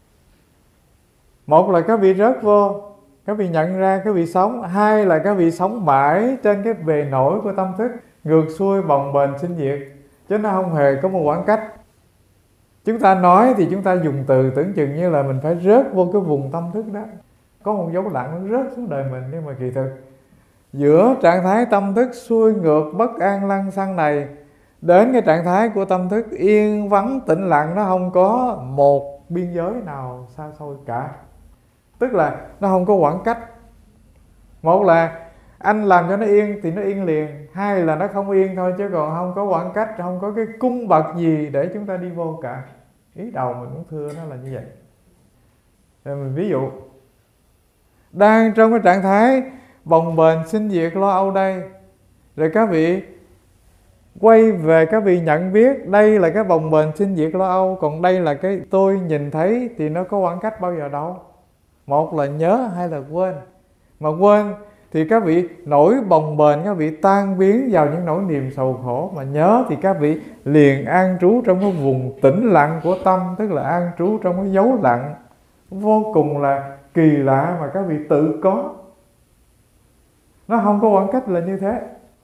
Một là các vị rớt vô, các vị nhận ra các vị sống. Hai là các vị sống mãi trên cái bề nổi của tâm thức, ngược xuôi bồng bềnh sinh diệt, chứ nó không hề có một khoảng cách. Chúng ta nói thì chúng ta dùng từ tưởng chừng như là mình phải rớt vô cái vùng tâm thức đó, có một dấu lặng nó rớt xuống đời mình. Nhưng mà kỳ thực giữa trạng thái tâm thức xuôi ngược bất an lăng xăng này đến cái trạng thái của tâm thức yên vắng tĩnh lặng, nó không có một biên giới nào xa xôi cả. Tức là nó không có khoảng cách. Một là anh làm cho nó yên thì nó yên liền. Hai là nó không yên thôi, chứ còn không có khoảng cách, không có cái cung bậc gì để chúng ta đi vô cả. Ý đầu mình muốn thưa nó là như vậy. Rồi mình ví dụ, đang trong cái trạng thái bồng bềnh sinh diệt lo âu đây, rồi các vị quay về, các vị nhận biết đây là cái bồng bềnh sinh diệt lo âu, còn đây là cái tôi nhìn thấy, thì nó có khoảng cách bao giờ đâu. Một là nhớ, hai là quên. Mà quên thì các vị nổi bồng bềnh, các vị tan biến vào những nỗi niềm sầu khổ. Mà nhớ thì các vị liền an trú trong cái vùng tĩnh lặng của tâm, tức là an trú trong cái dấu lặng vô cùng là kỳ lạ mà các vị tự có. Nó không có khoảng cách là như thế.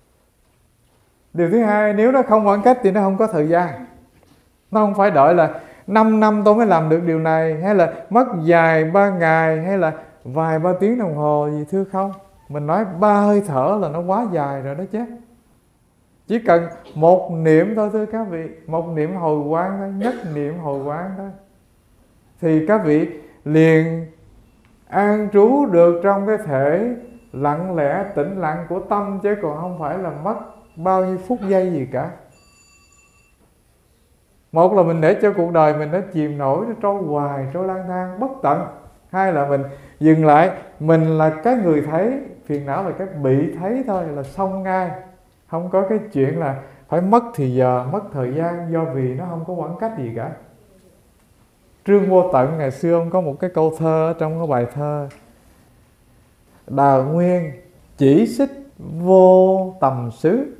Điều thứ hai, nếu nó không khoảng cách thì nó không có thời gian. Nó không phải đợi là năm năm tôi mới làm được điều này, hay là mất dài ba ngày, hay là vài ba tiếng đồng hồ gì, thưa không. Mình nói ba hơi thở là nó quá dài rồi đó chứ. Chỉ cần một niệm thôi, thưa các vị, một niệm hồi quán thôi, nhất niệm hồi quán thôi, thì các vị liền an trú được trong cái thể lặng lẽ tĩnh lặng của tâm, chứ còn không phải là mất bao nhiêu phút giây gì cả. Một là mình để cho cuộc đời mình nó chìm nổi, nó trôi hoài, trôi lang thang bất tận. Hai là mình dừng lại, mình là cái người thấy, phiền não là cái bị thấy thôi, là xong ngay. Không có cái chuyện là phải mất thì giờ, mất thời gian, do vì nó không có khoảng cách gì cả. Trương Vô Tận ngày xưa ông có một cái câu thơ trong cái bài thơ: Đào nguyên chỉ xích vô tầm xứ.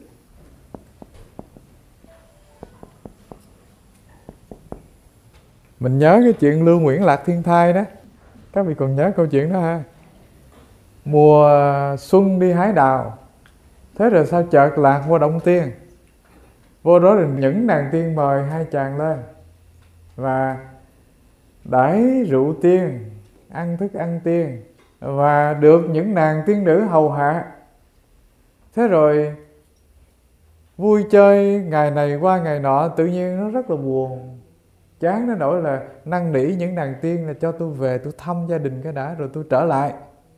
Mình nhớ cái chuyện Lưu Nguyễn Lạc Thiên Thai đó. Các vị còn nhớ câu chuyện đó ha? Mùa xuân đi hái đào, thế rồi sao chợt lạc vô Động Tiên. Vô đó rồi những nàng tiên mời hai chàng lên và đãi rượu tiên, ăn thức ăn tiên, và được những nàng tiên nữ hầu hạ. Thế rồi vui chơi ngày này qua ngày nọ, tự nhiên nó rất là buồn, chán nó nỗi là năn nỉ những nàng tiên là cho tôi về, tôi thăm gia đình cái đã rồi tôi trở lại.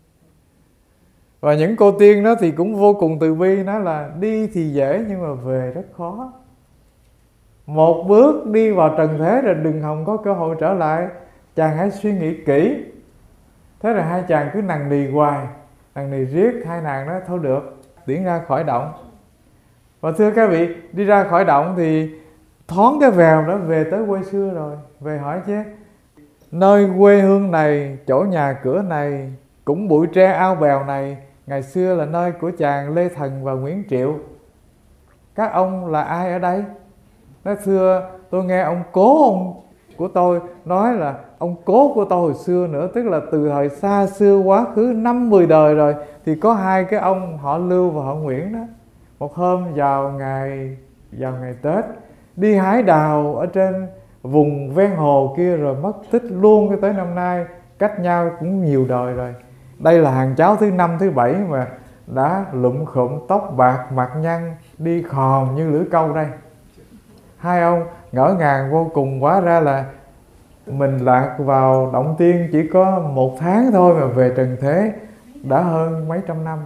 Và những cô tiên đó thì cũng vô cùng từ bi, nói là đi thì dễ nhưng mà về rất khó. Một bước đi vào trần thế rồi đừng hòng có cơ hội trở lại, chàng hãy suy nghĩ kỹ. Thế rồi hai chàng cứ nằng nì hoài, nằng nì riết. Hai nàng nói thôi được, tiễn ra khỏi động. Và thưa các vị, đi ra khỏi động thì thoáng cái vèo đó về tới quê xưa rồi. Về hỏi chứ, nơi quê hương này, chỗ nhà cửa này, cũng bụi tre ao bèo này, ngày xưa là nơi của chàng Lê Thần và Nguyễn Triệu. Các ông là ai ở đây? Nói thưa, tôi nghe ông cố ông của tôi nói là ông cố của tôi hồi xưa nữa, tức là từ thời xa xưa quá khứ năm mười đời rồi, thì có hai cái ông họ Lưu và họ Nguyễn đó. Một hôm vào ngày vào ngày Tết đi hái đào ở trên vùng ven hồ kia rồi mất tích luôn cho tới năm nay, cách nhau cũng nhiều đời rồi. Đây là hàng cháu thứ năm thứ bảy mà đã lụm khụm, tóc bạc, mặt nhăn, đi khòm như lưỡi câu đây. Hai ông ngỡ ngàng vô cùng, quá ra là mình lạc vào động tiên chỉ có một tháng thôi mà về trần thế đã hơn mấy trăm năm.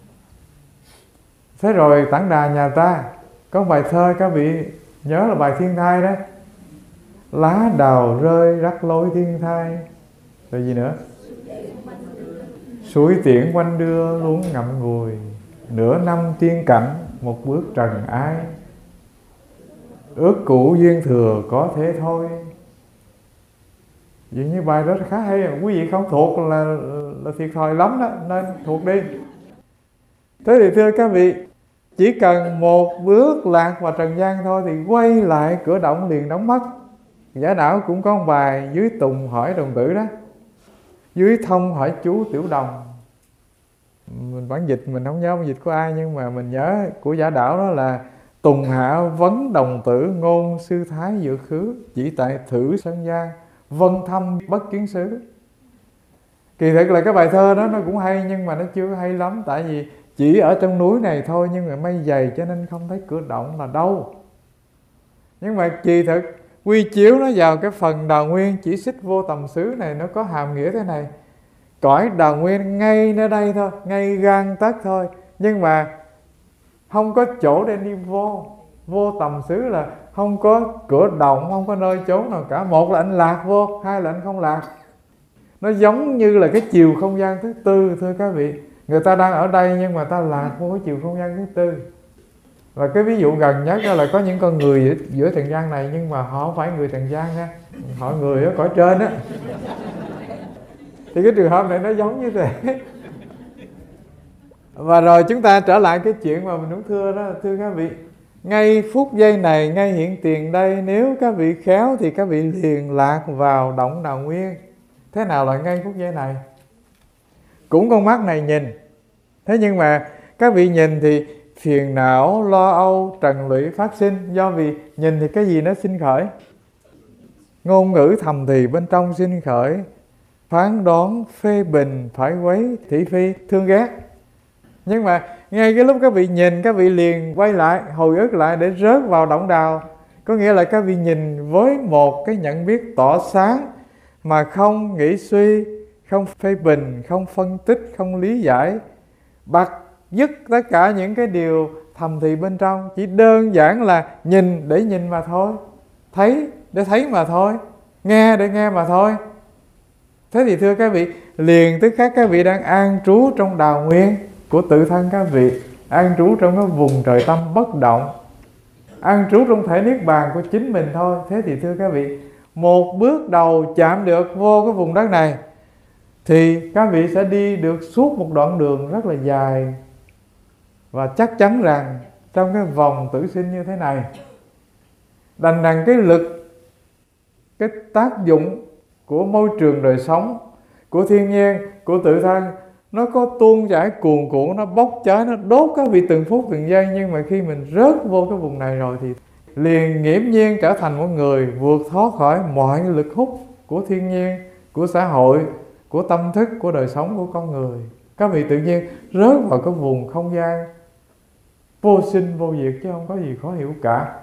Thế rồi tản đà nhà ta có bài thơ, các vị nhớ là bài Thiên Thai đó. Lá đào rơi rắc lối thiên thai. Rồi gì nữa? Suối tiễn quanh đưa luôn ngậm ngùi, nửa năm tiên cảnh một bước trần ai. Ước cũ duyên thừa có thế thôi. Dường như bài đó khá hay, quý vị không thuộc là, là thiệt thòi lắm đó, nên thuộc đi. Thế thì thưa các vị, chỉ cần một bước lạc vào trần gian thôi thì quay lại cửa động liền đóng mất. Giả đảo cũng có một bài dưới Tùng hỏi đồng tử đó, dưới Thông hỏi chú Tiểu Đồng. Mình bản dịch mình không nhớ bản dịch của ai, nhưng mà mình nhớ của Giả Đảo đó là Tùng hạ vấn đồng tử, ngôn sư thái dự khứ, chỉ tại thử sân gian, vân thăm bất kiến xứ. Kỳ thực là cái bài thơ đó nó cũng hay, nhưng mà nó chưa hay lắm, tại vì chỉ ở trong núi này thôi, nhưng mà mây dày cho nên không thấy cửa động là đâu. Nhưng mà kỳ thực quy chiếu nó vào cái phần Đào Nguyên chỉ xích vô tầm xứ này, nó có hàm nghĩa thế này: cõi Đào Nguyên ngay nơi đây thôi, ngay gan tấc thôi, nhưng mà không có chỗ để đi vô. Vô tầm xứ là không có cửa động, không có nơi chốn nào cả. Một là anh lạc vô, hai là anh không lạc. Nó giống như là cái chiều không gian thứ tư, thưa các vị. Người ta đang ở đây nhưng mà ta lạc vô cái chiều không gian thứ tư. Và cái ví dụ gần nhất đó là có những con người giữa, giữa trần gian này, nhưng mà họ không phải người trần gian nha, họ người ở cõi trên á. Thì cái trường hợp này nó giống như thế. Và rồi chúng ta trở lại cái chuyện mà mình muốn thưa đó, thưa các vị. Ngay phút giây này, ngay hiện tiền đây, nếu các vị khéo thì các vị liền lạc vào động Đào Nguyên. Thế nào là ngay phút giây này? Cũng con mắt này nhìn. Thế nhưng mà các vị nhìn thì phiền não, lo âu, trần lụy phát sinh. Do vì nhìn thì cái gì nó sinh khởi? Ngôn ngữ thầm thì bên trong sinh khởi, phán đoán, phê bình, phải quấy, thị phi, thương ghét. Nhưng mà ngay cái lúc các vị nhìn, các vị liền quay lại, hồi ức lại để rớt vào động đào. Có nghĩa là các vị nhìn với một cái nhận biết tỏ sáng, mà không nghĩ suy, không phê bình, không phân tích, không lý giải, bặt dứt tất cả những cái điều thầm thì bên trong. Chỉ đơn giản là nhìn để nhìn mà thôi, thấy để thấy mà thôi, nghe để nghe mà thôi. Thế thì thưa các vị, liền tức khắc các vị đang an trú trong Đào Nguyên của tự thân các vị, an trú trong cái vùng trời tâm bất động, an trú trong thể niết bàn của chính mình thôi. Thế thì thưa các vị, một bước đầu chạm được vô cái vùng đất này thì các vị sẽ đi được suốt một đoạn đường rất là dài. Và chắc chắn rằng trong cái vòng tử sinh như thế này, đành rằng cái lực, cái tác dụng của môi trường đời sống, của thiên nhiên, của tự thân, nó có tuôn chảy cuồn cuộn, nó bốc cháy, nó đốt các vị từng phút từng giây. Nhưng mà khi mình rớt vô cái vùng này rồi thì liền nghiễm nhiên trở thành một người vượt thoát khỏi mọi lực hút của thiên nhiên, của xã hội, của tâm thức, của đời sống của con người. Các vị tự nhiên rớt vào cái vùng không gian vô sinh vô diệt chứ không có gì khó hiểu cả.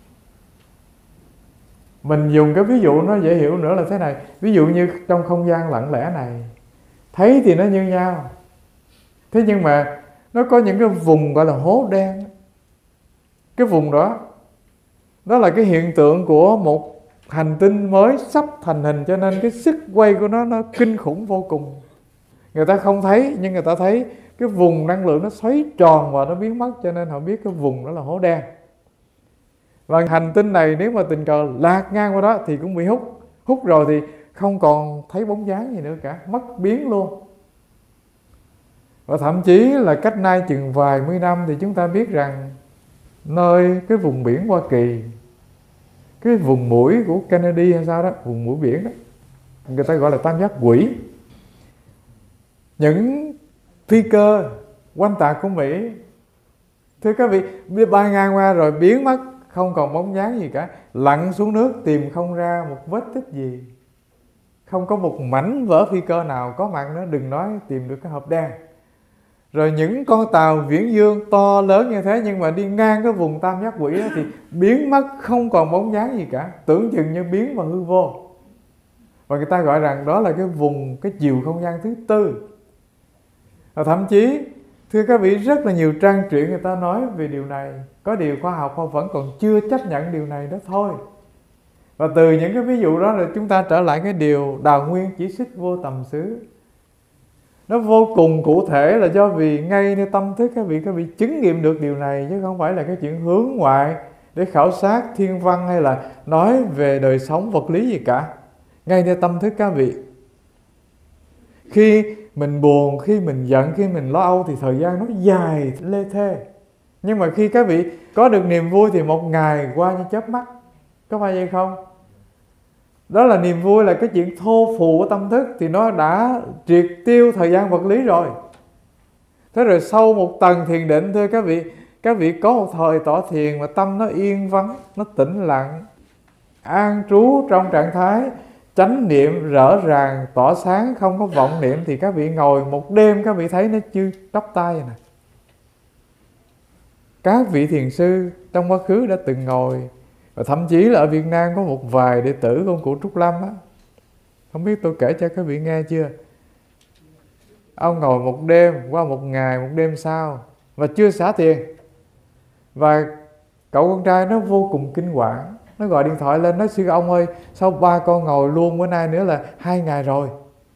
Mình dùng cái ví dụ nó dễ hiểu nữa là thế này. Ví dụ như trong không gian lặng lẽ này, thấy thì nó như nhau, thế nhưng mà nó có những cái vùng gọi là hố đen. Cái vùng đó, đó là cái hiện tượng của một hành tinh mới sắp thành hình, cho nên cái sức quay của nó nó kinh khủng vô cùng. Người ta không thấy, nhưng người ta thấy cái vùng năng lượng nó xoáy tròn và nó biến mất, cho nên họ biết cái vùng đó là hố đen. Và hành tinh này nếu mà tình cờ lạc ngang qua đó thì cũng bị hút. Hút rồi thì không còn thấy bóng dáng gì nữa cả, mất biến luôn. Và thậm chí là cách nay chừng vài mươi năm thì chúng ta biết rằng nơi cái vùng biển Hoa Kỳ, cái vùng mũi của Kennedy hay sao đó, vùng mũi biển đó, người ta gọi là tam giác quỷ. Những phi cơ quanh tạc của Mỹ, thưa các vị, bay ngang qua rồi biến mất, không còn bóng dáng gì cả, lặn xuống nước tìm không ra một vết tích gì, không có một mảnh vỡ phi cơ nào có mặt nữa, đừng nói tìm được cái hộp đen. Rồi những con tàu viễn dương to lớn như thế nhưng mà đi ngang cái vùng tam giác quỷ đó thì biến mất, không còn bóng dáng gì cả, tưởng chừng như biến vào hư vô. Và người ta gọi rằng đó là cái vùng, cái chiều không gian thứ tư. Và thậm chí, thưa các vị, rất là nhiều trang truyện người ta nói về điều này. Có điều khoa học họ vẫn còn chưa chấp nhận điều này đó thôi. Và từ những cái ví dụ đó là chúng ta trở lại cái điều Đào Nguyên chỉ xích vô tầm xứ. Nó vô cùng cụ thể là do vì ngay nơi tâm thức các vị, các vị chứng nghiệm được điều này, chứ không phải là cái chuyện hướng ngoại để khảo sát thiên văn hay là nói về đời sống vật lý gì cả. Ngay nơi tâm thức các vị. Khi mình buồn, khi mình giận, khi mình lo âu thì thời gian nó dài lê thê. Nhưng mà khi các vị có được niềm vui thì một ngày qua như chớp mắt. Có phải vậy không? Đó là niềm vui, là cái chuyện thô phù của tâm thức, thì nó đã triệt tiêu thời gian vật lý rồi. Thế rồi sau một tầng thiền định, thưa các vị, các vị có một thời tỏ thiền mà tâm nó yên vắng, nó tĩnh lặng, an trú trong trạng thái chánh niệm rõ ràng, tỏ sáng, không có vọng niệm, thì các vị ngồi một đêm các vị thấy nó như tóc tai vậy nè. Các vị thiền sư trong quá khứ đã từng ngồi, và thậm chí là ở Việt Nam có một vài đệ tử của ông cụ Trúc Lâm á, không biết tôi kể cho các vị nghe chưa. Ông ngồi một đêm, qua một ngày, một đêm sau, và chưa xả thiền. Và cậu con trai nó vô cùng kinh hoàng, nó gọi điện thoại lên nói: sư ông ơi, sao ba con ngồi luôn, bữa nay nữa là hai ngày rồi.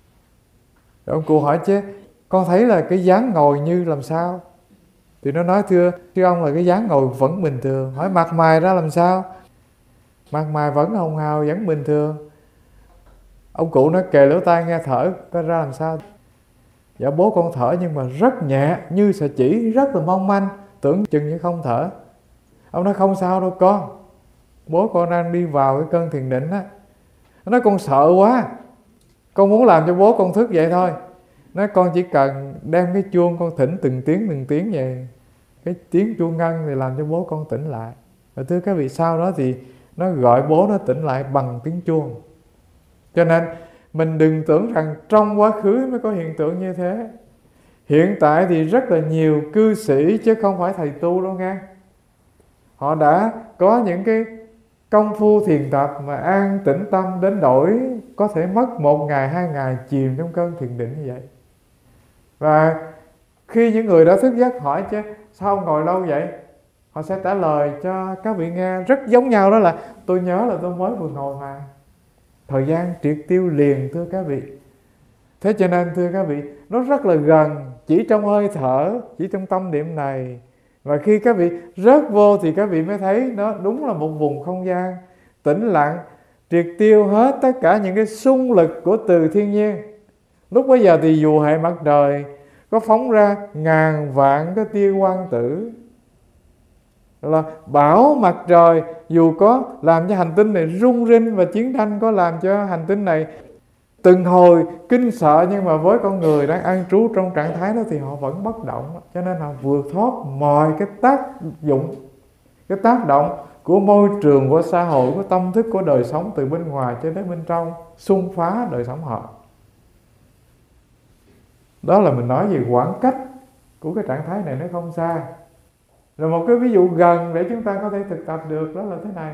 Rồi ông cụ hỏi chứ, con thấy là cái dáng ngồi như làm sao? Thì nó nói: thưa sư ông, là cái dáng ngồi vẫn bình thường. Hỏi mặt mày ra làm sao? Mặt mày vẫn hồng hào, vẫn bình thường. Ông cụ nó kề lỗ tai nghe thở, có ra làm sao? Dạ bố con thở nhưng mà rất nhẹ, như sợi chỉ, rất là mong manh, tưởng chừng như không thở. Ông nói: không sao đâu con, bố con đang đi vào cái cơn thiền định á. Nó nói: con sợ quá, con muốn làm cho bố con thức vậy thôi. Nói: con chỉ cần đem cái chuông con thỉnh từng tiếng từng tiếng vậy, cái tiếng chuông ngân thì làm cho bố con tỉnh lại. Và thưa các vị, sau đó thì nó gọi bố nó tỉnh lại bằng tiếng chuông. Cho nên mình đừng tưởng rằng trong quá khứ mới có hiện tượng như thế. Hiện tại thì rất là nhiều cư sĩ, chứ không phải thầy tu đâu nghe, họ đã có những cái công phu thiền tập mà an tĩnh tâm đến đổi có thể mất một ngày, hai ngày chìm trong cơn thiền định như vậy. Và khi những người đã thức giấc hỏi chứ sao ngồi lâu vậy, họ sẽ trả lời cho các vị nghe rất giống nhau, đó là: tôi nhớ là tôi mới vừa ngồi mà. Thời gian triệt tiêu liền, thưa các vị. Thế cho nên thưa các vị, nó rất là gần, chỉ trong hơi thở, chỉ trong tâm niệm này. Và khi các vị rớt vô thì các vị mới thấy nó đúng là một vùng không gian tĩnh lặng, triệt tiêu hết tất cả những cái xung lực của từ thiên nhiên. Lúc bấy giờ thì dù hệ mặt trời có phóng ra ngàn vạn cái tia quang tử, là bão mặt trời dù có làm cho hành tinh này rung rinh, và chiến tranh có làm cho hành tinh này từng hồi kinh sợ, nhưng mà với con người đang an trú trong trạng thái đó thì họ vẫn bất động. Cho nên họ vượt thoát mọi cái tác dụng, cái tác động của môi trường, của xã hội, của tâm thức, của đời sống từ bên ngoài cho đến bên trong, xung phá đời sống họ. Đó là mình nói về khoảng cách của cái trạng thái này nó không xa. Rồi một cái ví dụ gần để chúng ta có thể thực tập được đó là thế này.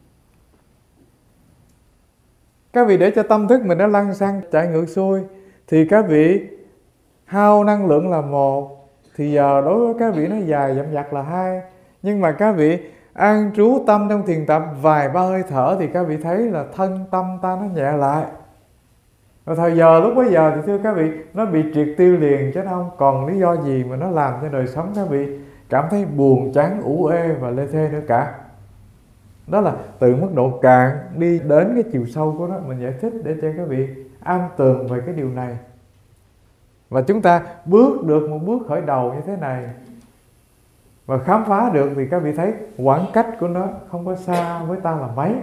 Các vị để cho tâm thức mình nó lăn xăng chạy ngược xuôi thì các vị hao năng lượng là một, thì giờ đối với các vị nó dài dậm dặt là hai. Nhưng mà các vị an trú tâm trong thiền tập vài ba hơi thở thì các vị thấy là thân tâm ta nó nhẹ lại. Và thời giờ lúc bấy giờ thì thưa các vị, nó bị triệt tiêu liền, chứ nó không còn lý do gì mà nó làm cho đời sống các vị cảm thấy buồn chán ủ ê và lê thê nữa cả. Đó là từ mức độ cạn đi đến cái chiều sâu của nó, mình giải thích để cho các vị am tường về cái điều này. Và chúng ta bước được một bước khởi đầu như thế này và khám phá được thì các vị thấy khoảng cách của nó không có xa với ta là mấy.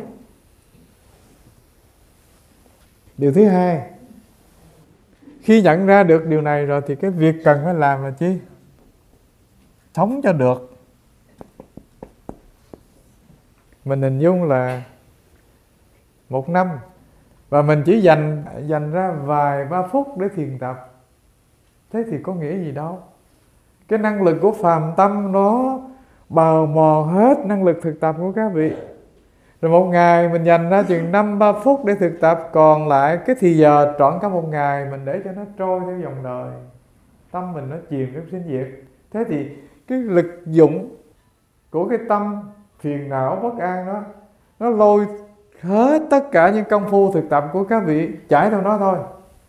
Điều thứ hai, khi nhận ra được điều này rồi thì cái việc cần phải làm là chi? Sống cho được. Mình hình dung là một năm và mình chỉ dành dành ra vài ba phút để thiền tập. Thế thì có nghĩa gì đâu. Cái năng lực của phàm tâm nó bào mòn hết năng lực thực tập của các vị. Rồi một ngày mình dành ra chừng năm ba phút để thực tập, còn lại cái thì giờ trọn cả một ngày mình để cho nó trôi theo dòng đời. Tâm mình nó chìm trong sinh diệt. Thế thì cái lực dụng của cái tâm phiền não bất an đó, nó lôi hết tất cả những công phu thực tập của các vị chảy theo nó thôi.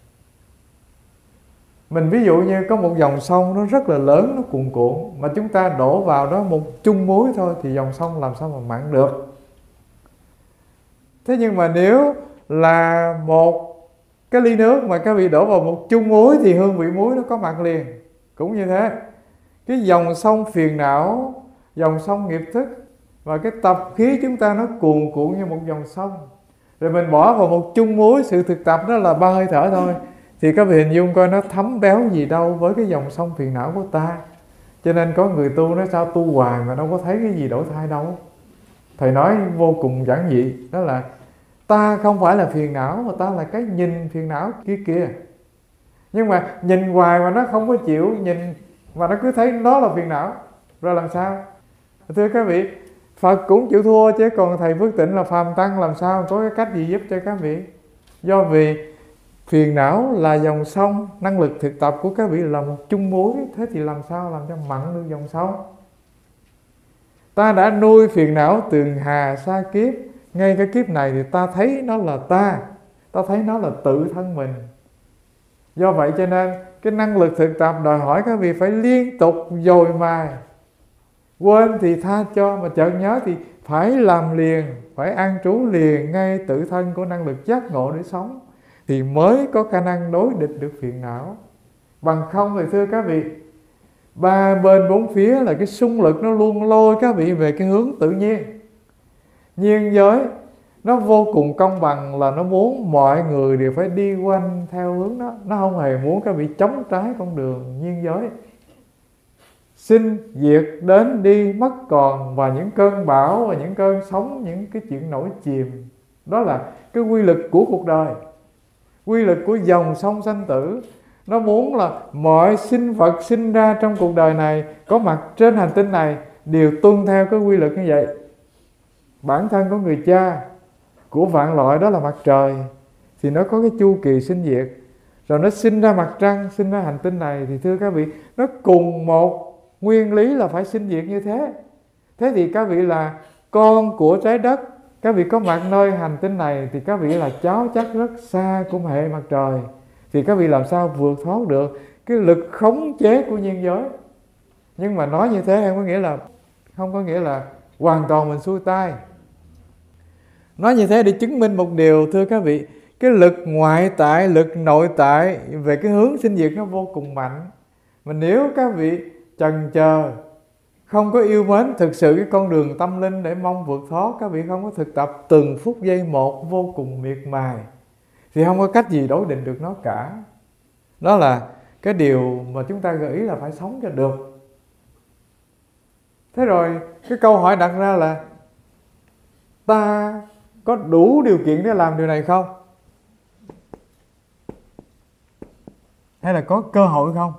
Mình ví dụ như có một dòng sông nó rất là lớn, nó cuồn cuộn, mà chúng ta đổ vào đó một chung muối thôi thì dòng sông làm sao mà mặn được. Thế nhưng mà nếu là một cái ly nước mà các vị đổ vào một chung muối thì hương vị muối nó có mặn liền. Cũng như thế, cái dòng sông phiền não, dòng sông nghiệp thức và cái tập khí chúng ta nó cuồn cuộn như một dòng sông. Rồi mình bỏ vào một chung muối, sự thực tập đó là ba hơi thở thôi, thì các vị hình dung coi nó thấm béo gì đâu với cái dòng sông phiền não của ta. Cho nên có người tu nói sao tu hoài mà đâu có thấy cái gì đổi thay đâu. Thầy nói vô cùng giản dị, đó là ta không phải là phiền não, mà ta là cái nhìn phiền não kia kìa. Nhưng mà nhìn hoài mà nó không có chịu nhìn, mà nó cứ thấy nó là phiền não, rồi làm sao? Thưa các vị, Phật cũng chịu thua chứ còn thầy Phước Tịnh là phàm tăng, làm sao có cái cách gì giúp cho các vị? Do vì phiền não là dòng sông, năng lực thực tập của các vị là một chung muối, thế thì làm sao làm cho mặn được dòng sông? Ta đã nuôi phiền não tường hà xa kiếp, ngay cái kiếp này thì ta thấy nó là ta, ta thấy nó là tự thân mình. Do vậy cho nên cái năng lực thực tập đòi hỏi các vị phải liên tục dồi mài. Quên thì tha cho, mà chợt nhớ thì phải làm liền, phải an trú liền ngay tự thân của năng lực giác ngộ để sống, thì mới có khả năng đối địch được phiền não. Bằng không thì thưa các vị, ba bên bốn phía là cái xung lực nó luôn lôi các vị về cái hướng tự nhiên. Nhiên giới nó vô cùng công bằng, là nó muốn mọi người đều phải đi quanh theo hướng đó. Nó không hề muốn các vị chống trái con đường nhiên giới. Sinh, diệt, đến, đi, mất còn, và những cơn bão và những cơn sóng, những cái chuyện nổi chìm. Đó là cái quy luật của cuộc đời, quy luật của dòng sông sanh tử. Nó muốn là mọi sinh vật sinh ra trong cuộc đời này, có mặt trên hành tinh này, đều tuân theo cái quy luật như vậy. Bản thân của người cha của vạn loại đó là mặt trời, thì nó có cái chu kỳ sinh diệt. Rồi nó sinh ra mặt trăng, sinh ra hành tinh này, thì thưa các vị, nó cùng một nguyên lý là phải sinh diệt như thế. Thế thì các vị là con của trái đất, các vị có mặt nơi hành tinh này, thì các vị là cháu chắc rất xa của hệ mặt trời. Thì các vị làm sao vượt thoát được cái lực khống chế của nhiên giới? Nhưng mà nói như thế không có nghĩa là không có nghĩa là hoàn toàn mình xuôi tay. Nói như thế để chứng minh một điều, thưa các vị, cái lực ngoại tại, lực nội tại về cái hướng sinh diệt nó vô cùng mạnh. Mà nếu các vị chần chờ, không có yêu mến thực sự cái con đường tâm linh để mong vượt thoát, các vị không có thực tập từng phút giây một vô cùng miệt mài, thì không có cách gì đối định được nó cả. Đó là cái điều mà chúng ta gợi ý là phải sống cho được. Thế rồi cái câu hỏi đặt ra là ta có đủ điều kiện để làm điều này không? hay là có cơ hội không?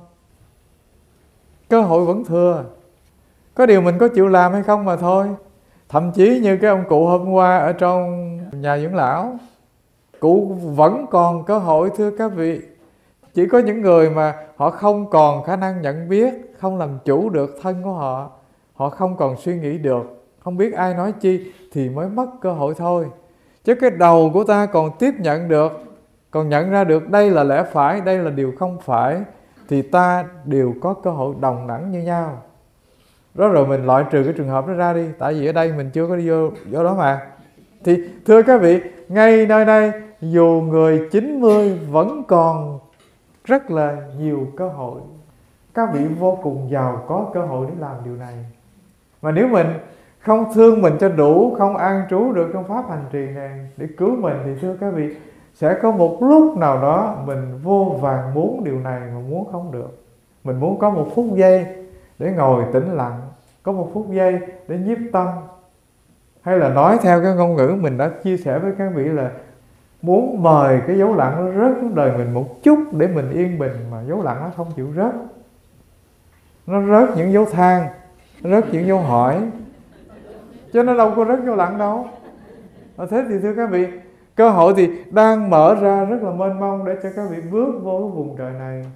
Cơ hội vẫn thừa, có điều mình có chịu làm hay không mà thôi. Thậm chí như cái ông cụ hôm qua ở trong nhà dưỡng lão, cụ vẫn còn cơ hội thưa các vị. Chỉ có những người mà họ không còn khả năng nhận biết, không làm chủ được thân của họ, họ không còn suy nghĩ được, không biết ai nói chi, thì mới mất cơ hội thôi. Chứ cái đầu của ta còn tiếp nhận được, còn nhận ra được đây là lẽ phải, đây là điều không phải, thì ta đều có cơ hội đồng đẳng như nhau. Đó rồi mình loại trừ cái trường hợp đó ra đi, tại vì ở đây mình chưa có đi vô, vô đó mà. Thì thưa các vị, ngay nơi đây dù người chín mươi vẫn còn rất là nhiều cơ hội. Các vị vô cùng giàu có cơ hội để làm điều này. Mà nếu mình không thương mình cho đủ, không an trú được trong pháp hành trì này để cứu mình, thì thưa các vị, sẽ có một lúc nào đó mình vô vàn muốn điều này mà muốn không được. Mình muốn có một phút giây để ngồi tĩnh lặng, có một phút giây để nhiếp tâm, hay là nói theo cái ngôn ngữ mình đã chia sẻ với các vị là muốn mời cái dấu lặng nó rớt trong đời mình một chút để mình yên bình, mà dấu lặng nó không chịu rớt. Nó rớt những dấu than, nó rớt những dấu hỏi, chứ nó đâu có rớt dấu lặng đâu. Thế thì thưa các vị, cơ hội thì đang mở ra rất là mênh mông để cho các vị bước vô cái vùng trời này.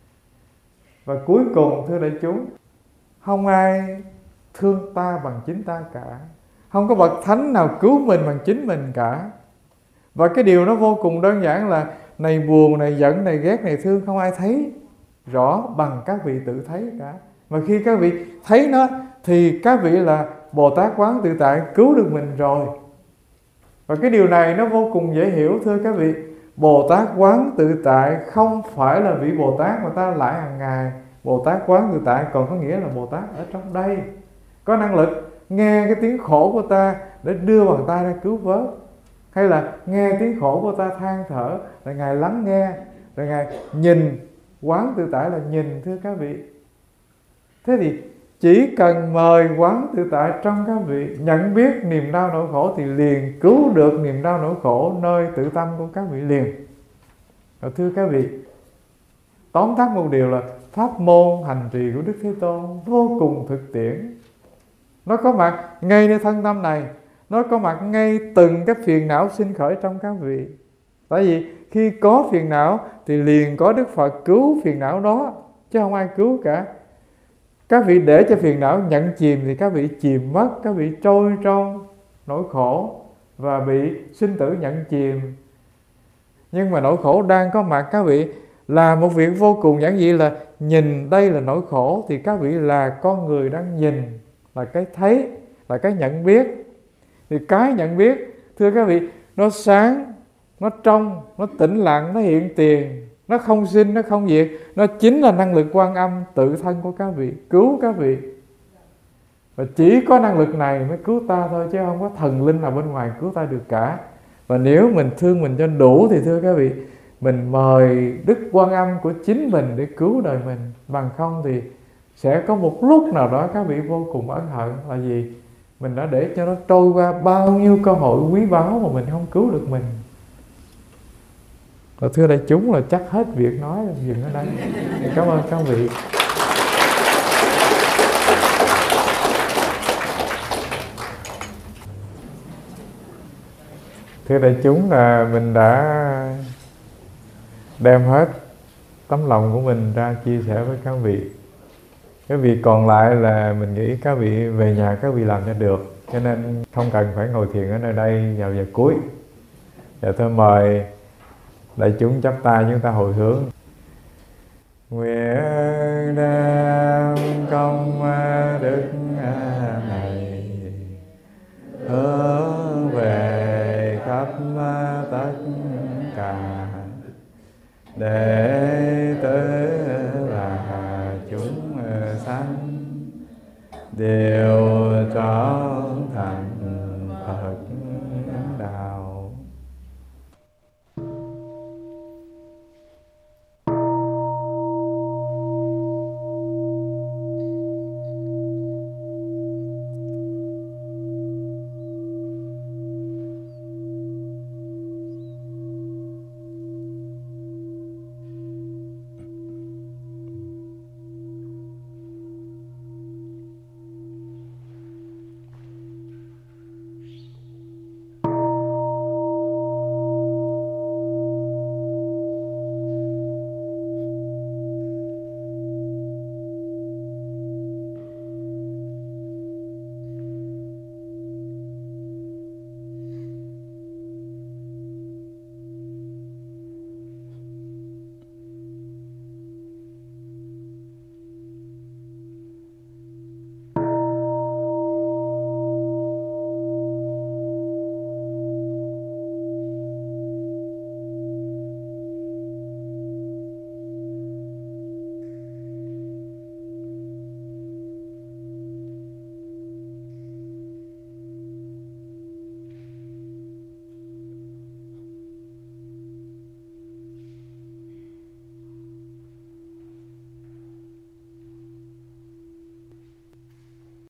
Và cuối cùng thưa đại chúng, không ai thương ta bằng chính ta cả, không có bậc thánh nào cứu mình bằng chính mình cả. Và cái điều nó vô cùng đơn giản là này buồn, này giận, này ghét, này thương, không ai thấy rõ bằng các vị tự thấy cả. Mà khi các vị thấy nó thì các vị là Bồ Tát Quán Tự Tại cứu được mình rồi. Và cái điều này nó vô cùng dễ hiểu thưa các vị. Bồ Tát Quán Tự Tại không phải là vị Bồ Tát mà ta lại hàng ngày. Bồ Tát Quán Tự Tại còn có nghĩa là Bồ Tát ở trong đây, có năng lực nghe cái tiếng khổ của ta để đưa bàn tay ra cứu vớt, hay là nghe tiếng khổ của ta than thở, là Ngài lắng nghe, rồi Ngài nhìn. Quán Tự Tại là nhìn thưa các vị. Thế thì chỉ cần mời Quán Tự Tại trong các vị nhận biết niềm đau nỗi khổ, thì liền cứu được niềm đau nỗi khổ nơi tự tâm của các vị liền. Rồi thưa các vị, tóm tắt một điều là pháp môn hành trì của Đức Thế Tôn vô cùng thực tiễn. Nó có mặt ngay nơi thân tâm này, nó có mặt ngay từng cái phiền não sinh khởi trong các vị. Tại vì khi có phiền não thì liền có Đức Phật cứu phiền não đó, chứ không ai cứu cả. Các vị để cho phiền não nhận chìm thì các vị chìm mất, các vị trôi trong nỗi khổ và bị sinh tử nhận chìm. Nhưng mà nỗi khổ đang có mặt, các vị làm một việc vô cùng giản dị là nhìn đây là nỗi khổ, thì các vị là con người đang nhìn, là cái thấy, là cái nhận biết. Thì cái nhận biết thưa các vị, nó sáng, nó trong, nó tĩnh lặng, nó hiện tiền, nó không sinh, nó không diệt. Nó chính là năng lực Quan Âm tự thân của các vị, cứu các vị. Và chỉ có năng lực này mới cứu ta thôi, chứ không có thần linh nào bên ngoài cứu ta được cả. Và nếu mình thương mình cho đủ thì thưa các vị, mình mời Đức Quan Âm của chính mình để cứu đời mình. Bằng không thì sẽ có một lúc nào đó các vị vô cùng ân hận. Là gì? Mình đã để cho nó trôi qua bao nhiêu cơ hội quý báu mà mình không cứu được mình. Và thưa đại chúng, là chắc hết việc nói rồi, dừng ở đây. Cảm ơn các vị. Thưa đại chúng, là mình đã đem hết tấm lòng của mình ra chia sẻ với các vị. Cái việc còn lại là mình nghĩ các vị về nhà các vị làm cho được, cho nên không cần phải ngồi thiền ở nơi đây vào giờ cuối. Giờ tôi mời đại chúng chắp tay, chúng ta hồi hướng. Nguyện đem công đức này hướng về khắp tất cả đệ tử là chúng sanh đều cho